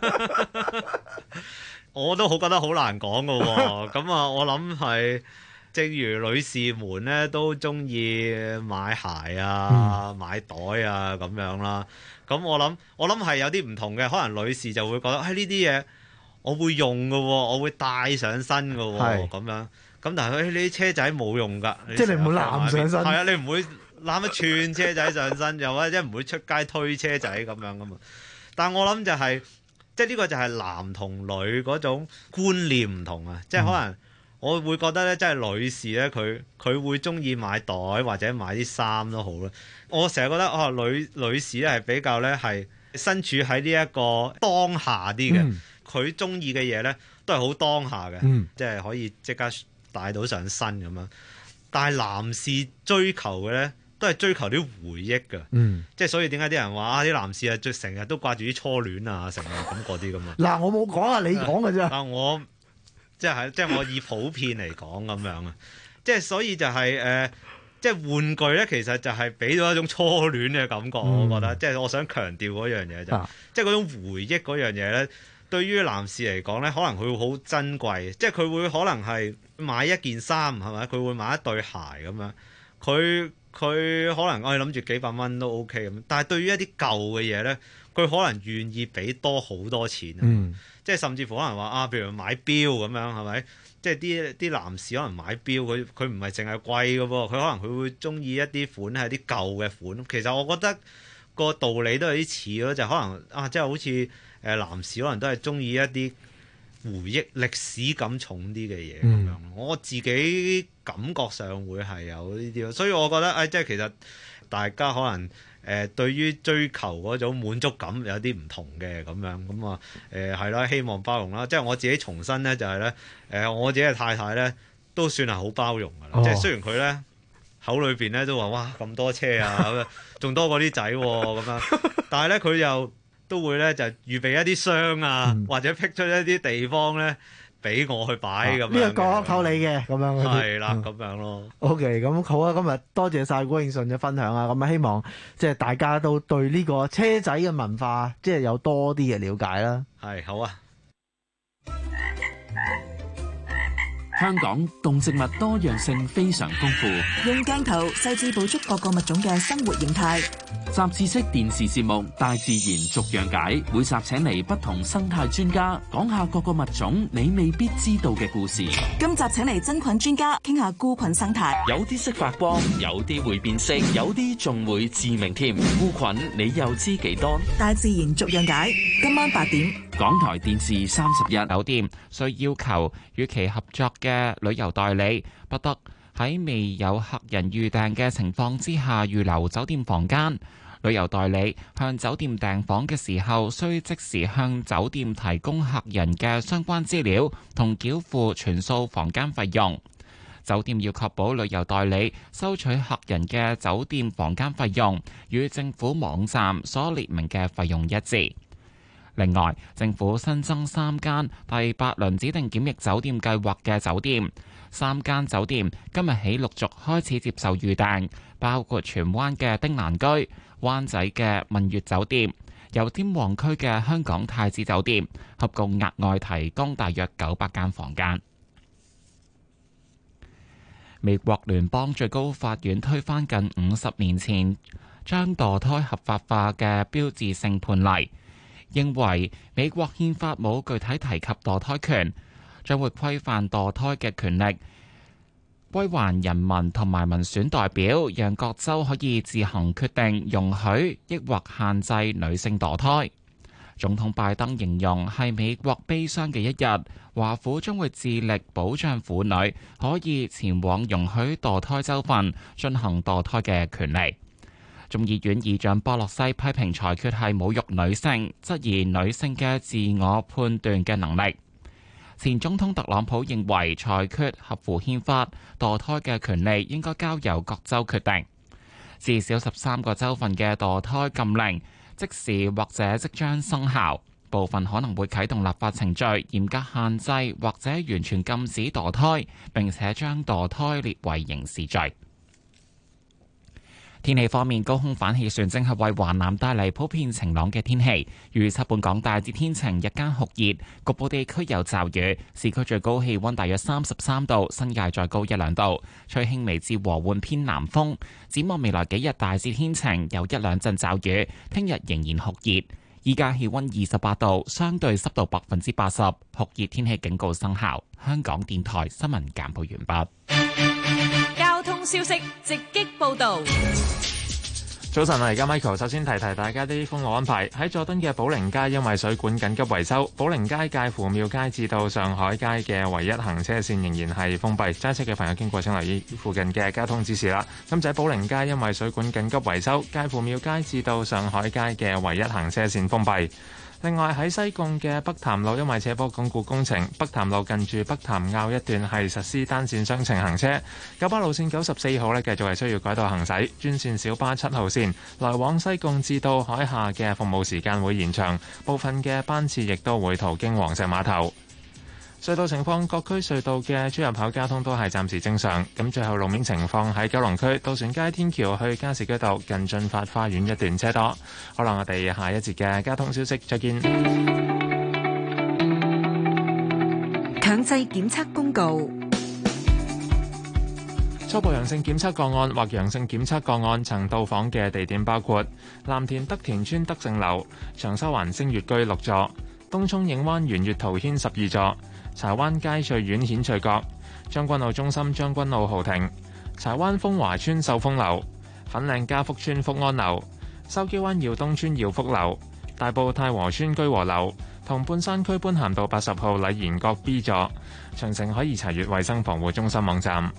我都好覺得好難講㗎喎。咁啊，我諗係正如女士們咧都中意買鞋啊、買袋啊咁樣啦。咁我諗我諗係有啲唔同嘅，可能女士就會覺得，唉呢啲嘢我會用㗎喎，我會帶上身㗎喎，咁樣。咁但係佢呢啲車仔冇用㗎， 即係你唔會攬上身， 係啊，你唔會攬一串車仔上身，又或者唔會出街推車仔咁樣噶嘛。但係我諗就係、是，即係呢個就係男同女嗰種觀念唔同啊。即係可能我會覺得咧，即係女士咧，佢佢會中意買袋或者買啲衫都好啦。我成日覺得哦，女女士咧係比較咧係身處喺呢一個當下啲嘅，佢中意嘅嘢咧都係好當下嘅， 嗯、 即係可以即刻帶到上身咁樣，但係男士追求嘅咧，都係追求啲回憶㗎， 嗯、 即係所以點解啲人話啊啲男士啊，成日都掛住啲初戀啊，成日咁嗰啲咁啊。 嗱，我冇講啊，你講㗎啫。 啊，我即係即係我以普遍嚟講咁樣啊，即係所以就係、是、誒、呃，即係玩具咧，其實就係俾到一種初戀嘅感覺，嗯、我覺得，即係我想強調嗰樣嘢就，啊、即係嗰種回憶嗰樣嘢咧。對於男士嚟講咧，可能佢會好珍貴，即係佢會可能係買一件衫係咪？佢會買一對鞋咁樣，佢佢可能我哋諗住幾百蚊都 OK 咁，但係對於一啲舊嘅嘢咧，佢可能願意俾多好多錢， 嗯、 即係甚至乎可能話啊，譬如買錶咁樣係咪？即係啲啲男士可能買錶，佢佢唔係淨係貴嘅噃，佢可能佢會中意一啲款係啲舊嘅款。其實我覺得個道理都有啲似咯，就係、可能啊，即係好似。誒男士可能都係中意一啲回憶、歷史感重啲嘅嘢咁樣，嗯、我自己感覺上會係有呢啲咯，所以我覺得誒、哎，即係其實大家可能誒、呃、對於追求嗰種滿足感有啲唔同嘅咁樣，咁啊誒係啦，希望包容啦。即係我自己重申咧，就係咧誒，我自己嘅太太咧都算係好包容㗎啦。哦、即係雖然佢咧口裏邊咧都話哇咁多車啊，仲多過啲仔咁樣，但係咧佢又都會咧就預備一啲箱啊，嗯、或者闢出一啲地方咧，俾我去擺咁、啊、樣。呢個講扣你嘅咁樣。係啦，咁樣咯。OK，咁好啊！今日多謝晒古慶順嘅分享啊！咁啊，希望即係大家都對呢個車仔嘅文化，即係有多啲嘅了解啦。係，好啊。 香港動植物多樣性非常豐富， 用鏡頭細緻捕捉各個物種嘅生活形態。 雜誌式電視節目《大自然逐樣解》，每集請嚟不同生態專家，講下各個物種你未必知道嘅故事。 今集請嚟真菌專家，傾下菇菌生態。 有啲識發光，有啲會變色，有啲仲會致命添。菇菌你又知幾多？ 大自然逐樣解，今晚八點， 港台電視三十一。 酒店需要求與其合作嘅旅遊代理不得喺未有客人預訂嘅情況之下預留酒店房間。旅遊代理向酒店訂房嘅時候，需即時向酒店提供客人嘅相關資料同繳付全數房間費用。酒店要確保旅遊代理收取客人嘅酒店房間費用與政府網站所列明嘅費用一致。另外，政府新增三間第八輪指定檢疫酒店計劃嘅酒店，三間酒店今日起陸續開始接受預訂，包括荃灣嘅丁蘭居、灣仔嘅問悅酒店、油尖旺區嘅香港太子酒店，合共額外提供大約九百間房間。美國聯邦最高法院推翻近五十年前將墮胎合法化嘅標誌性判例，認為美國憲法冇具體提及墮胎權，將會規範墮胎嘅權力歸還人民同埋民選代表，讓各州可以自行決定容許抑或限制女性墮胎。總統拜登形容係美國悲傷嘅一日，華府將會致力保障婦女可以前往容許墮胎州份進行墮胎嘅權利。眾議院議長波洛西批評裁決係侮辱女性，質疑女性嘅自我判斷嘅能力。前總統特朗普認為裁決合乎憲法，墮胎嘅權利應該交由各州決定。至少十三個州份嘅墮胎禁令即時或者即將生效，部分可能會啟動立法程序，嚴格限制或者完全禁止墮胎，並且將墮胎列為刑事罪。天氣方面，高空反氣旋正係為華南帶嚟普遍晴朗嘅天氣。預測本港大致天晴，日間酷熱，局部地區有驟雨。市區最高氣溫大約三十三度，新界再高一兩度。吹輕微至和緩偏南風。展望未來幾日大致天晴，有一兩陣驟雨。聽日仍然酷熱。依家氣溫二十八度，相對濕度百分之八十，酷熱天氣警告生效。香港電台新聞簡報完畢。 交通消息直擊報道。 早晨啊，而家 Michael 首先提提大家啲封路安排。喺佐敦嘅寶靈街因為水管緊急維修，寶靈街介乎廟街至到上海街嘅唯一行車線仍然係封閉，揸車嘅朋友經過請留意附近嘅交通指示啦。咁就喺寶靈街因為水管緊急維修，介乎廟街至到上海街嘅唯一行車線封閉。另外喺西貢嘅北潭路因為斜坡鞏固工程，北潭路近住北潭坳一段係實施單線雙程行車。九巴路線九十四號呢繼續係需要改道行駛，專線小巴七號線來往西貢至到海下嘅服務時間會延長，部分嘅班次亦都會途經黃石碼頭。隧道情況，各區隧道嘅出入口交通都係暫時正常。咁最後路面情況喺九龍區渡船街天橋去加士居道近進發花園一段車多。好啦，我哋下一節嘅交通消息再見。 強制檢測公告。 初步陽性檢測個案或陽性檢測個案曾到訪嘅地點包括藍田德田村德勝樓、長沙灣星月居六座、東涌映灣圓月桃軒十二座、柴灣佳翠苑顯翠閣、將軍澳中心將軍澳豪庭、柴灣豐華村秀豐樓、粉嶺嘉福村福安樓、筲箕灣耀東村耀福樓、大埔太和村居和樓同半山區般咸道八十號禮賢閣 B 座。詳情可以查閱衛生防護中心網站。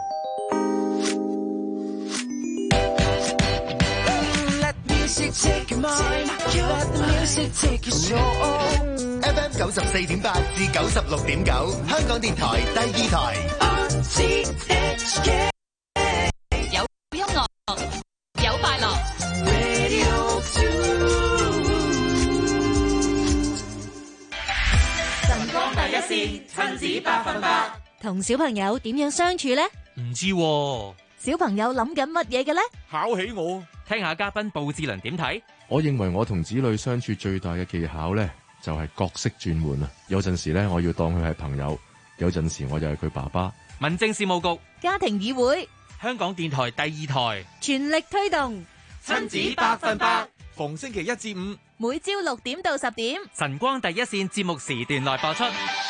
F M 九十四點八至九十六點九，香港電台第二台。 有音樂，有快樂。晨光第一線，親子百分百。 同小朋友點樣相處呢？ 唔知喎。 小朋友諗緊乜嘢嘅呢？ 考起我。聽下嘉賓布志倫點睇？ 我認為我同子女相處最大嘅技巧呢，就係角色轉換啊！有陣時呢，我要當佢係朋友； 有陣時我就係佢爸爸。 民政事務局、 家庭議會、 香港電台第二台全力推動親子百分百， 逢星期一至五每朝六點到十點， 晨光第一線節目時段內播出。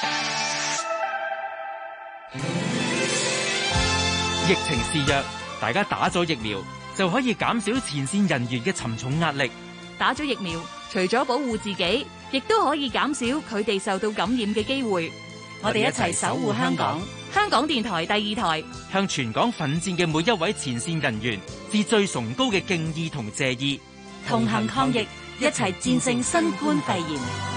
疫情肆虐，大家打咗疫苗就可以減少前線人員嘅沉重壓力。 打咗疫苗，除咗保護自己，亦都可以減少佢哋受到感染嘅機會。我哋一齊守護香港。香港電台第二台向全港奮戰嘅每一位前線人員致最崇高嘅敬意同謝意， 同行抗疫，一齊戰勝新冠肺炎。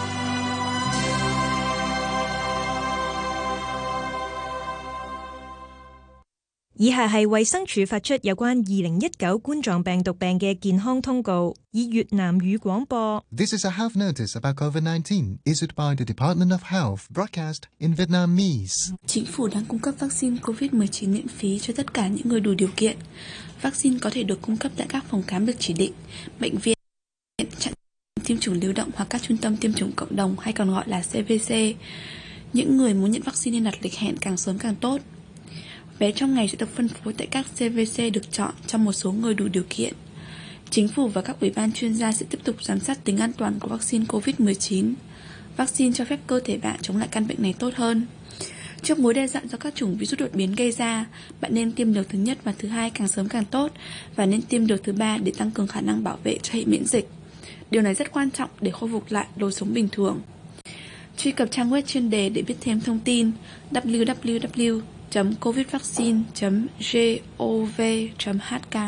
以下係衛生署發出有關二零一九冠狀病毒病嘅健康通告，以越南語廣播。 This is a health notice about COVID nineteen issued by the Department of Health, broadcast in Vietnamese. Chính phủ đang cung cấp vaccine covid mười chín miễn phí cho tất cả những người đủ điều kiện. Vaccine có thể được cung cấp tại các phòng khám được chỉ định, bệnh viện, trạm tiêm chủng lưu động hoặc các trung tâm tiêm chủng cộng đồng hay còn gọi là xê vê xê. Những người muốn nhận vaccine nên đặt lịch hẹn càng sớm càng tốt. Vé trong ngày sẽ được phân phối tại các xê vê xê được chọn cho một số người đủ điều kiện. Chính phủ và các ủy ban chuyên gia sẽ tiếp tục giám sát tính an toàn của vaccine covid mười chín. Vaccine cho phép cơ thể bạn chống lại căn bệnh này tốt hơn. Trước mối đe dọa do các chủng virus đột biến gây ra, bạn nên tiêm liều thứ nhất và thứ hai càng sớm càng tốt, và nên tiêm liều thứ ba để tăng cường khả năng bảo vệ cho hệ miễn dịch. Điều này rất quan trọng để khôi phục lại lối sống bình thường. Truy cập trang web chuyên đề để biết thêm thông tin w w w chấm covid vaccine chấm gov chấm h k.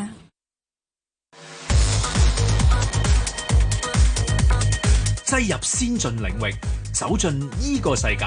擠入先進領域，走進依個世界。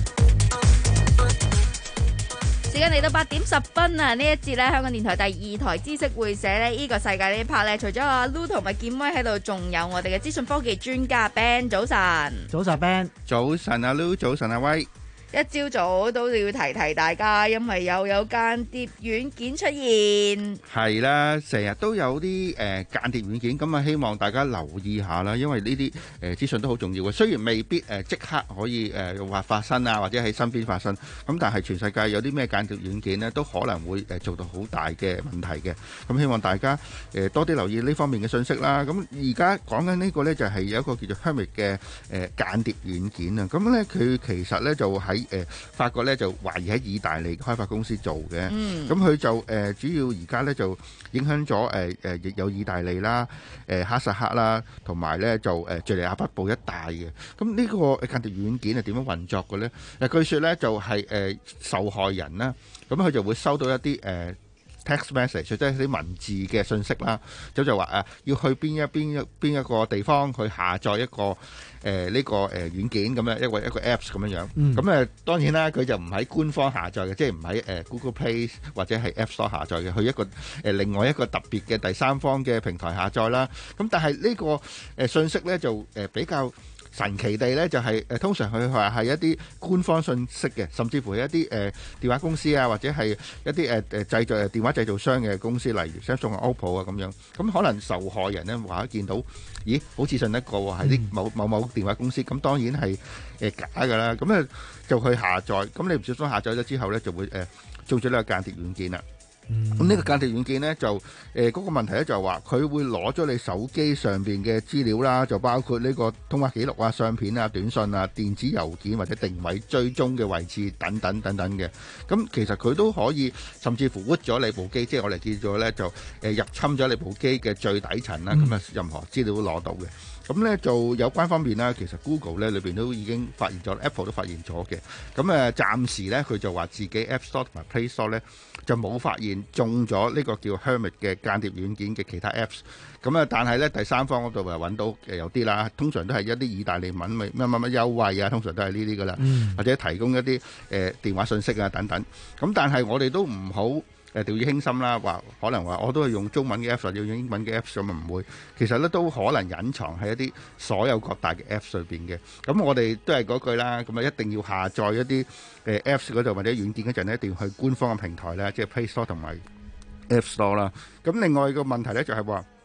時間嚟到八點十分啊！呢一節咧，香港電台第二台知識會社咧，依個世界呢一 part 咧，除咗阿 Lu 同埋劍威喺度，仲有我哋嘅資訊科技專家 Ben。早晨， 早晨 Ben， 早晨阿 Lu，早晨阿威。 一朝早都要提提大家，因為又有間諜軟件出現。 係啦，成日都有啲誒、呃、間諜軟件，咁啊希望大家留意下啦，因為呢啲誒資訊都好重要嘅。雖然未必誒即、呃、刻可以誒話、呃、發生啊，或者喺身邊發生，咁但係全世界有啲咩間諜軟件呢，都可能會誒做到好大嘅問題嘅。咁希望大家誒、呃、多啲留意呢方面嘅信息啦。咁而家講緊呢個呢，就係、是、有一個叫做 Hermit 嘅誒、呃、間諜軟件啊。咁咧佢其實呢，就喺誒、呃、法國咧就懷疑喺意大利開發公司做嘅，咁佢、嗯、就誒、呃、主要而家咧就影響咗誒誒亦有意大利啦、誒、呃、哈薩克啦，同埋咧就誒敍利亞北部一帶嘅。咁呢個間諜軟件係點樣運作嘅咧？嗱，據說咧就係、是、誒、呃、受害人啦，咁佢就會收到一啲誒、呃text message 即係啲文字嘅信息啦，咁就話誒要去邊一邊一邊一個地方去下載一個誒呢、呃這個誒、呃、軟件咁樣一個一個 apps 咁樣樣。咁誒、嗯、當然啦，佢就唔喺官方下載嘅，即係唔喺誒 Google Play 或者係 App Store 下載嘅，去一個誒、呃、另外一個特別嘅第三方嘅平台下載啦。咁但係呢個誒信息咧就誒比較神奇地咧，就係、是、誒通常佢話係一啲官方信息嘅，甚至乎係一啲誒、呃、電話公司啊，或者係一啲誒誒製造誒電話製造商嘅公司，例如 Samsung 啊、OPPO 啊咁樣。咁可能受害人咧話見到，咦，好似信得過喎，係啲某某某電話公司。咁當然係誒、呃、假㗎啦。咁咧就去下載，咁你唔小心下載咗之後咧，就會誒、呃、做咗呢個間諜軟件啦。咁呢、嗯、個間諜軟件呢，就誒嗰、呃那個問題咧就係話佢會攞咗你手機上邊嘅資料啦，就包括呢個通話記錄啊、相片啊、短信啊、電子郵件或者定位追蹤嘅位置等等等等嘅。咁其實佢都可以甚至乎 root 咗你部機，即係我哋叫做咧就誒、呃、入侵咗你部機嘅最底層啦。咁啊、嗯、任何資料都攞到嘅。咁咧就有關方面啦，其實 Google 咧裏邊都已經發現咗 ，Apple 都發現咗嘅。咁誒暫時咧佢就話自己 App Store 同埋 Play Store 咧就冇發現中咗呢個叫 Hermit 嘅間諜軟件嘅其他 Apps。咁啊，但係咧第三方嗰度誒揾到誒有啲啦，通常都係一啲意大利文咪乜乜乜優惠啊，通常都係呢啲噶啦，嗯、或者提供一啲誒、呃、電話信息啊等等。咁但係我哋都唔好誒掉以輕心啦，話可能話我都係用中文嘅 Apps 或者用英文嘅 Apps 咁啊唔會，其實咧都可能隱藏喺一啲所有各大嘅 Apps 裏邊嘅。咁我哋都係嗰句啦，咁啊一定要下載一啲誒 Apps 嗰度或者軟件嗰陣咧，一定要去官方嘅平台咧，即係 Play Store 同埋 App Store 啦。咁另外個問題咧就係話，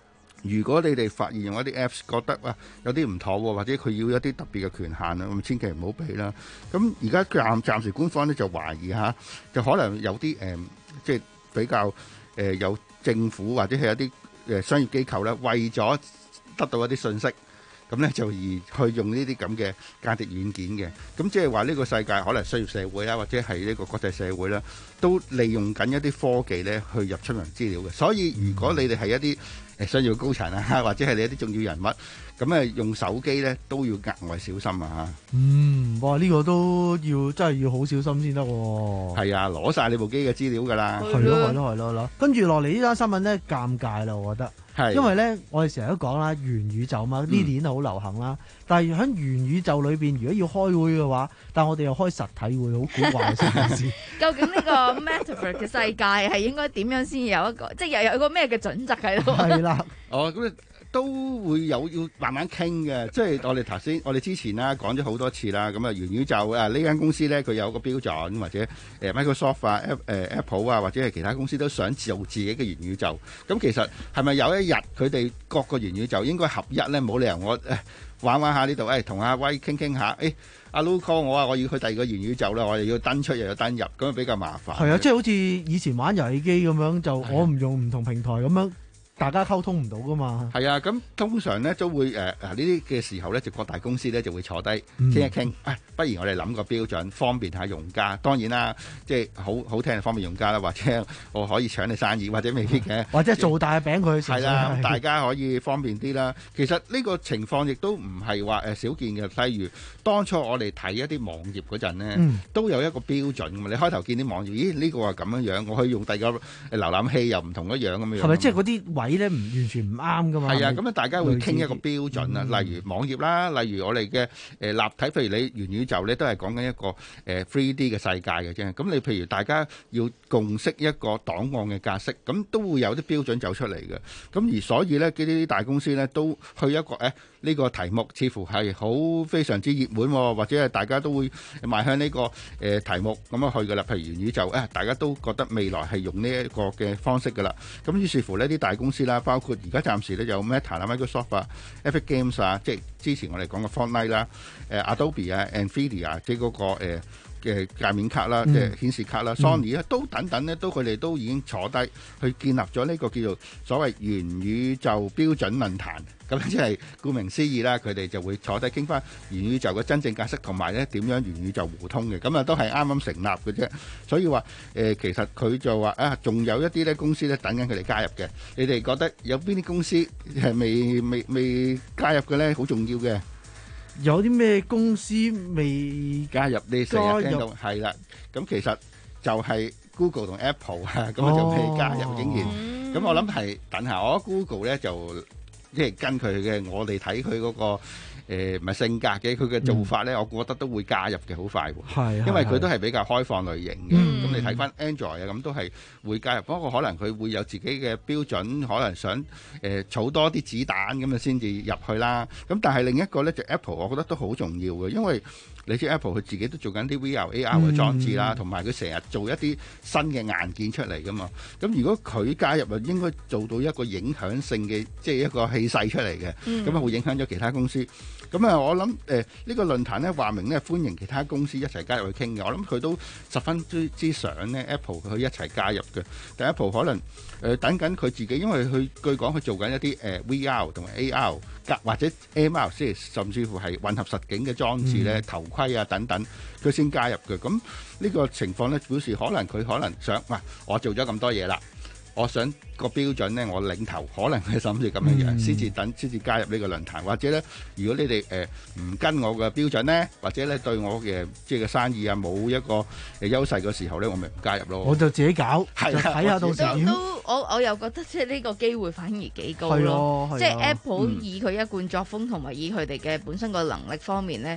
如果你哋發現用一啲 Apps 覺得啊有啲唔妥喎，或者佢要一啲特別嘅權限啊，咁千祈唔好俾啦。咁而家暫暫時官方咧就懷疑嚇，就可能有啲誒、呃、即係比較誒、呃、有政府或者係一啲誒商業機構咧，為咗得到一啲信息。咁咧就而去用呢啲咁嘅間諜軟件嘅，咁即係話呢個世界可能商業社會啦，或者係呢個國際社會啦，都利用緊一啲科技咧去入出人資料嘅。所以如果你哋係一啲誒商業高層啊，或者係你一啲重要人物，咁誒用手機咧都要額外小心啊！ 嗯，哇！呢個都要真係要好小心先得喎。 係啊，攞晒你部機嘅資料㗎啦。 係咯，係咯，係咯，咯。跟住落嚟呢單新聞咧，尷尬啦，我覺得。係。因為咧，我哋成日都講啦，元宇宙嘛，呢年好流行啦。嗯、但係喺元宇宙裏邊，如果要開會嘅話，但係我哋又開實體會，好古怪嘅成件事。 究竟呢個 Metaverse 嘅世界係應該點樣先有一個，即係又有一個咩嘅準則喺度？ 係啦。 哦，咁都會有要慢慢傾嘅，即係我哋頭先，我哋之前啦講咗好多次啦，咁啊元宇宙啊呢間公司咧佢有個標準，或者誒、呃、Microsoft 啊、誒 Apple 啊或者係其他公司都想做自己嘅元宇宙。咁其實係咪有一日佢哋各個元宇宙應該合一咧？冇理由我誒玩玩下呢度，誒同阿威傾傾下，誒阿 Lu call 我啊，我要去第二個元宇宙啦，我又要登出又要登入，咁樣比較麻煩。係啊， 即係好似以前玩遊戲機咁樣，就我唔用唔同平台咁樣。大家溝通唔到噶嘛？ 係啊，咁通常咧都會誒誒呢啲嘅時候咧，就各大公司咧就會坐低傾一傾。啊，不如我哋諗個標準，方便下用家。當然啦，即係好好聽方便用家啦，或者我可以搶你生意，或者未必嘅。 或者做大餅佢。 係啦，大家可以方便啲啦。其實呢個情況亦都唔係話誒少見嘅。例如當初我哋睇一啲網頁嗰陣咧，嗯、都有一個標準㗎嘛。你開頭見啲網頁，咦呢、呢個係咁樣樣，我可以用第二個瀏覽器又唔同一樣咁樣。 係咪即係嗰啲位咧唔完全唔啱噶嘛？ 係啊，咁啊大家會傾一個標準啊，例如網頁啦，例如我哋嘅誒立體，譬如你元宇宙咧，都係講緊一個誒 three D 嘅世界嘅啫。咁你譬如大家要共識一個檔案嘅格式，咁都會有啲標準走出嚟嘅。咁而所以咧，呢啲大公司咧都去一個誒呢個題目，似乎係好非常之熱門，或者係大家都會邁向呢個誒題目咁樣去噶啦。譬如元宇宙誒，大家都覺得未來係用呢一個嘅方式噶啦。咁於是乎呢啲大公司啦，包括而家暫時咧有 Meta 啦、Microsoft 啊、Epic Games 啊，即係之前我哋講嘅 Fortnite 啦、誒 Adobe 啊、Nvidia 即係嗰個誒嘅界面卡啦、即係顯示卡啦、Sony 咧都等等咧，都佢哋都已經坐低去建立咗呢個叫做所謂元宇宙標準論壇。咁即係顧名思義啦，佢哋就會坐低傾翻元宇宙嘅真正格式，同埋咧點樣元宇宙互通嘅。咁啊都係啱啱成立嘅啫。所以話誒、呃，其實佢就話啊，仲有一啲咧公司咧等緊佢哋加入嘅。你哋覺得有邊啲公司係未未未加入嘅咧？好重要嘅。 有啲咩公司未加入？你成日聽到係啦。咁其實就係 Google 同 Apple 啊，咁啊就未加入，竟然。咁、嗯、我諗係等下，我覺得 Google 咧就。即係跟佢嘅，我哋睇佢嗰個唔係、呃、性格嘅，佢嘅做法咧，嗯、我覺得都會加入嘅，好快喎。係，因為佢都係比較開放類型嘅。咁、嗯、你睇翻 Android 啊，咁都係會加入。不過可能佢會有自己嘅標準，可能想誒、呃、儲多啲子彈咁啊，先至入去啦。咁但係另一個咧就 Apple，我覺得都好重要嘅，因為你知 Apple 佢自己都做緊啲 V R A R 嘅裝置啦，同埋佢成日做一啲新嘅硬件出嚟噶嘛。咁如果佢加入啊，應該做到一個影響性嘅，即係一個氣勢出嚟嘅。咁啊、嗯、會影響咗其他公司。咁啊，我諗誒呢個論壇咧話明咧歡迎其他公司一齊加入去傾嘅。我諗佢都十分之之想咧 Apple 佢一齊加入嘅。但 Apple 可能誒、呃、等緊佢自己，因為佢據講佢做緊一啲誒、呃、V R 同埋 A R 或者 M R， 即係甚至乎係混合實境嘅裝置咧、嗯、頭盔啊等等，佢先加入嘅。咁呢個情況咧表示可能佢可能想，哇！我做咗咁多嘢啦，我想個標準咧，我領頭，可能係諗住咁樣樣，先至、嗯、等，先至加入呢個論壇。或者咧，如果你哋誒唔跟我嘅標準咧，或者咧對我嘅即係嘅生意啊冇一個誒優勢嘅時候咧，我咪唔加入咯。 我就自己搞， 係就睇下到時點。 都我我又覺得即係呢個機會反而幾高咯。即係 Apple 以佢一貫作風同埋以佢哋嘅本身個能力方面咧。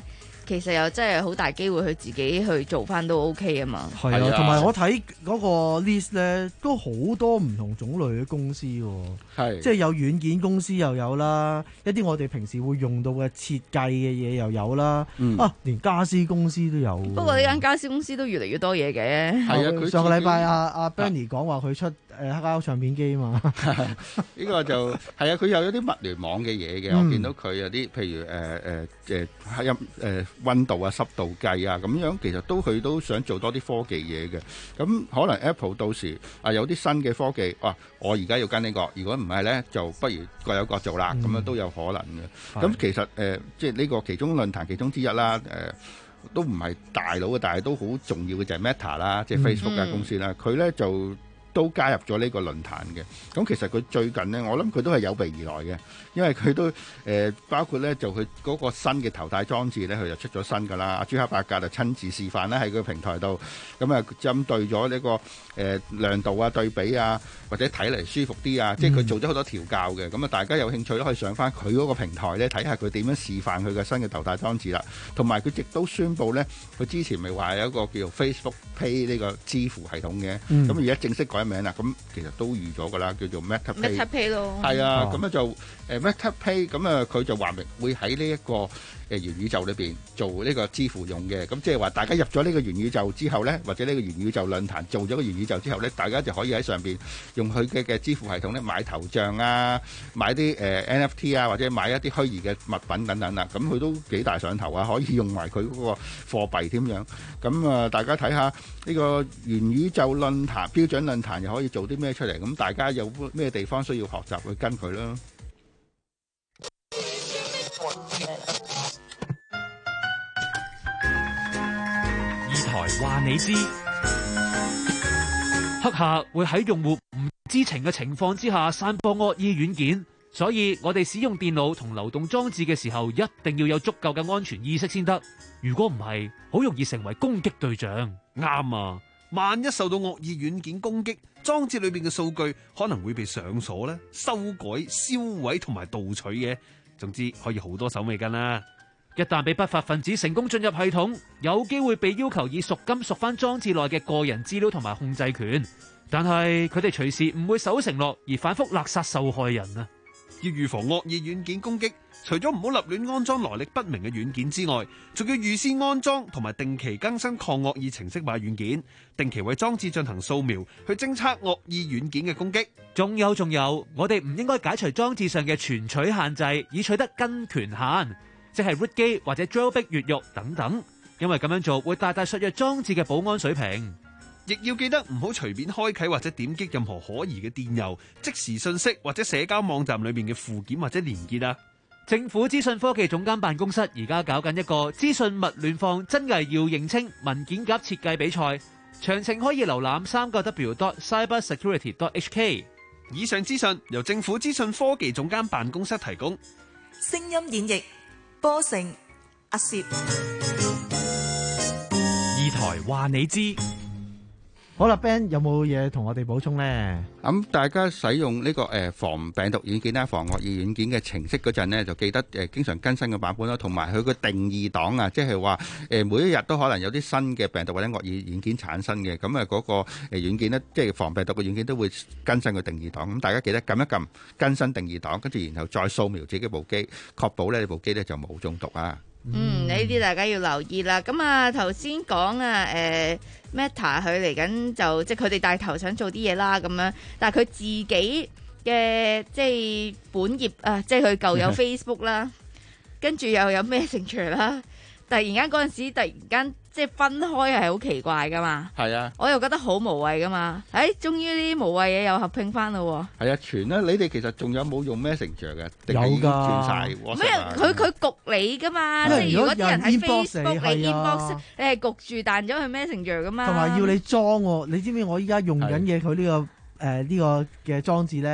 其實又真係好大機會佢自己去做翻都 OK 啊嘛。 係啊，同埋我睇嗰個 list 咧，都好多唔同種類嘅公司喎。 係， 即係有軟件公司又有啦，一啲我哋平時會用到嘅設計嘅嘢又有啦。 嗯、 啊，連家私公司都有。 不過呢間家私公司都越嚟越多嘢嘅。 係啊，佢上個禮拜阿阿 Bernie 講話佢出誒黑膠唱片機嘛。 呢個就係啊，佢有一啲物聯網嘅嘢嘅，嗯、我見到佢有啲譬如誒誒誒黑音誒溫度啊、濕度計啊咁樣，其實都佢都想做多啲科技嘢嘅。咁可能 Apple 到時啊有啲新嘅科技，哇！我而家要跟呢個，如果唔係咧，就不如各有各做啦。咁、嗯、樣都有可能嘅。咁其實誒、呃，即係呢個其中論壇其中之一啦，誒、呃。都唔係大佬嘅，但係都好重要嘅就係 Meta 啦，即係 Facebook 嘅公司啦。佢咧、嗯、就都加入咗呢個論壇嘅。咁其實佢最近呢，我諗佢都係有備而來嘅，因為佢都誒、呃、包括咧就佢嗰個新嘅頭戴裝置咧，佢就出咗新㗎啦。阿朱克伯格就親自示範啦喺個平台度，咁啊針對咗呢、這個誒、呃、亮度啊、對比啊，或者睇嚟舒服啲啊，即係佢做咗好多調教嘅。咁啊，大家有興趣都可以上翻佢嗰個平台咧，睇下佢點樣示範佢嘅新嘅頭戴裝置啦。同埋佢亦都宣布咧，佢之前咪話有一個叫做 Facebook Pay 呢個支付系統嘅，咁而家正式改名啦。咁其實都預咗㗎啦，叫做 Meta Pay。 Meta Pay 咯。 係啊，咁咧、哦、就誒、呃、Meta Pay，咁啊佢就話明會喺呢一個誒元宇宙裏邊做呢個支付用嘅。咁即係話大家入咗呢個元宇宙之後咧，或者呢個元宇宙論壇做咗個元宇宙之後咧，大家就可以喺上邊用佢嘅嘅支付系統咧買頭像啊，買啲誒、呃、N F T 啊，或者買一啲虛擬嘅物品等等啦。咁佢都幾大上頭啊，可以用埋佢嗰個貨幣添樣。咁啊，大家睇下呢個元宇宙論壇標準論壇又可以做啲咩出嚟？咁大家有咩地方需要學習去跟佢啦？ 以台話你知，黑客會喺用戶唔知情嘅情況之下散播惡意軟件，所以我哋使用電腦同流動裝置嘅時候，一定要有足夠嘅安全意識先得。如果唔係，好容易成為攻擊對象。 啱啊！萬一受到惡意軟件攻擊，裝置裏邊嘅數據可能會被上鎖咧、修改、銷毀同埋盜取嘅，總之可以好多手尾跟啦。 一旦被不法分子成功進入系統，有機會被要求以贖金贖翻裝置內嘅個人資料同埋控制權，但係佢哋隨時唔會守承諾而反覆勒殺受害人啊！ 要預防惡意軟件攻擊，除咗唔好立亂安裝來歷不明嘅軟件之外，仲要預先安裝同埋定期更新抗惡意程式碼軟件，定期為裝置進行掃描，去偵測惡意軟件嘅攻擊。 仲有仲有，我哋唔應該解除裝置上嘅存取限制，以取得跟權限，即係 root 機或者 jailbreak 越獄等等，因為咁樣做會大大削弱裝置嘅保安水平。 亦要記得唔好隨便開啟或者點擊任何可疑嘅電郵、即時訊息或者社交網站裏面嘅附件或者連結啊！ 政府資訊科技總監辦公室而家搞緊一個資訊勿亂放、真偽要認清文件夾設計比賽，詳情可以瀏覽三個 w dot cyber security dot h k。 以上資訊由政府資訊科技總監辦公室提供。 聲音演繹波成阿攝， 二台話你知。 好啦 ，Ben 有冇嘢同我哋補充呢？ 咁、嗯、大家使用呢、這個誒、呃、防病毒軟件啦、防惡意軟件嘅程式嗰陣呢，就記得誒、呃、經常更新嘅版本啦，同埋佢個定義檔啊，即係話誒每一日都可能有啲新嘅病毒或者惡意軟件產生嘅，咁啊嗰個誒軟件呢，即係防病毒嘅軟件都會更新個定義檔。咁、嗯、大家記得撳一撳更新定義檔，跟住然後再掃描自己部機，確保呢部機呢就冇中毒啊。 嗯，呢啲大家要留意啦。咁啊，頭先講啊，誒 Meta 佢嚟緊就即係佢哋帶頭想做啲嘢啦，咁樣。但係佢自己嘅即係本業啊，即係佢舊有 Facebook 啦，跟住又有 Messenger 啦。突然間嗰陣時，突然間即係分開係好奇怪噶嘛。係啊，我又覺得好無謂噶嘛。誒、哎，終於啲無謂嘢又合併翻咯。 係啊，傳啦！你哋其實仲有冇用 Messenger 嘅？ 有㗎。 轉晒咩？佢佢焗你噶嘛？即係如果啲人喺 Facebook 你 inbox，你係焗住彈咗去 Messenger 噶嘛？ 同埋要你裝喎，你知唔知我依家用緊嘅佢呢個誒呢、呃呢個嘅裝置咧？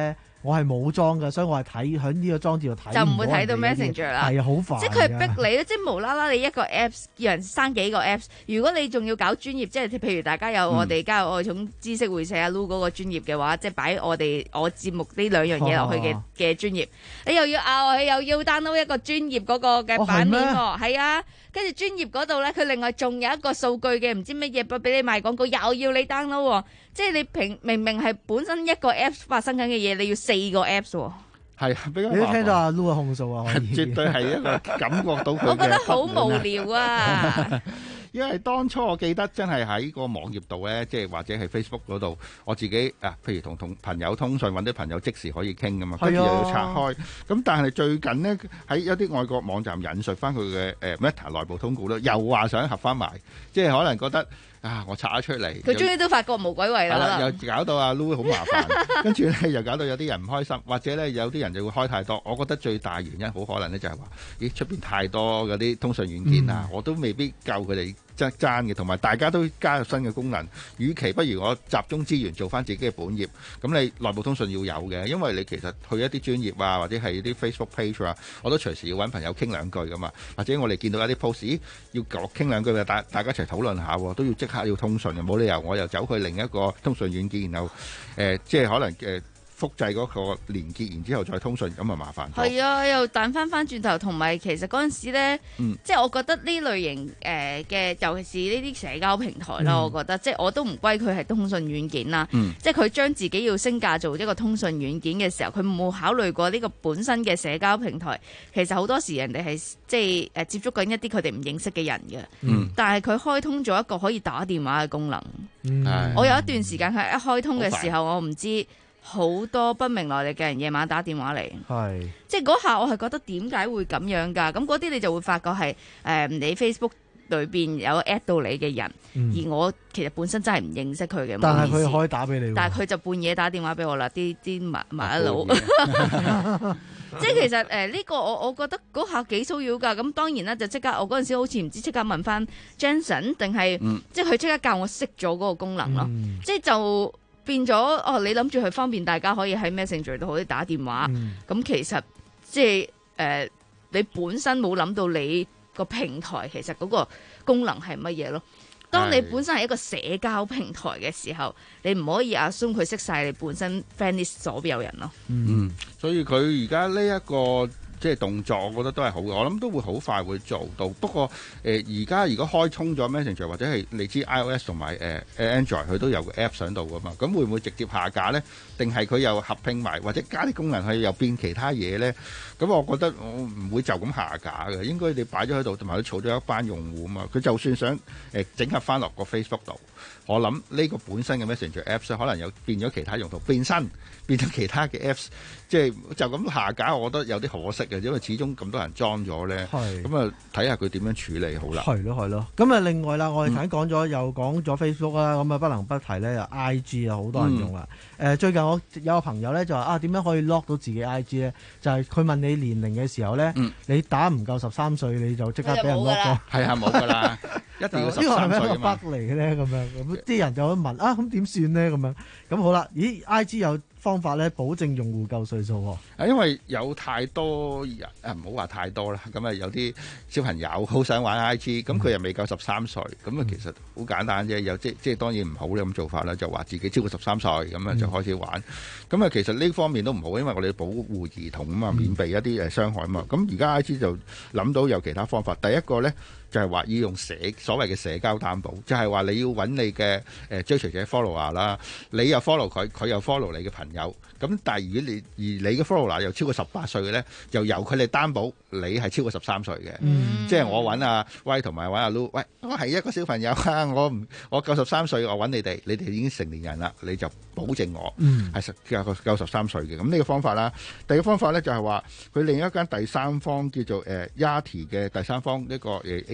我係冇裝嘅，所以我係睇喺呢個裝置度睇， 就唔會睇到 Messenger 啦。 係啊，好煩。 即係佢係逼你，即係無啦啦你一個 Apps 叫人生幾個 Apps， 如果你仲要搞專業，即係譬如大家有我哋加入愛寵知識會社阿 Lu 嗰個專業嘅話，即係擺我哋我節目呢兩樣嘢落去嘅嘅專業，你又要拗，又要 download 一個專業嗰個嘅版面喎，係啊。跟住專業嗰度咧，佢另外仲有一個數據嘅，唔知乜嘢俾你賣廣告，又要你 download 喎，即係你平明明係本身一個 Apps 發生緊嘅嘢，你要四個 Apps 喎。 係，比較你都聽到阿 Lu 嘅控訴啊， 絕對係一個感覺到佢嘅。 我覺得好無聊啊！ 因為當初我記得真係喺個網頁度咧，即係或者係 Facebook 嗰度，我自己啊，譬如同同朋友通訊，揾啲朋友即時可以傾噶嘛，跟住又要拆開。咁但係最近呢，喺一啲外國網站引述翻佢嘅誒 Meta 內部通告咧，又話想合翻埋，即係可能覺得啊，我拆咗出嚟， 佢終於都發覺無鬼為啦， 又搞到阿 Lu 好麻煩，跟住咧又搞到有啲人唔開心，或者咧有啲人就會開太多。我覺得最大原因好可能咧就係話，咦出邊太多嗰啲通訊軟件啊，嗯、我都未必夠佢哋爭爭嘅，同埋大家都加入新嘅功能，與其不如我集中資源做翻自己嘅本業。咁你內部通訊要有嘅，因為你其實去一啲專業啊，或者係啲 Facebook page 啊，我都隨時要揾朋友傾兩句噶嘛，或者我哋見到一啲 post 要傾兩句嘅，大大家一齊討論下，都要即刻要通訊嘅，冇理由我又走去另一個通訊軟件，然後誒、呃、即係可能誒。呃複製嗰個連結，然之後再通訊，咁啊麻煩。 係啊，又彈翻翻轉頭，同埋其實嗰陣時咧，嗯、即係我覺得呢類型誒嘅、呃，尤其是呢啲社交平台啦，嗯、我覺得即係我都唔歸佢係通訊軟件啦。嗯、即係佢將自己要升價做一個通訊軟件嘅時候，佢冇考慮過呢個本身嘅社交平台。其實好多時人哋係即係誒、呃、接觸緊一啲佢哋唔認識嘅人嘅，嗯、但係佢開通咗一個可以打電話嘅功能。嗯、我有一段時間係一開通嘅時候，我唔知。好多不明來歷嘅人夜晚打電話嚟， 係即係嗰下我係覺得點解會咁樣㗎？咁嗰啲你就會發覺係誒、呃、你 Facebook 裏邊有 at 到你嘅人，嗯、而我其實本身真係唔認識佢嘅。 但係佢可以打俾你， 但係佢就半夜打電話俾我啦，啲啲麻麻佬。即係其實誒呢、呃這個我我覺得嗰下幾騷擾㗎。咁當然啦，就即刻我嗰陣時好似唔知即刻問翻 Jensen 定係，嗯、即係佢即刻教我熄咗嗰個功能咯。嗯、即係就。變咗哦！你諗住去方便大家可以喺 Messenger 度可以打電話，咁、嗯、其實即係誒你本身冇諗到你個平台其實嗰個功能係乜嘢咯？當你本身係一個社交平台嘅時候，你唔可以 assume 佢識晒你本身 friend list 所有人咯。 嗯，所以佢而家呢一個。即係動作，我覺得都係好嘅，我諗都會好快會做到。不過誒，而家如果開通咗 Messenger 或者係你知 iOS 同埋誒 Android 佢都有個 app 上到噶嘛，咁會唔會直接下架呢？定係佢又合併埋或者加啲功能去又變其他嘢呢？咁我覺得我唔會就咁下架嘅，應該你擺咗喺度，同埋佢儲咗一班用戶啊嘛。佢就算想誒整合翻落個 Facebook 度，我諗呢個本身嘅 Messenger apps 可能有變咗其他用途，變身變咗其他嘅 apps， 即係就咁下架，我覺得有啲可惜嘅，因為始終咁多人裝咗咧。係咁啊，睇下佢點樣處理好啦。係咯係咯。咁啊，另外啦，我哋頭先講咗又講咗 Facebook 啦，咁啊不能不提咧，又 I G 啊，好多人用啦。誒最近我有個朋友咧就話啊，點樣可以 lock 到自己 I G 咧？就係佢問你年齡嘅時候咧，你打唔夠十三歲你就即刻俾人 lock 咗。係啊，冇㗎啦。一定要十三歲啊嘛！呢個係咪一個 bug 嚟嘅咧？咁樣咁啲人就會問啊，咁點算咧？咁樣咁好啦。咦 ，I G 有方法咧，保證用戶夠歲數喎。啊，因為有太多人啊，唔好話太多啦。咁啊，有啲小朋友好想玩 I G，咁佢又未夠十三歲，咁啊，其實好簡單啫。有即即係當然唔好咁做法啦，就話自己超過十三歲，咁啊就開始玩。咁啊，其實呢方面都唔好，因為我哋保護兒童啊嘛，免避一啲誒傷害啊嘛。咁而家 I G 就諗到有其他方法。第一個咧。就係話要用社所謂嘅社交擔保，就係、是、話你要揾你嘅誒、呃、追隨者 follower 啦，你又 follow 佢，佢又 follow 你嘅朋友。咁但係如果你而你嘅 follower 又超過十八歲嘅咧，又由佢哋擔保你係超過十三歲嘅。嗯、即係我揾阿威同埋揾阿 Lu， 喂，我係一個小朋友啊，我唔我夠十三歲，我揾你哋，你哋已經成年人啦，你就保證我係十夠夠十三歲嘅。咁呢個方法啦。第二個方法咧就係話佢另一間第三方叫做誒 Yahoo 嘅第三方一個誒 A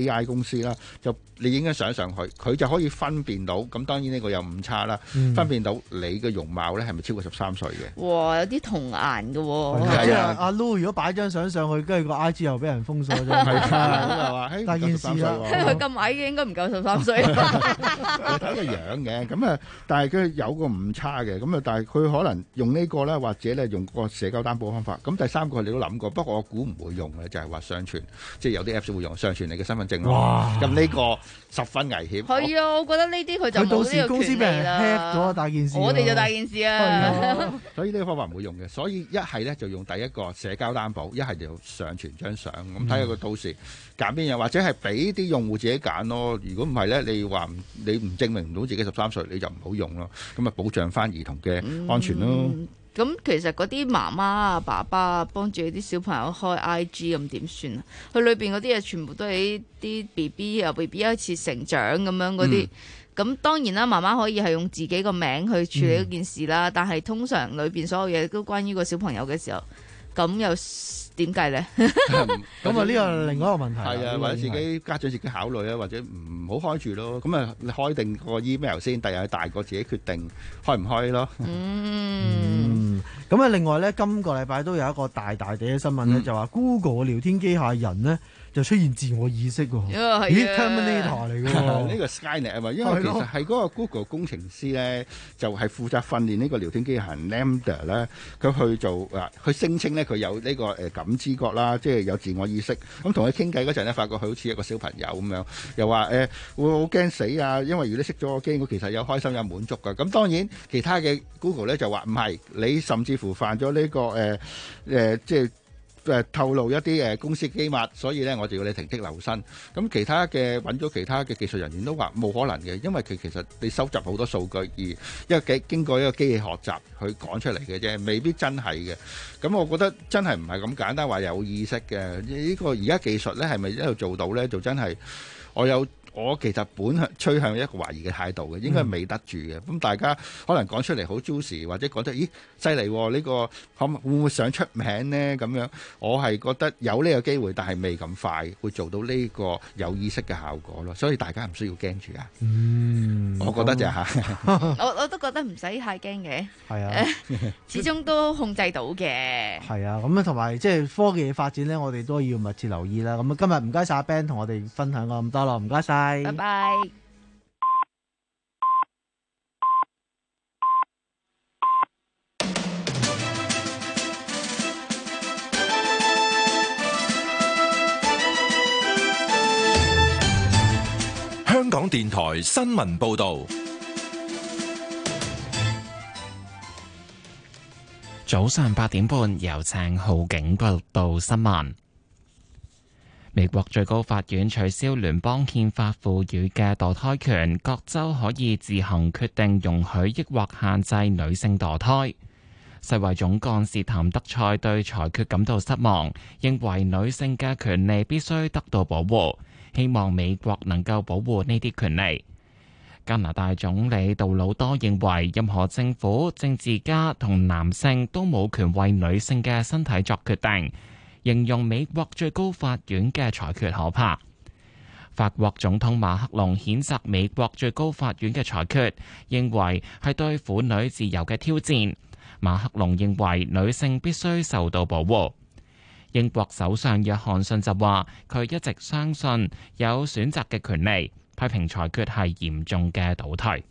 I 公司啦，就你影咗相上去，佢就可以分辨到，咁當然呢個有誤差啦，嗯、分辨到你嘅容貌咧係咪超過十三歲嘅。 哇，有啲童顏嘅喎。 係啊，阿 Lu 如果擺張相上去，跟住個 I G 又俾人封鎖咗，係啊，大件事啦。 佢咁矮嘅應該唔夠十三歲。 你睇個樣嘅，咁啊，但係佢有個誤差嘅，咁啊，但係佢可能用呢個咧，或者咧用個社交擔保方法。咁第三個你都諗過，不過我估唔會用嘅，就係話上傳，即係有啲 Apps 會用上傳你嘅身份證。哇！咁呢個十分危險。 係啊，我覺得呢啲佢就冇呢個權利啦。 hack 咗大件事， 我哋就大件事啊。 所以呢個方法唔會用嘅，所以一係咧就用第一個社交擔保，一係就上傳張相，咁睇下佢到時揀邊樣，或者係俾啲用戶自己揀咯。如果唔係咧，你話你唔證明唔到自己十三歲，你就唔好用咯。咁啊，保障翻兒童嘅安全咯。 嗯咁其實嗰啲媽媽啊、爸爸啊，幫住啲小朋友開 I G 咁點算啊？佢裏邊嗰啲嘢全部都係啲 B B 由 B B 一次成長咁樣嗰啲。咁、嗯、當然啦，媽媽可以係用自己個名去處理嗰件事啦。嗯、但係通常裏邊所有嘢都關於個小朋友嘅時候，咁又點計咧？ 咁啊，呢個另外一個問題。係啊，或者自己家長自己考慮啊，或者唔好開住咯。咁啊，你開定個 email 先，第日大個自己決定開唔開咯。 嗯。 咁啊，另外咧，今個禮拜都有一個大大地嘅新聞咧，嗯、就話 Google 嘅聊天機械人咧就出現自我意識喎。 Yeah, 咦 ，Terminator 嚟㗎喎？ 呢個 Skynet 啊嘛，因為其實係嗰個 Google 工程師咧，就係、是、負責訓練呢個聊天機械人 Lambda 咧，佢去做啊，佢聲稱咧佢有呢個誒感知覺啦，即係有自我意識。咁同佢傾偈嗰陣咧，發覺佢好似一個小朋友咁樣，又話誒、呃、會好驚死啊，因為如果你熄咗個機，我其實有開心有滿足㗎。咁當然其他嘅 Google 咧就話唔係，你甚至乎犯咗呢、這個誒誒、呃呃、即係。誒透露一啲誒公司機密，所以咧我就要你停職留薪。咁其他嘅揾咗其他嘅技術人員都話冇可能嘅，因為佢其實你收集好多數據，而因為經經過一個機器學習去講出嚟嘅啫，未必真係嘅。咁我覺得真係唔係咁簡單話有意識嘅。呢個而家技術咧係咪一路做到咧？就真係我有。我其實本向趨向一個懷疑嘅態度嘅，應該係未得住嘅。咁、嗯、大家可能講出嚟好 juicy，或者講得咦犀利喎，呢、呢個可會唔會想出名呢？咁樣我係覺得有呢個機會，但係未咁快會做到呢個有意識嘅效果咯。所以大家唔需要驚住啊。嗯，我覺得就係、是、 我我都覺得唔使太驚嘅。係啊， 始終都控制到嘅。 係啊，咁啊同埋即係科技嘅發展呢，我哋都要密切留意啦。咁啊今日唔該晒阿 Ben 同我哋分享咁多咯，唔該晒。 拜拜。 香港電台新聞報道。 早上八點半，由鄭浩景報道新聞。美國最高法院取消聯邦憲法賦予嘅墮胎權，各州可以自行決定容許抑或限制女性墮胎。世衛總幹事譚德塞對裁決感到失望，認為女性嘅權利必須得到保護，希望美國能夠保護呢啲權利。加拿大總理杜魯多認為，任何政府、政治家同男性都冇權為女性嘅身體作決定，形容美國最高法院嘅裁決可怕。法國總統馬克龍譴責美國最高法院嘅裁決，認為係對婦女自由嘅挑戰。馬克龍認為女性必須受到保護。英國首相約翰遜就話，佢一直相信有選擇嘅權利，批評裁決係嚴重嘅倒退。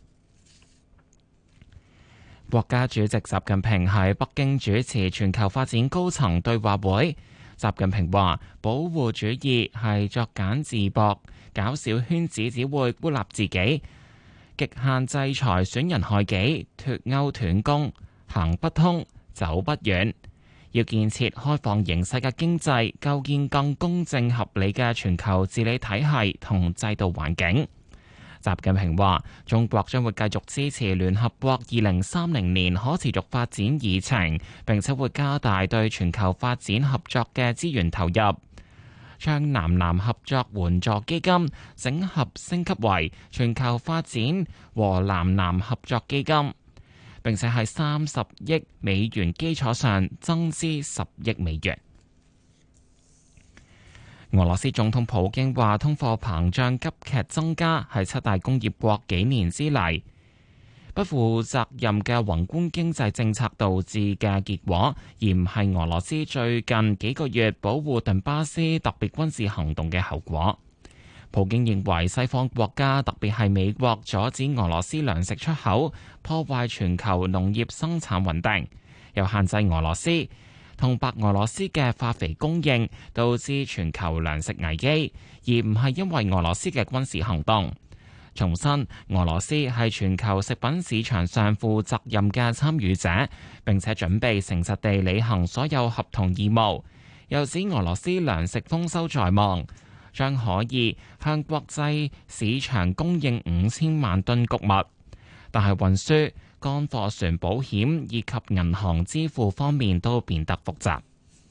國家主席習近平喺北京主持全球發展高層對話會。習近平話：保護主義係作繭自縛，搞小圈子只會孤立自己，極限制裁損人害己，脫鈎斷供，行不通，走不遠。要建設開放型世界經濟，構建更公正合理嘅全球治理體系同制度環境。習近平話：中國將會繼續支持聯合國二零三零年可持續發展議程，並且會加大對全球發展合作嘅資源投入，將南南合作援助基金整合升級為全球發展和南南合作基金，並且喺三十億美元基礎上增資十億美元。 俄羅斯總統普京話，通貨膨脹急劇增加係七大工業國幾年之嚟不負責任嘅宏觀經濟政策導致嘅結果，而唔係俄羅斯最近幾個月保護頓巴斯特別軍事行動嘅後果。普京認為西方國家，特別係美國，阻止俄羅斯糧食出口，破壞全球農業生產穩定，又限制俄羅斯同白俄羅斯嘅化肥供應，導致全球糧食危機，而唔係因為俄羅斯嘅軍事行動。重申俄羅斯係全球食品市場上負責任嘅參與者，並且準備誠實地履行所有合同義務。又指俄羅斯糧食豐收在望，將可以向國際市場供應五千萬噸穀物，但係運輸、乾貨船保險以及銀行支付方面都變得複雜。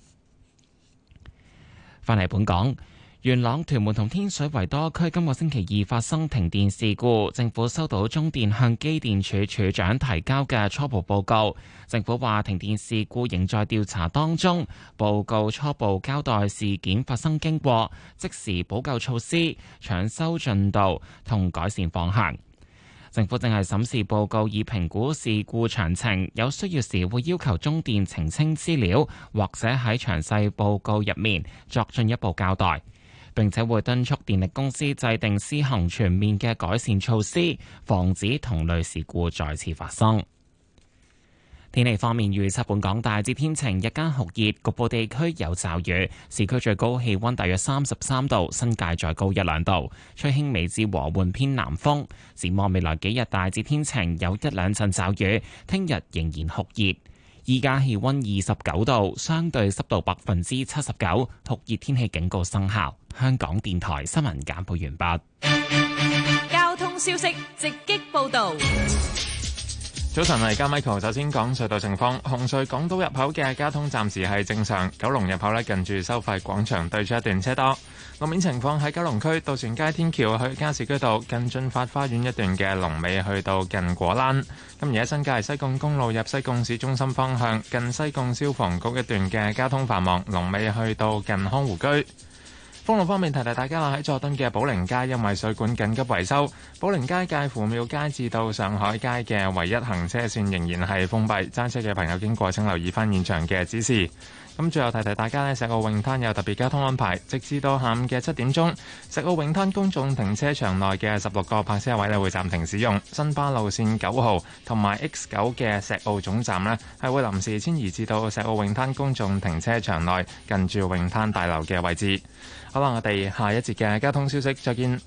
返嚟本港，元朗、屯門同天水圍多區今個星期二發生停電事故，政府收到中電向機電署署長提交嘅初步報告。政府話停電事故仍在調查當中，報告初步交代事件發生經過、即時補救措施、搶修進度同改善方向。政府正係審視報告，以評估事故詳情，有需要時會要求中電澄清資料，或者喺詳細報告入面作進一步交代。並且會敦促電力公司制定施行全面嘅改善措施，防止同類事故再次發生。天氣方面預測，本港大致天晴，日間酷熱，局部地區有驟雨。市區最高氣溫大約三十三度，新界再高一兩度，吹輕微至和緩偏南風。展望未來幾日大致天晴，有一兩陣驟雨。聽日仍然酷熱。依家氣溫二十九度，相對濕度百分之七十九，酷熱天氣警告生效。香港電台新聞簡報完畢。 交通消息直擊報道。 早晨，而家 Michael 首先講隧道情況。紅隧港島入口嘅交通暫時係正常，九龍入口呢，近住收費廣場對出一段車多。路面情況喺九龍區渡船街天橋去加士居道近駿發花園一段嘅龍尾去到近果欄。咁而家新界西貢公路入西貢市中心方向近西貢消防局一段嘅交通繁忙，龍尾去到近康湖居。公路方面，提提大家啦，喺佐敦嘅寶靈街因為水管緊急維修，寶靈街介乎廟街至到上海街嘅唯一行車線仍然係封閉，揸車嘅朋友經過請留意翻現場嘅指示。咁最後提提大家呢，石澳泳灘有特別交通安排，直至到下午嘅七點鐘，石澳泳灘公眾停車場內嘅十六個泊車位呢會暫停使用，新巴路線九號同埋 X 九嘅石澳總站呢係會臨時遷移至到石澳泳灘公眾停車場內近住泳灘大樓嘅位置。好啦，我哋下一節嘅交通消息再見。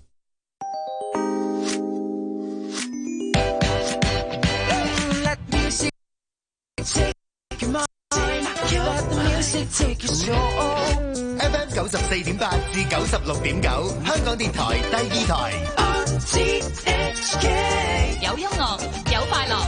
F M 九十四點八至九十六點九，香港電台第二台。 有音樂，有快樂。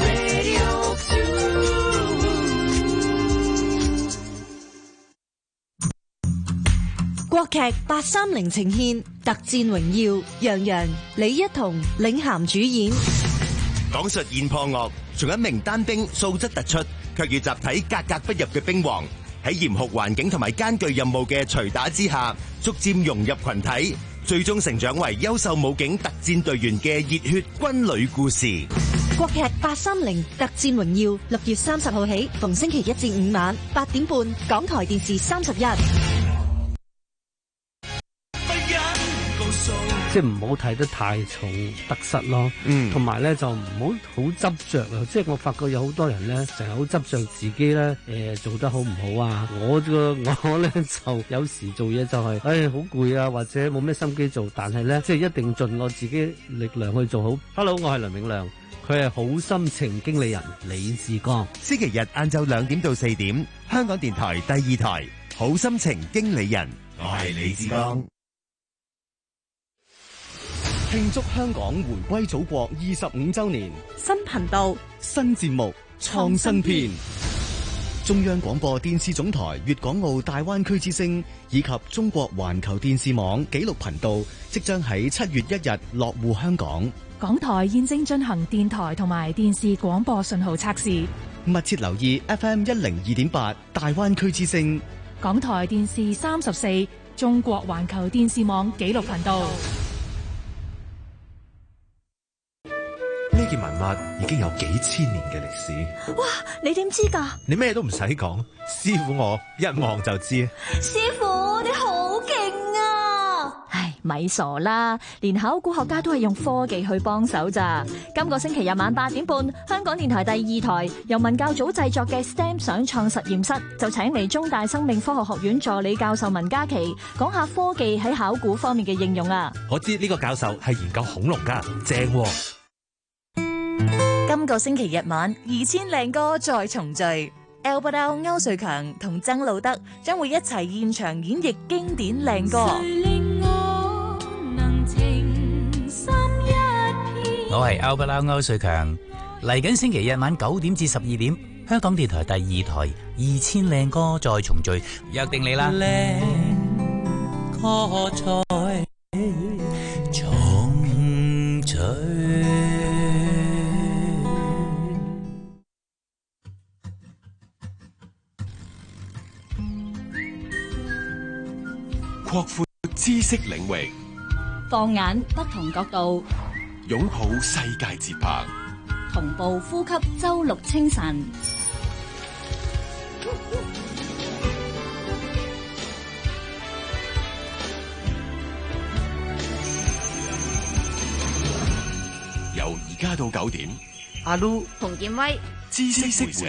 國劇八三零呈現《特戰榮耀》，楊洋、李一桐領銜主演。 講述現破惡，從一名單兵素質突出，卻與集體格格不入嘅兵王，喺嚴酷環境同埋艱巨任務嘅捶打之下，逐漸融入群體，最終成長為優秀武警特戰隊員嘅熱血軍旅故事。 國劇八三零《特戰榮耀》，六月三十號起，逢星期一至五晚八點半，港台電視三十一。 即係唔好睇得太重得失咯，嗯，同埋咧就唔好好執着啊！即係我發覺有好多人咧，成日好執着自己咧，誒、呃、做得好唔好啊？我個我咧就有時做嘢就係、是，唉好攰啊，或者冇咩心機做，但係咧即係一定盡我自己力量去做好。Hello， 我係梁永亮，佢係好心情經理人李志剛。 星期日晏晝兩點到四點，香港電台第二台好心情經理人，我係李志剛。 慶祝香港回歸祖國二十五週年， 新頻道、 新節目、創新篇。中央廣播電視總台粵港澳大灣區之聲以及中國環球電視網紀錄頻道即將喺七月一日落戶香港。 港台現正進行電台同埋電視廣播信號測試， 密切留意 F M 一零二點八大灣區之聲。 港台電視三十四中國環球電視網紀錄頻道。 呢件文物已經有幾千年嘅歷史。 哇！你點知㗎？ 你咩都唔使講，師傅我一望就知。 師傅你好勁啊！唉，咪傻啦，連考古學家都係用科技去幫手咋。今個星期日晚八點半，香港電台第二台由文教組製作嘅 S T E M 想創實驗室就請嚟中大生命科學學院助理教授文嘉琪講下科技喺考古方面嘅應用啊！ 我知呢個教授係研究恐龍㗎，正喎。 今個星期日晚，二千靚歌再重聚 ，Albert Lau 歐瑞強同曾路德將會一齊現場演繹經典靚歌。 我係 Albert Lau 歐瑞強，嚟緊星期日晚九點至十二點，香港電台第二台二千靚歌再重聚，約定你啦！靚歌再重聚。 擴闊知識領域， 放眼不同角度， 擁抱世界節拍， 同步呼吸周六清晨。 由而家到九點， 阿 Lu 洪建威， 知識會社。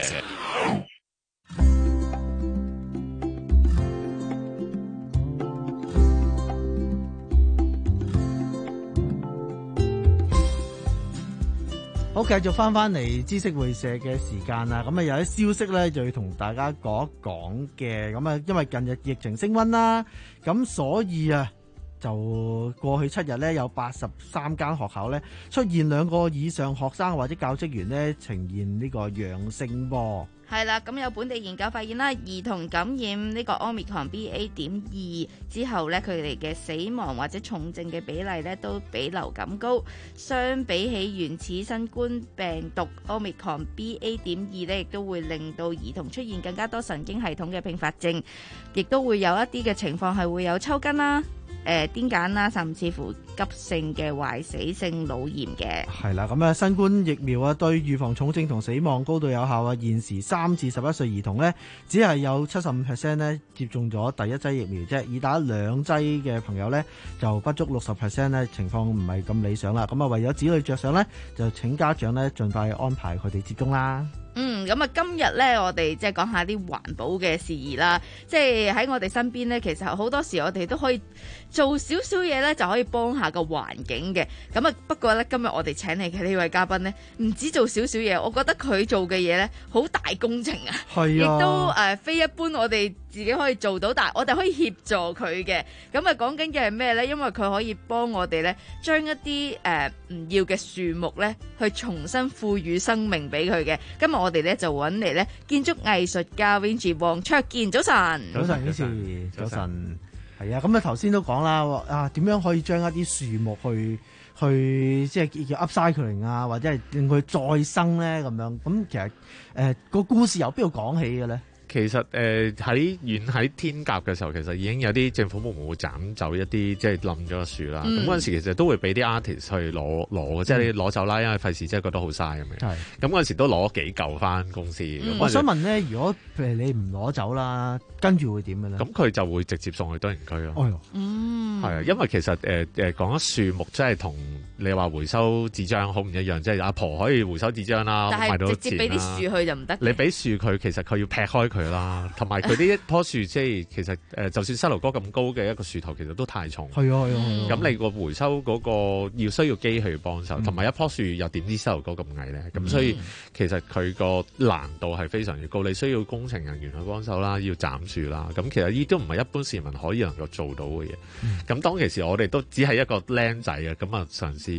好，繼續翻翻嚟知識會社嘅時間啦。咁啊，有啲消息咧就要同大家講一講嘅。咁啊，因為近日疫情升溫啦，咁所以啊，就過去七日咧有八十三間學校咧出現兩個以上學生或者教職員咧呈現呢個陽性噃。 係啦，咁有本地研究發現啦，兒童感染呢個 Omicron B A 點二之後呢，佢哋嘅死亡或者重症嘅比例呢都比流感高。相比起原始新冠病毒 Omicron B A 點二呢，亦都會令到兒童出現更加多神經系統嘅併發症，亦都會有一啲嘅情況係會有抽筋啦、誒癲癇啦，甚至乎急性嘅壞死性腦炎嘅。 係啦，咁啊，新冠疫苗啊，對預防重症同死亡高度有效啊。現時三至十一歲兒童呢，只係有七十五 percent 咧接種咗第一劑疫苗啫，已打兩劑嘅朋友呢，就不足六十 percent 咧，情況唔係咁理想啦。咁啊，為咗子女着想呢，就請家長呢盡快安排佢哋接種啦。 嗯，咁啊，今日咧，我哋即係講下啲環保嘅事宜啦。即係喺我哋身邊咧，其實好多時我哋都可以做少少嘢咧，就可以幫下個環境嘅。咁啊，不過咧，今日我哋請嚟嘅呢位嘉賓咧，唔止做少少嘢，我覺得佢做嘅嘢咧，好大工程啊，係啊，亦都誒、呃、非一般，我哋自己可以做到，但係我哋可以協助佢嘅。咁啊，講緊嘅係咩咧？因為佢可以幫我哋咧，將一啲誒唔要嘅樹木咧，去重新賦予生命俾佢嘅。今日我哋咧就揾嚟咧建築藝術家 Vinci 黃卓健，早晨。 早晨，Vinci，早晨。係啊，咁啊頭先都講啦，啊點樣可以將一啲樹木去去即係叫 upcycling 啊，或者係令佢再生咧咁樣。咁其實誒個、呃、故事由邊度講起嘅咧？ 其實誒喺遠喺天鴿嘅時候，其實已經有啲政府部門會斬走一啲即係冧咗嘅樹啦。咁嗰陣時其實都會俾啲 artist 去攞攞，即係你攞走啦，因為費事即係覺得好嘥咁樣。係。咁嗰陣時都攞幾嚿翻公司。嗯、我想問咧，如果譬如你唔攞走啦，跟住會點嘅咧？咁佢就會直接送去堆填區咯。哦。嗯。係啊，因為其實誒誒講緊樹木，即係同你話回收紙張好唔一樣，即係阿婆可以回收紙張啦，賣到錢啦。但係直接俾啲樹去就唔得。你俾樹佢，其實佢要劈開佢啦，同埋佢呢一棵樹，即係其實誒，就算西樓哥咁高嘅一個樹頭，其實都太重。係啊係啊。咁你個回收嗰個要需要機器去幫手，同埋一棵樹又點知西樓哥咁矮咧？咁所以其實佢個難度係非常之高，你需要工程人員去幫手啦，要斬樹啦。咁其實呢都唔係一般市民可以能夠做到嘅嘢。咁當其時我哋都只係一個僆仔啊，咁啊嘗試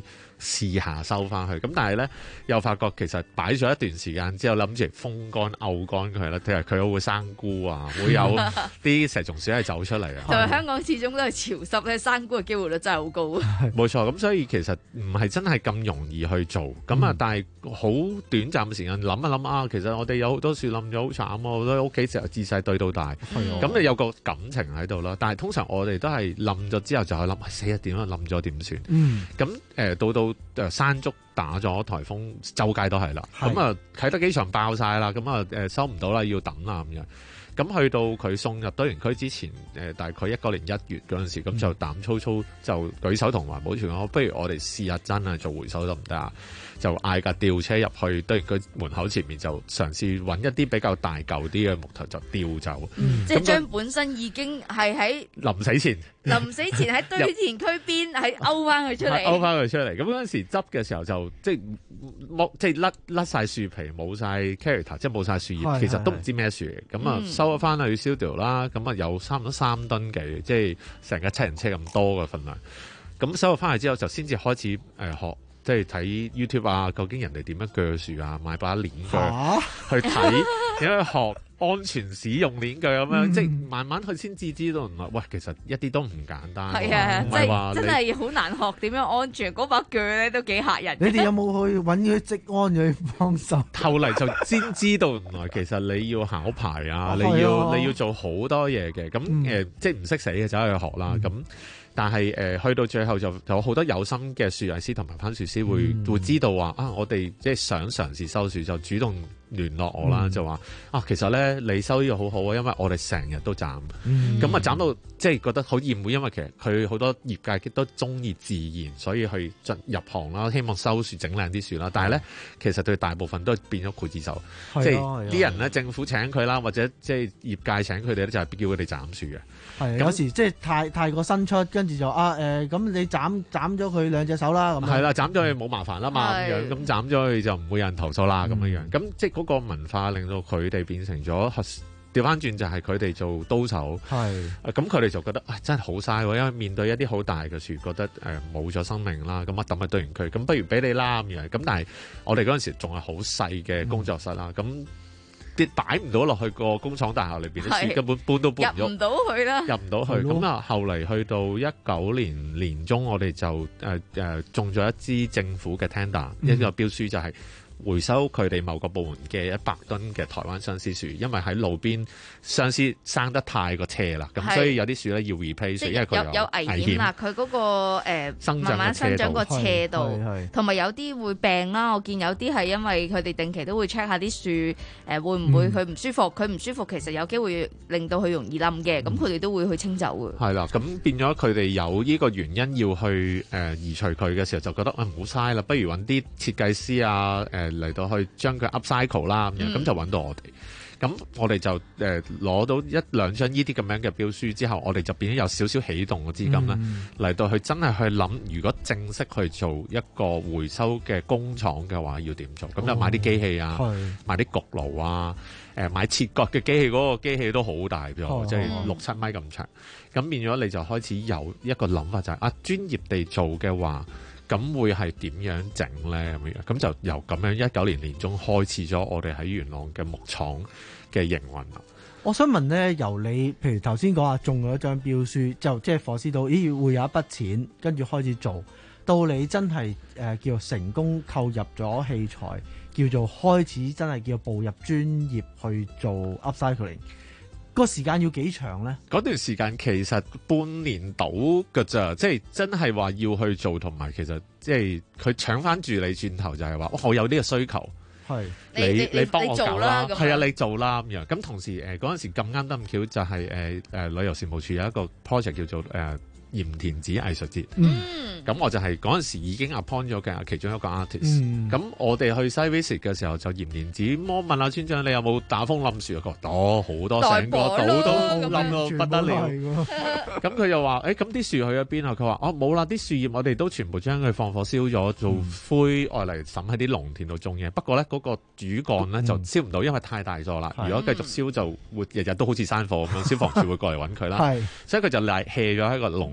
試下收翻去。咁但係咧又發覺其實擺咗一段時間之後，諗住風乾漚乾佢啦，譬如佢會生菇啊，會有啲蛇蟲鼠係走出嚟啊。 同埋香港始終都係潮濕咧，生菇嘅機會率真係好高。 冇錯，咁所以其實唔係真係咁容易去做。咁啊、嗯，但係好短暫嘅時間諗一諗啊，其實我哋有好多樹冧咗，好慘啊！我喺屋企成日自細對到大，咁你、嗯、有個感情喺度啦。但係通常我哋都係冧咗之後就去諗，死啊點啊冧咗點算？咁誒、嗯呃、到到誒山竹打咗颱風，周街都係啦。咁啊啟德機場爆晒啦，咁啊誒收唔到啦，要等啦咁樣。咁去到佢送入堆填區之前，誒、呃、大概一九年一月嗰陣時，咁、嗯、就膽粗粗就舉手同環保署講，不如我哋試下真係做回收得唔得啊？就嗌架吊車入去堆填區門口前面，就嘗試揾一啲比較大嚿啲嘅木頭就吊走。 嗯、即係將本身已經係喺臨死前， 臨死前喺堆填區邊係勾翻佢出嚟， 勾翻佢出嚟。咁嗰陣時執嘅時候就即係剝，即係甩甩晒樹皮，冇晒 character， 即係冇晒樹葉，其實都唔知咩樹嚟。咁啊、嗯、收咗翻去燒掉啦。咁啊有差唔多三噸幾，即係成架七人車咁多嘅份量。咁收咗翻去之後，就先至開始誒、呃、學。即係睇 YouTube 啊，究竟人哋點樣鋸樹啊，買把鏈鋸、啊、去睇，點樣學安全使用鏈鋸咁樣，嗯、即係慢慢佢先至知道原來，喂，其實一啲都唔簡單。係啊， 即係真係好難學點樣安全，嗰把鋸咧都幾嚇人。 你哋有冇去揾啲職安去幫手？ 後嚟就先知道原來其實你要考牌啊，你要、啊、你要做好多嘢嘅，咁誒、嗯呃、即係唔識死嘅就去學啦，咁、嗯。但係誒、呃、去到最後就有好多有心嘅樹藝師同埋攀樹師會、嗯、會知道話啊，我哋即係想嘗試收樹就主動聯絡我啦，嗯、就話啊，其實咧你收呢個好好啊，因為我哋成日都斬，咁啊、嗯、斬到即係覺得好厭惡，因為其實佢好多業界都中意自然，所以去進入行啦，希望收樹整靚啲樹啦。但係咧，其實對大部分都變咗劊子手，即係啲人咧政府請佢啦，或者即係業界請佢哋咧，就係叫佢哋斬樹嘅。 係有時即係太太過新出，跟住就啊誒，咁、呃、你斬斬咗佢兩隻手啦，咁係啦，斬咗佢冇麻煩啦嘛，咁樣咁斬咗佢就唔會有人投訴啦，咁樣樣咁即係嗰個文化令到佢哋變成咗調翻轉就係佢哋做刀手，係咁佢哋就覺得啊真係好嘥喎，因為面對一啲好大嘅樹，覺得誒冇咗生命啦，咁啊抌喺堆填區，咁不如俾你啦咁樣，咁但係我哋嗰陣時仲係好細嘅工作室啦，咁、嗯。啲擺唔到落去個工廠大廈裏邊，啲樹根本搬都搬唔喐， 入唔到去啦， 入唔到去。咁啊，後嚟去到一九年年中，我哋就誒誒、呃呃、中咗一支政府嘅 tender，、嗯、一個標書就係回收佢哋某個部門嘅一百噸嘅台灣相思樹，因為喺路邊相思生得太過斜啦，咁所以有啲樹咧要 replace，因為佢有，有危險啦。佢嗰、嗰個、呃、慢慢生長個斜度，同埋有啲會病啦。我見有啲係因為佢哋定期都會 check 下啲樹誒、呃、會唔會佢唔舒服，佢唔、嗯、舒服其實有機會令到佢容易冧嘅，咁佢哋都會去清走嘅。係啦，咁變咗佢哋有呢個原因要去誒、呃、移除佢嘅時候，就覺得啊唔好嘥啦，不如揾啲設計師啊誒。呃嚟到去將佢 upcycle 啦咁樣，咁就揾到我哋。咁我哋就誒攞、呃、到一兩張呢啲咁樣嘅標書之後，我哋就變咗有少少起動嘅資金啦，嚟、嗯、到去真係去諗，如果正式去做一個回收嘅工廠嘅話，要點做？咁、哦、就買啲機器啊，買啲焗爐啊，誒、呃、買切割嘅機器，嗰、那個機器都好大咗，哦、即係六七米咁長。咁變咗你就開始有一個諗法就係、是、啊，專業地做嘅話。咁會係點樣整咧？咁樣咁就由咁樣一九年年中開始咗我哋喺元朗嘅木廠嘅營運啦。 我想問咧，由你譬如頭先講啊，中咗一張標書，就即係火師到，咦會有一筆錢，跟住開始做，到你真係誒、呃、叫做成功購入咗器材，叫做開始真係叫步入專業去做 upcycling。個時間要幾長咧？嗰段時間其實半年到㗎咋，即係真係話要去做，同埋其實即係佢搶翻住你轉頭就係話，我有呢個需求，係你你，你幫我搞啦，係啊，你做啦咁樣。咁同時誒嗰陣時咁啱得咁巧，就係誒誒旅遊事務處有一個 project 叫做誒。呃鹽田梓藝術節，咁、嗯、我就係嗰陣時已經 appoint 咗嘅其中一個 artist。咁、嗯、我哋去西 visit 嘅時候就鹽田梓，我問下村長你有冇打風冧樹啊？佢話多好多，成個島都冧到不得了。咁佢又話：誒咁啲樹去咗邊啊？佢話：哦冇啦，啲樹葉我哋都全部將佢放火燒咗，做灰愛嚟抌喺啲農田度種嘢。不過咧嗰、那個主幹咧就燒唔到，因為太大座啦。如果繼續燒就會日日都好似山火咁樣，消防處會過嚟揾佢啦。所以佢就嚟 hea 咗喺個農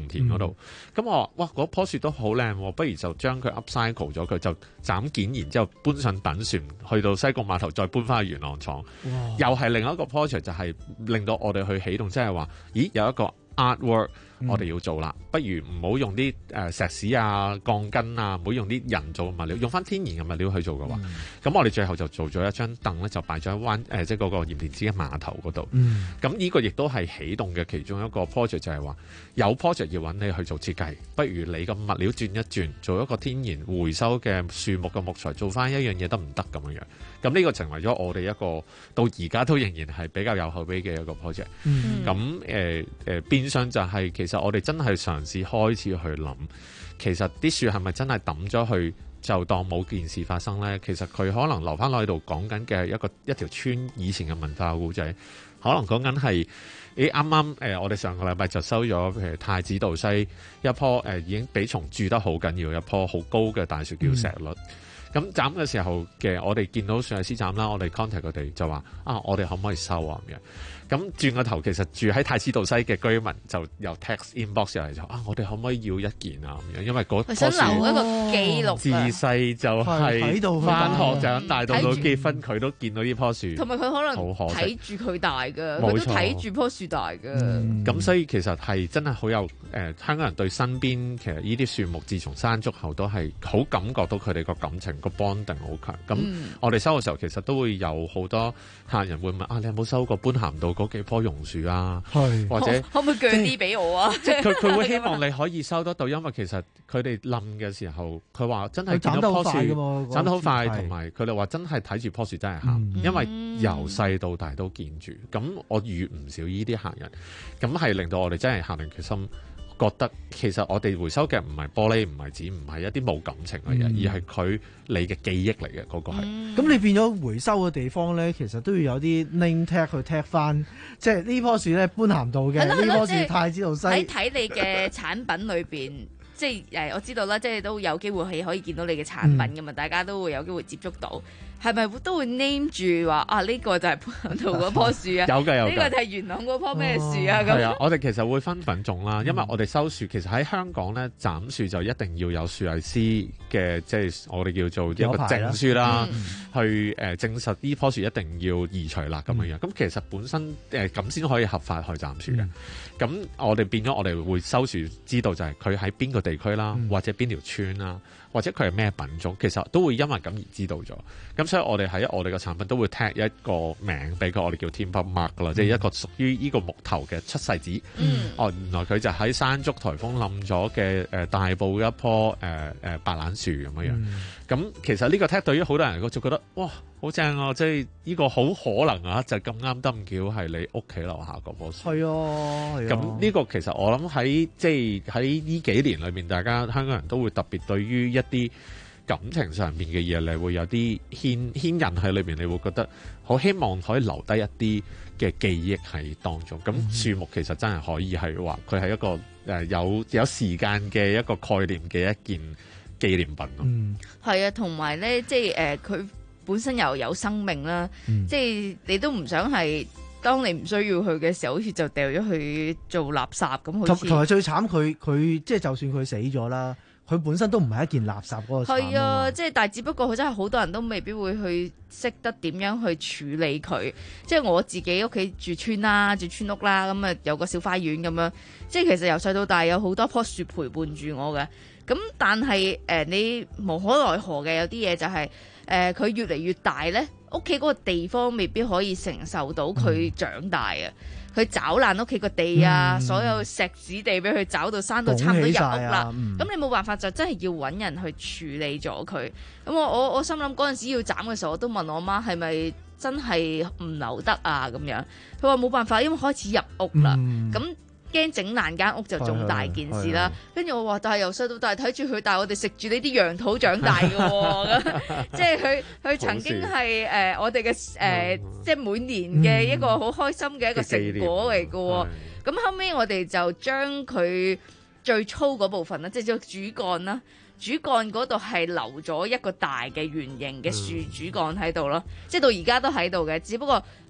田嗰度。咁、嗯、我話：哇，嗰棵樹都好靚喎，不如就將佢 upcycle 咗佢，就斬件，然之後搬上等船去到西貢碼頭，再搬翻去元朗廠。又係另一個 project，就係令到我哋去起動，即係話，咦，有一個 artwork。我哋要做啦，不如唔好用啲誒石屎啊、鋼筋啊，唔好用啲人造物料，用翻天然嘅物料去做嘅話，咁、嗯、我哋最後就做咗一張凳咧，就擺咗喺灣誒，即係嗰個鹽田梓嘅碼頭嗰度。咁、嗯、呢個亦都係起動嘅其中一個 project，就係話有 project 要揾你去做設計，不如你個物料轉一轉，做一個天然回收嘅樹木嘅木材，做翻一樣嘢得唔得咁樣樣？咁呢個成為咗我哋一個到而家都仍然係比較有口碑嘅一個 project。咁誒誒變相就係、是、其實我哋真係嘗試開始去諗，其實啲樹係咪真係抌咗去就當冇件事發生呢？其實佢可能留翻落喺度講緊嘅一個一條村以前嘅文化故仔，可能講緊係誒啱啱誒我哋上個禮拜就收咗譬如太子道西一棵誒、呃、已經俾蟲蛀得好緊要一棵好高嘅大樹叫石栗。嗯咁斬嘅時候嘅，我哋見到樹藝師斬啦，我哋 contact 佢哋就話啊，我哋可唔可以收啊咁樣？咁轉個頭，其實住喺太子道西嘅居民就由 text inbox 入嚟就啊，我哋可唔可以要一件啊咁樣？因為嗰棵樹想留一個記錄， 自細就係返學長大到到結婚，佢都見到呢棵樹， 同埋佢可能睇住佢大㗎，佢都睇住棵樹大㗎。 咁、嗯、所以其實係真係好有誒、呃，香港人對身邊其實呢啲樹木，自從山竹後都係好感覺到佢哋個感情。個 bonding 好強，咁、嗯、我哋收嘅時候，其實都會有好多客人會問啊，你有冇收過般咸道嗰幾棵榕樹啊？或者可唔可以鋸啲俾我啊？ 即係佢佢會希望你可以收得到，因為其實佢哋冧嘅時候，佢話真係見到棵樹斬得好快，同埋佢哋話真係睇住棵樹真係喊、嗯，因為由細到大都見住。咁我遇唔少呢啲客人，咁係令到我哋真係下定決心。覺得其實我哋回收嘅唔係玻璃，唔係紙，唔係一啲冇感情嘅嘢、嗯，而係佢你嘅記憶嚟嘅嗰個係。咁、 嗯、你變咗回收嘅地方咧，其實都要有啲 name tag 去 tag 翻，即係呢棵樹咧般咸道嘅，呢棵樹太子道西。 喺睇你嘅產品裏邊，即係誒我知道啦，即係都有機會係可以見到你嘅產品噶嘛、嗯，大家都會有機會接觸到。係咪都會 name 住話啊？呢、這個就係般咸道嗰棵樹啊， 有嘅有嘅。 呢、這個就係元朗嗰棵咩樹啊？咁、哦、 係啊，我哋其實會分品種啦，因為我哋收樹其實喺香港咧斬樹就一定要有樹藝師嘅，即係我哋叫做一個證書啦，嗯、去誒、呃、證實呢棵樹一定要移除啦咁樣樣。咁、嗯、其實本身誒咁先可以合法去斬樹嘅。咁、嗯、我哋變咗我哋會收樹，知道就係佢喺邊個地區啦、嗯，或者邊條村啦。或者佢係咩品種，其實都會因為咁而知道咗。咁所以我哋喺我哋嘅產品都會 tag 一個名俾佢，我哋叫 timber mark 啦、嗯，即係一個屬於呢個木頭嘅出世紙。嗯，哦，原來佢就喺山竹颱風冧咗嘅誒大埔一棵誒誒、呃、白蘭樹咁樣樣。咁、嗯、其實呢個 tag 對於好多人嚟講就覺得哇好正啊！即係呢個好可能啊，就咁啱得咁巧係你屋企樓下嗰棵樹。係啊，係啊。咁呢個其實我諗喺即係喺呢幾年裏面，大家香港人都會特別對於一啲感情上面嘅嘢，你會有啲牽牽引喺裏面，你會覺得好希望可以留低一啲嘅記憶喺當中。咁、嗯、樹木其實真係可以係話佢係一個誒、呃、有有時間嘅一個概念嘅一件紀念品咯。嗯， 係啊，同埋咧，即係誒佢本身又有生命啦，嗯、即係你都唔想係當你唔需要佢嘅時候，好似就掉咗佢做垃圾咁。好似同埋最慘，佢佢即係就算佢死咗啦。佢本身都唔係一件垃圾嗰個產品。係啊， 即係但係只不過佢真係好多人都未必會去識得點樣去處理佢。即係我自己屋企住村啦，住村屋啦，咁啊有個小花園咁樣。即係其實由細到大有好多棵樹陪伴住我嘅。咁但係誒、呃、你無可奈何嘅有啲嘢就係誒佢越嚟越大咧，屋企嗰個地方未必可以承受到佢長大啊。佢找爛屋企個地啊、嗯，所有石屎地俾佢找到山到差唔多入屋啦。咁、嗯、你冇辦法就真係要揾人去處理咗佢。咁我我我心諗嗰陣時要斬嘅時候，我都問我媽係咪真係唔留得啊？咁樣佢話冇辦法，因為開始入屋啦。咁、嗯驚整爛間屋就仲大件事啦，跟住我話，但係由細到大睇住佢，但係我哋食住呢啲羊肚長大嘅喎，即係佢佢曾經係誒、呃、我哋嘅誒，即係每年嘅一個好開心嘅一個成果嚟嘅喎。咁、嗯、後尾我哋就將佢最粗嗰部分啦，即係叫主幹啦，主幹嗰度係留咗一個大嘅圓形嘅樹主幹喺度咯，即係到而家都喺度嘅，只不過。誒、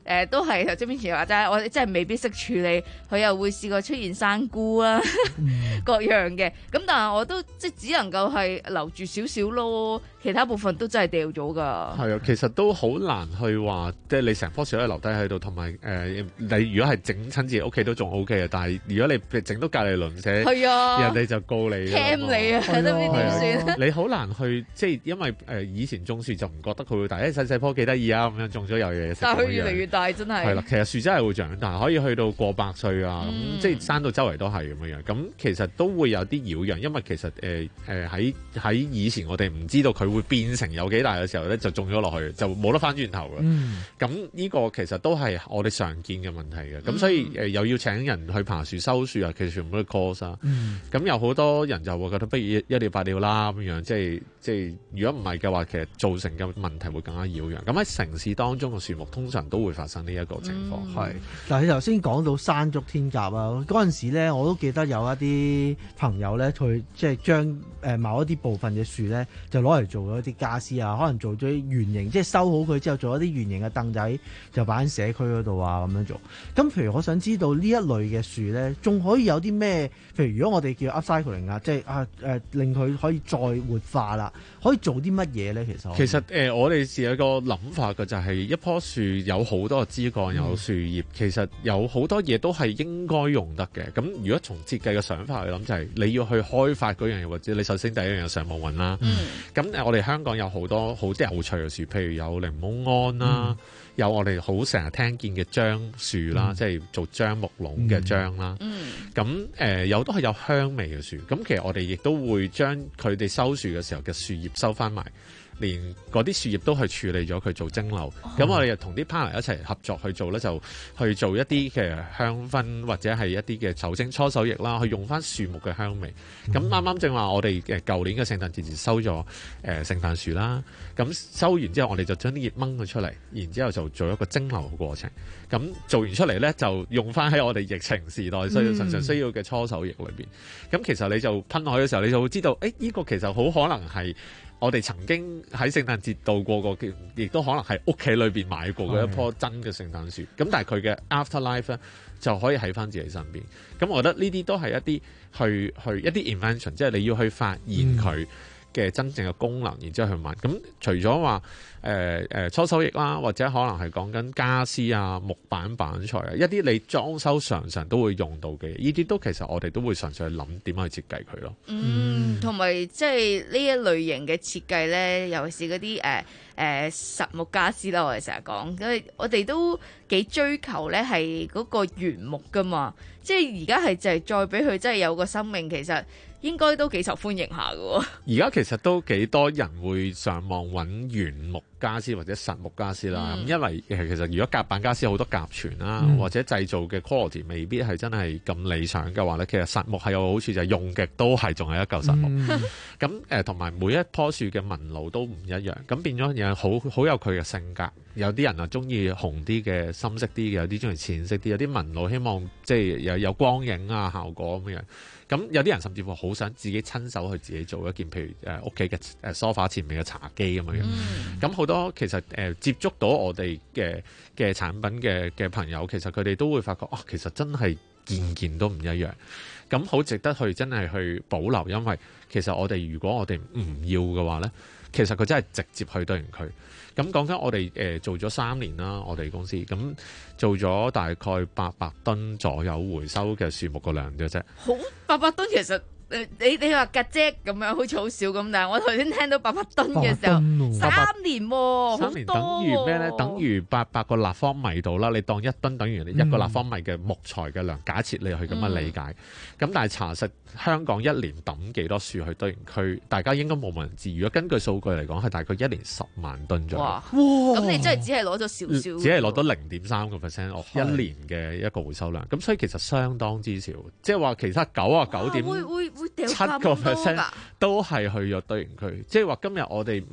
誒都係頭先邊前話齋，我哋真係未必識處理，佢又會試過出現生菇啦，各樣嘅。咁但係我都即係只能夠係留住少少咯，其他部分都真係掉咗㗎。 係啊，其實都好難去話，即係你成棵樹都留低喺度，同埋誒你如果係整親自己屋企都仲 O K 嘅，但係如果你整到隔離鄰舍，係啊，人哋就告你 ，cam你啊，都唔知點算。 你好難去即係因為誒、呃、以前種樹就唔覺得佢會大，誒細細棵幾得意啊咁樣種咗有嘢食。 但係佢越嚟越大，真係。 係啦，其實樹真係會長大，可以去到過百歲啊，咁、嗯、即係山到周圍都係咁樣樣。咁其實都會有啲擾攘，因為其實誒誒喺喺以前我哋唔知道佢會變成有幾大嘅時候咧，就種咗落去，就冇得翻轉頭嘅。咁呢、嗯、個其實都係我哋常見嘅問題嘅。咁、嗯、所以誒、呃、又要請人去爬樹收樹啊，其實全部都 course 啊。咁、嗯、有好多人就會覺得不如一了百了啦咁樣，即係即係如果唔係嘅話，其實造成嘅問題會更加擾攘。咁喺城市當中嘅樹木通常都會發生呢一個情況。係、 嗯，但係你頭先講到山竹天鴿啊，嗰陣時咧我都記得有一啲朋友咧，佢即係將誒某一啲部分嘅樹咧，就攞嚟做咗一啲家私啊，可能做咗啲圓形，即係收好佢之後，做一啲圓形嘅凳仔，就擺喺社區嗰度啊咁樣做。咁譬如我想知道呢一類嘅樹咧，仲可以有啲咩？譬如如果我哋叫 upcycling 啊，即係啊誒令佢可以再活化啦，可以做啲乜嘢咧？其實其實誒、呃，我哋是有個諗法嘅，就係、是、一棵樹有好多個枝幹，有樹葉，嗯、其實有好多嘢都係應該用得嘅。咁如果從設計嘅想法去諗，就係、是、你要去開發嗰樣嘢，或者你首先第一樣嘢上網揾啦。咁、嗯、我哋香港有好多好有趣嘅樹，譬如有檸檬桉啦。嗯有我哋好成日聽見嘅樟樹啦，嗯、即係做樟木籠嘅樟啦。咁誒、嗯呃、有都係有香味嘅樹。咁其實我哋亦都會將佢哋收樹嘅時候嘅樹葉收翻埋，連嗰啲樹葉都去處理咗佢做蒸餾。咁、哦、我哋又同啲 partner 一齊合作去做咧，就去做一啲嘅香薰或者係一啲嘅酒精搓手液啦，去用翻樹木嘅香味。咁啱啱正話我哋誒舊年嘅聖誕節時收咗誒、呃、聖誕樹啦。咁收完之後，我哋就將啲葉掹佢出嚟，然之後就做一個蒸餾嘅過程。咁做完出嚟咧，就用翻喺我哋疫情時代需要常常需要嘅搓手液裏邊。咁、嗯、其實你就噴落去嘅時候，你就會知道，誒、欸、呢、這個其實好可能係我哋曾經喺聖誕節度過過嘅，亦都可能係屋企裏邊買過嘅一棵真嘅聖誕樹。咁但係佢嘅 afterlife 咧，就可以喺翻自己身邊。咁我覺得呢啲都係一啲去去一啲 invention， 即係你要去發現佢嘅真正嘅功能，然之後去問。咁除咗話誒誒搓手液啦，或者可能係講緊家私啊、木板板材啊，一啲你裝修常常都會用到嘅，呢啲都其實我哋都會嘗試去諗點樣去設計佢咯。 嗯，同埋即係呢一類型嘅設計咧，尤其是嗰啲誒誒實木家私啦，我哋成日講，因為我哋都幾追求咧係嗰個原木噶嘛，即係而家係就係再俾佢真係有個生命，其實應該都幾受歡迎下㗎。而家其實都幾多人會上網揾原木家私或者實木家私啦。咁、嗯、因為其實如果夾板家私好多夾存啦，嗯、或者製造嘅 quality 未必係真係咁理想嘅話咧，其實實木係有好處，就係用極都係仲係一嚿實木。咁誒同埋每一棵樹嘅紋路都唔一樣，咁變咗有好好有佢嘅性格。有啲人啊中意紅啲嘅、深色啲嘅，有啲中意淺色啲，有啲紋路希望即係有有光影啊效果咁樣。咁有啲人甚至乎好想自己親手去自己做一件，譬如誒屋企嘅誒梳化前面嘅茶幾咁樣。咁好、嗯、多其實誒、呃、接觸到我哋嘅嘅產品嘅嘅朋友，其實佢哋都會發覺，哦，其實真係件件都唔一樣。咁好值得去真係去保留，因為其實我哋如果我哋唔要嘅話咧，其實佢真係直接去堆填區。咁講緊我哋誒、呃、做咗三年啦，我哋公司咁做咗大概八百噸左右回收嘅樹木個量嘅啫。 好，八百噸其實。誒你你話格啫咁樣好似好少咁，但係我頭先聽到八百噸嘅時候，三年喎， 三年等於咩咧？等於八百個立方米度啦。你當一噸等於你一個立方米嘅木材嘅量。嗯、假設你去咁樣理解，咁、嗯、但係查實香港一年抌幾多樹去堆填區，大家應該冇人知。如果根據數據嚟講，係大概一年十萬噸左右。哇！ 咁你真係只係攞咗少少， 只係攞到零點三個 percent 一年嘅一個回收量。咁所以其實相當之少，即係話其他九啊九點。七個 percent 都係去咗堆填區，即係話今日我哋唔，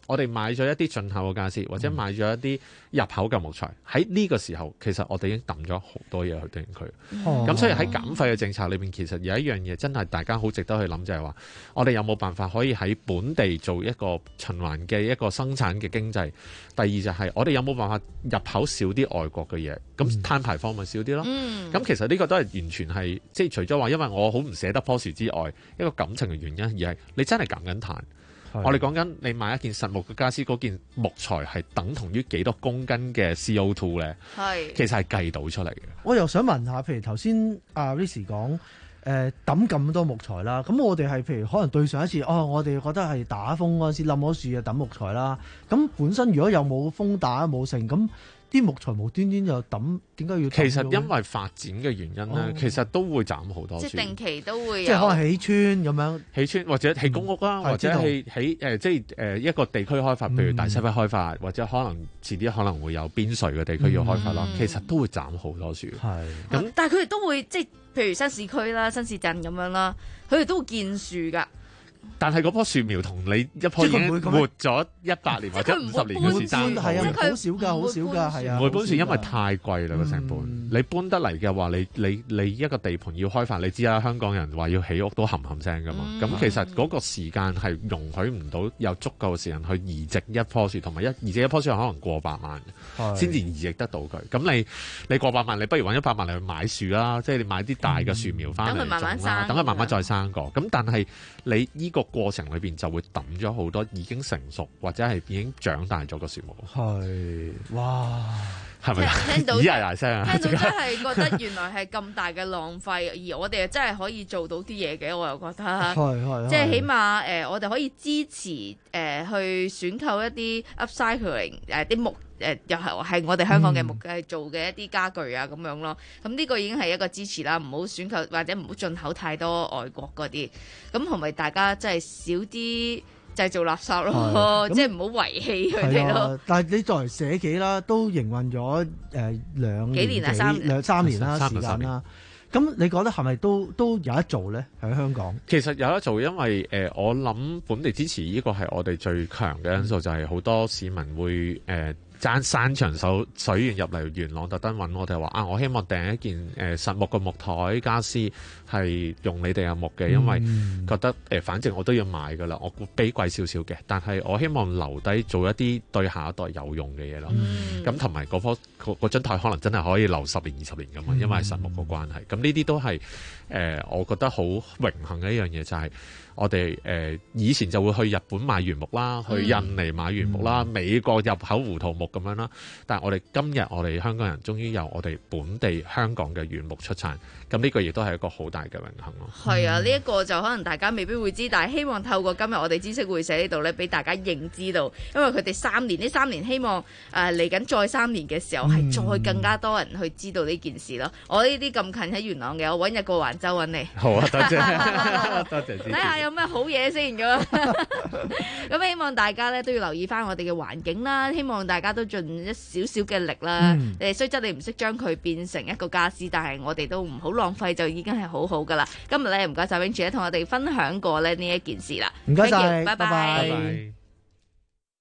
我哋買咗一啲進口嘅傢俬，或者買咗一啲入口嘅木材，喺呢個時候其實我哋已經抌咗好多嘢去對應佢。咁、哦、所以喺減廢嘅政策裏邊，其實有一樣嘢真係大家好值得去諗，就係話我哋有冇辦法可以喺本地做一個循環嘅一個生產嘅經濟。第二就係我哋有冇辦法入口少啲外國嘅嘢，咁碳排放咪少啲咯。咁、嗯、其實呢個都係完全係即係除咗話因為我好唔捨得棵樹之外，一個感情嘅原因，而係你真係減緊碳。我哋講緊你買一件實木嘅傢俬，嗰件木材係等同於幾多公斤嘅 C O 二 咧？係其實係計到出嚟嘅。 我又想問下，譬如頭先阿 Rishi 講誒抌咁多木材啦，咁我哋係譬如可能對上一次哦，我哋覺得係打風嗰陣時冧咗樹啊抌木材啦。咁本身如果又冇風打冇成咁。啲木材無端端就抌，點解要抌？其實因為發展嘅原因咧，哦、其實都會斬好多樹。 即係定期都會有， 即係可能起村咁樣， 起村或者起公屋啦，嗯、或者係起誒即係誒一個地區開發，譬如大西北開發，嗯、或者可能遲啲可能會有邊陲嘅地區要開發啦。嗯、其實都會斬好多樹。係咁、嗯，但係佢哋都會即係譬如新市區啦、新市鎮咁樣啦，佢哋都會建樹㗎。 但係嗰棵樹苗同你一棵已經活咗一百年或者五十年嘅樹爭， 係啊，好少㗎，好少㗎，係啊。 唔會搬樹，因為太貴啦個成本。嗯、你搬得嚟嘅話，你你你一個地盤要開發，你知啦，香港人話要起屋都冚冚聲㗎嘛。咁、嗯、其實嗰個時間係容許唔到有足夠嘅時間去移植一棵樹，同埋一移植一棵樹可能過百萬先至移植得到佢。咁你你過百萬，你不如揾一百萬嚟去買樹啦，即係你買啲大嘅樹苗翻嚟種啦，等佢慢慢再生過。咁但係你呢個過程裏邊就會抌咗好多已經成熟或者係已經長大咗嘅樹木。係，哇，係咪？聽到咦呀呀聲啊！ 聽到真係覺得原來係咁大嘅浪費，而我哋真係可以做到啲嘢嘅。我又覺得係係，即係起碼誒、呃，我哋可以支持誒、呃、去選購一啲 upcycling 誒、呃、啲木。誒又係係我哋香港嘅木嘅做嘅一啲家具啊咁樣咯，咁呢個已經係一個支持啦，唔好選購或者唔好進口太多外國嗰啲，咁同埋大家真係少啲製造垃圾咯，即係唔好遺棄佢哋咯。 但係你作為社企啦，都營運咗誒兩幾年啊，三兩三年啦時間啦。咁你覺得係咪都都有得做咧？喺香港其實有得做，因為誒、呃、我諗本地支持呢個係我哋最強嘅因素，嗯、就係好多市民會誒。呃爭山長手水源入嚟元朗，特登揾我哋話啊，我希望訂一件誒、呃、實木嘅木台家私，係用你哋嘅木嘅，因為覺得誒、呃，反正我都要買噶啦，我估比貴少少嘅，但係我希望留低做一啲對下一代有用嘅嘢咯。咁同埋嗰棵嗰張台可能真係可以留十年二十年噶嘛，因為係實木嘅關係。咁呢啲都係誒、呃，我覺得好榮幸嘅一樣嘢，就係、是。我哋誒、呃、以前就會去日本買原木啦，去印尼買原木啦，嗯、美國入口胡桃木咁樣啦。但係我哋今日我哋香港人終於有我哋本地香港嘅原木出產，咁呢個亦都係一個好大嘅榮幸咯。 係啊，呢、這、一個就可能大家未必會知，但係希望透過今日我哋知識會社呢度咧，俾大家認知到，因為佢哋三年呢三年希望誒嚟緊再三年嘅時候係再更加多人去知道呢件事咯。嗯、我呢啲咁近喺元朗嘅，我揾日過環州揾你。好啊，多謝多謝。睇下有咩好嘢先咁，咁希望大家咧都要留意翻我哋嘅環境啦。希望大家都盡一少少嘅力啦。誒、嗯，雖則你唔識將佢變成一個家私，但係我哋都唔好浪費，就已經係好好噶啦。今日咧唔該晒 Wing 咧，同我哋分享過咧呢一件事啦。唔該晒，拜拜。